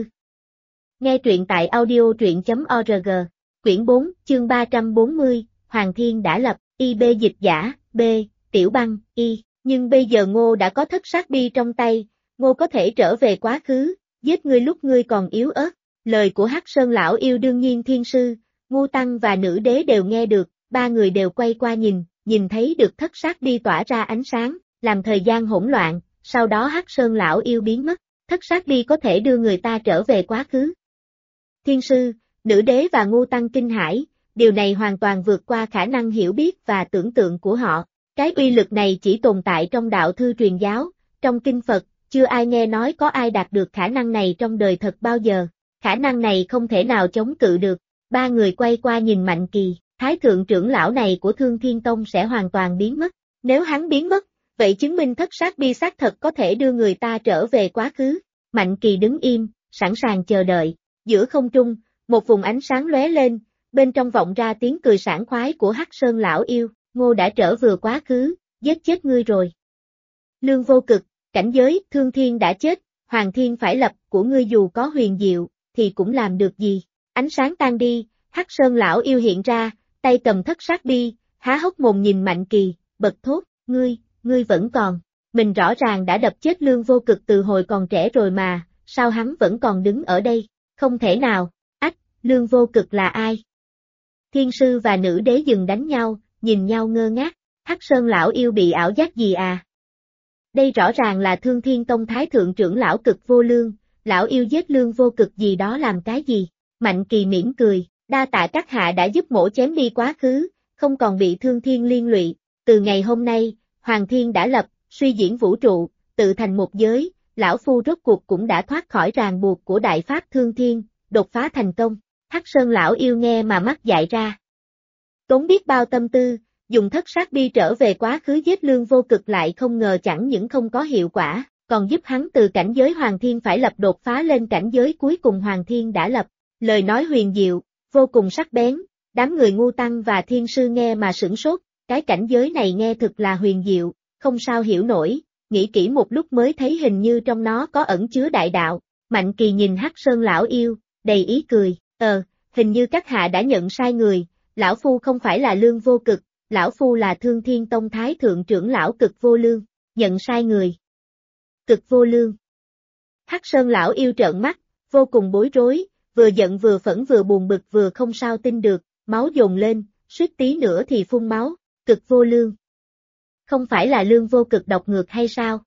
Speaker 1: Nghe truyện tại audio.org, quyển 4, chương 340, Hoàng Thiên đã lập, IB dịch giả, B, Tiểu Băng, Y, nhưng bây giờ Ngô đã có thất sát bi trong tay, Ngô có thể trở về quá khứ, giết ngươi lúc ngươi còn yếu ớt, lời của Hắc Sơn lão yêu đương nhiên thiên sư, Ngô Tăng và nữ đế đều nghe được, ba người đều quay qua nhìn thấy được thất sát bi tỏa ra ánh sáng, làm thời gian hỗn loạn, sau đó Hắc Sơn lão yêu biến mất, thất sát bi có thể đưa người ta trở về quá khứ. Thiên sư, nữ đế và Ngô Tăng kinh hãi, điều này hoàn toàn vượt qua khả năng hiểu biết và tưởng tượng của họ. Cái uy lực này chỉ tồn tại trong đạo thư truyền giáo, trong kinh Phật, chưa ai nghe nói có ai đạt được khả năng này trong đời thật bao giờ. Khả năng này không thể nào chống cự được. Ba người quay qua nhìn Mạnh Kỳ, Thái thượng trưởng lão này của Thương Thiên Tông sẽ hoàn toàn biến mất. Nếu hắn biến mất, vậy chứng minh thất sát bi xác thật có thể đưa người ta trở về quá khứ. Mạnh Kỳ đứng im, sẵn sàng chờ đợi. Giữa không trung, một vùng ánh sáng lóe lên, bên trong vọng ra tiếng cười sảng khoái của Hắc Sơn lão yêu. Ngô đã trở vừa quá khứ, giết chết ngươi rồi. Lương vô cực, cảnh giới, Thương Thiên đã chết, Hoàng Thiên phải lập, của ngươi dù có huyền diệu, thì cũng làm được gì. Ánh sáng tan đi, Hắc Sơn lão yêu hiện ra, tay cầm thất sát bi, há hốc mồm nhìn Mạnh Kỳ, bật thốt, ngươi vẫn còn. Mình rõ ràng đã đập chết Lương vô cực từ hồi còn trẻ rồi mà, sao hắn vẫn còn đứng ở đây, không thể nào, Lương vô cực là ai? Thiên sư và nữ đế dừng đánh nhau, nhìn nhau ngơ ngác, Hắc Sơn lão yêu bị ảo giác gì à? Đây rõ ràng là Thương Thiên Tông Thái thượng trưởng lão Cực Vô Lương, lão yêu giết Lương vô cực gì đó làm cái gì? Mạnh Kỳ mỉm cười, đa tạ các hạ đã giúp mỗ chém đi quá khứ, không còn bị Thương Thiên liên lụy, từ ngày hôm nay, Hoàng Thiên đã lập, suy diễn vũ trụ, tự thành một giới, lão phu rốt cuộc cũng đã thoát khỏi ràng buộc của đại pháp Thương Thiên, đột phá thành công. Hắc Sơn lão yêu nghe mà mắt dại ra. Tốn biết bao tâm tư, dùng thất sát bi trở về quá khứ giết Lương vô cực lại không ngờ chẳng những không có hiệu quả, còn giúp hắn từ cảnh giới Hoàng Thiên phải lập đột phá lên cảnh giới cuối cùng Hoàng Thiên đã lập. Lời nói huyền diệu, vô cùng sắc bén, đám người Ngô Tăng và Thiên sư nghe mà sửng sốt, cái cảnh giới này nghe thực là huyền diệu, không sao hiểu nổi, nghĩ kỹ một lúc mới thấy hình như trong nó có ẩn chứa đại đạo. Mạnh Kỳ nhìn Hắc Sơn lão yêu, đầy ý cười. Hình như các hạ đã nhận sai người, lão phu không phải là Lương vô cực, lão phu là Thương Thiên Tông Thái thượng trưởng lão Cực Vô Lương, nhận sai người. Cực Vô Lương. Hắc Sơn lão yêu trợn mắt, vô cùng bối rối, vừa giận vừa phẫn vừa buồn bực vừa không sao tin được, máu dồn lên, suýt tí nữa thì phun máu, Cực Vô Lương. Không phải là Lương vô cực độc ngược hay sao?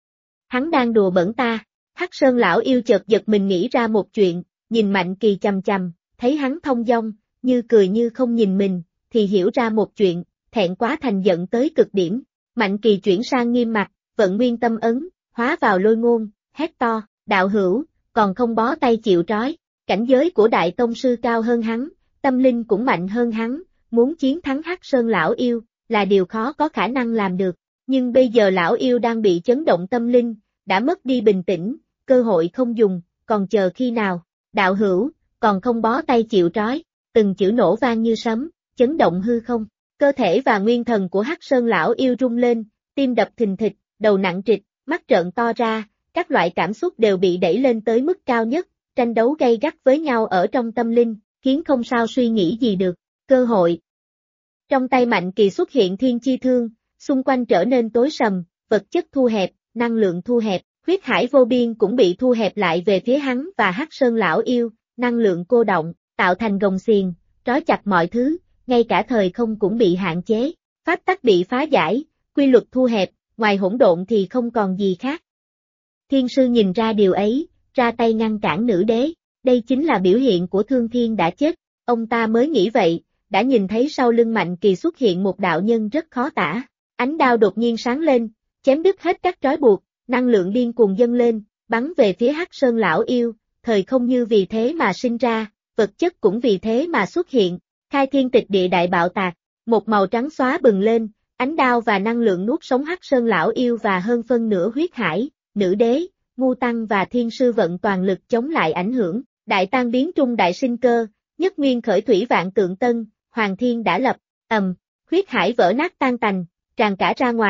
Speaker 1: Hắn đang đùa bỡn ta, Hắc Sơn lão yêu chợt giật mình nghĩ ra một chuyện, nhìn Mạnh Kỳ chằm chằm, thấy hắn thông dong, như cười như không nhìn mình, thì hiểu ra một chuyện, thẹn quá thành giận tới cực điểm. Mạnh Kỳ chuyển sang nghiêm mặt, vận nguyên tâm ấn, hóa vào lôi ngôn, hét to, đạo hữu, còn không bó tay chịu trói, cảnh giới của đại tông sư cao hơn hắn, tâm linh cũng mạnh hơn hắn, muốn chiến thắng Hắc Sơn lão yêu, là điều khó có khả năng làm được, nhưng bây giờ lão yêu đang bị chấn động tâm linh, đã mất đi bình tĩnh, cơ hội không dùng, còn chờ khi nào, đạo hữu, còn không bó tay chịu trói, từng chữ nổ vang như sấm, chấn động hư không, cơ thể và nguyên thần của Hắc Sơn lão yêu rung lên, tim đập thình thịch, đầu nặng trịch, mắt trợn to ra, các loại cảm xúc đều bị đẩy lên tới mức cao nhất, tranh đấu gay gắt với nhau ở trong tâm linh, khiến không sao suy nghĩ gì được, cơ hội. Trong tay Mạnh Kỳ xuất hiện thiên chi thương, xung quanh trở nên tối sầm, vật chất thu hẹp, năng lượng thu hẹp, huyết hải vô biên cũng bị thu hẹp lại về phía hắn và Hắc Sơn lão yêu, năng lượng cô động, tạo thành gông xiềng, trói chặt mọi thứ, ngay cả thời không cũng bị hạn chế, pháp tắc bị phá giải, quy luật thu hẹp, ngoài hỗn độn thì không còn gì khác. Thiên sư nhìn ra điều ấy, ra tay ngăn cản nữ đế, đây chính là biểu hiện của Thương Thiên đã chết, ông ta mới nghĩ vậy, đã nhìn thấy sau lưng Mạnh Kỳ xuất hiện một đạo nhân rất khó tả, ánh đao đột nhiên sáng lên, chém đứt hết các trói buộc, năng lượng điên cuồng dâng lên, bắn về phía Hắc Sơn lão yêu, thời không như vì thế mà sinh ra, vật chất cũng vì thế mà xuất hiện, khai thiên tịch địa đại bạo tạc, một màu trắng xóa bừng lên, ánh đao và năng lượng nuốt sống Hắc Sơn lão yêu và hơn phân nửa huyết hải, nữ đế, Ngô Tăng và Thiên sư vận toàn lực chống lại ảnh hưởng, đại tan biến trung đại sinh cơ, nhất nguyên khởi thủy vạn tượng tân, Hoàng Thiên đã lập, huyết hải vỡ nát tan tành, tràn cả ra ngoài,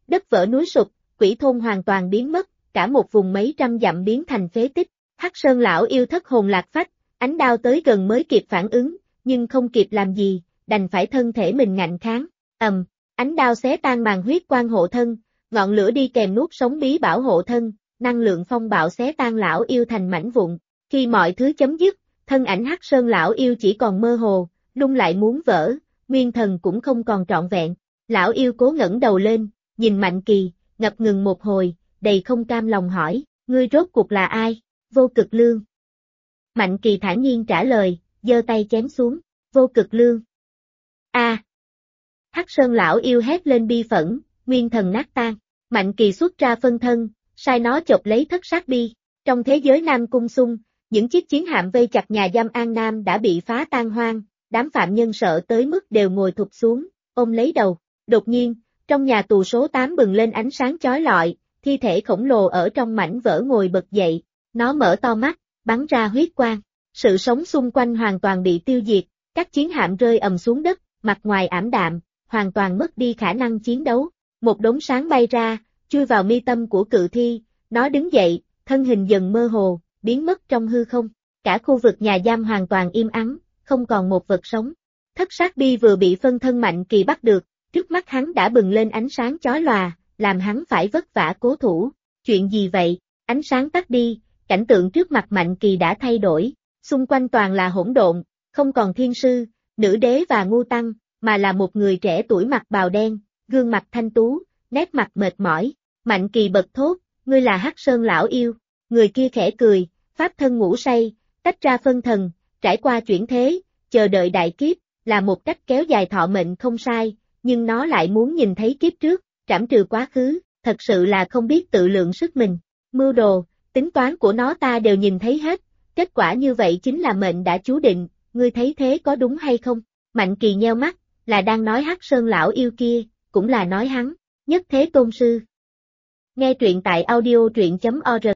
Speaker 1: Đất vỡ núi sụp, quỷ thôn hoàn toàn biến mất, cả một vùng mấy trăm dặm biến thành phế tích. Hắc Sơn lão yêu thất hồn lạc phách, ánh đao tới gần mới kịp phản ứng, nhưng không kịp làm gì, đành phải thân thể mình ngạnh kháng. Ánh đao xé tan màn huyết quan hộ thân, ngọn lửa đi kèm nuốt sống bí bảo hộ thân, năng lượng phong bạo xé tan lão yêu thành mảnh vụn. Khi mọi thứ chấm dứt, thân ảnh Hắc Sơn lão yêu chỉ còn mơ hồ, lung lại muốn vỡ, nguyên thần cũng không còn trọn vẹn. Lão yêu cố ngẩng đầu lên, nhìn Mạnh Kỳ, ngập ngừng một hồi, đầy không cam lòng hỏi, ngươi rốt cuộc là ai? Vô Cực Lương. Mạnh Kỳ thản nhiên trả lời, giơ tay chém xuống, Vô Cực Lương. Hắc Sơn lão yêu hét lên bi phẫn, nguyên thần nát tan. Mạnh Kỳ xuất ra phân thân, sai nó chộp lấy thất sát bi. Trong thế giới Nam Cung Xung, những chiếc chiến hạm vây chặt nhà giam An Nam đã bị phá tan hoang, đám phạm nhân sợ tới mức đều ngồi thụp xuống, ôm lấy đầu. Đột nhiên, trong nhà tù số 8 bừng lên ánh sáng chói lọi, thi thể khổng lồ ở trong mảnh vỡ ngồi bật dậy, nó mở to mắt, bắn ra huyết quang. Sự sống xung quanh hoàn toàn bị tiêu diệt, các chiến hạm rơi ầm xuống đất, mặt ngoài ảm đạm, hoàn toàn mất đi khả năng chiến đấu. Một đống sáng bay ra, chui vào mi tâm của cự thi, nó đứng dậy, thân hình dần mơ hồ, biến mất trong hư không. Cả khu vực nhà giam hoàn toàn im ắng, không còn một vật sống. Thất sát bi vừa bị phân thân Mạnh Kỳ bắt được, trước mắt hắn đã bừng lên ánh sáng chói lòa, làm hắn phải vất vả cố thủ. Chuyện gì vậy? Ánh sáng tắt đi, cảnh tượng trước mặt Mạnh Kỳ đã thay đổi, xung quanh toàn là hỗn độn, không còn thiên sư, nữ đế và ngu tăng, mà là một người trẻ tuổi mặc bào đen, gương mặt thanh tú, nét mặt mệt mỏi. Mạnh Kỳ bật thốt, ngươi là Hắc Sơn lão yêu. Người kia khẽ cười, pháp thân ngủ say, tách ra phân thần, trải qua chuyển thế, chờ đợi đại kiếp, là một cách kéo dài thọ mệnh không sai, nhưng nó lại muốn nhìn thấy kiếp trước, trảm trừ quá khứ, thật sự là không biết tự lượng sức mình. Mưu đồ, tính toán của nó ta đều nhìn thấy hết, kết quả như vậy chính là mệnh đã chú định, ngươi thấy thế có đúng hay không? Mạnh Kỳ nheo mắt, là đang nói Hắc Sơn lão yêu kia, cũng là nói hắn, Nhất Thế Tôn Sư. Nghe truyện tại audio truyện.org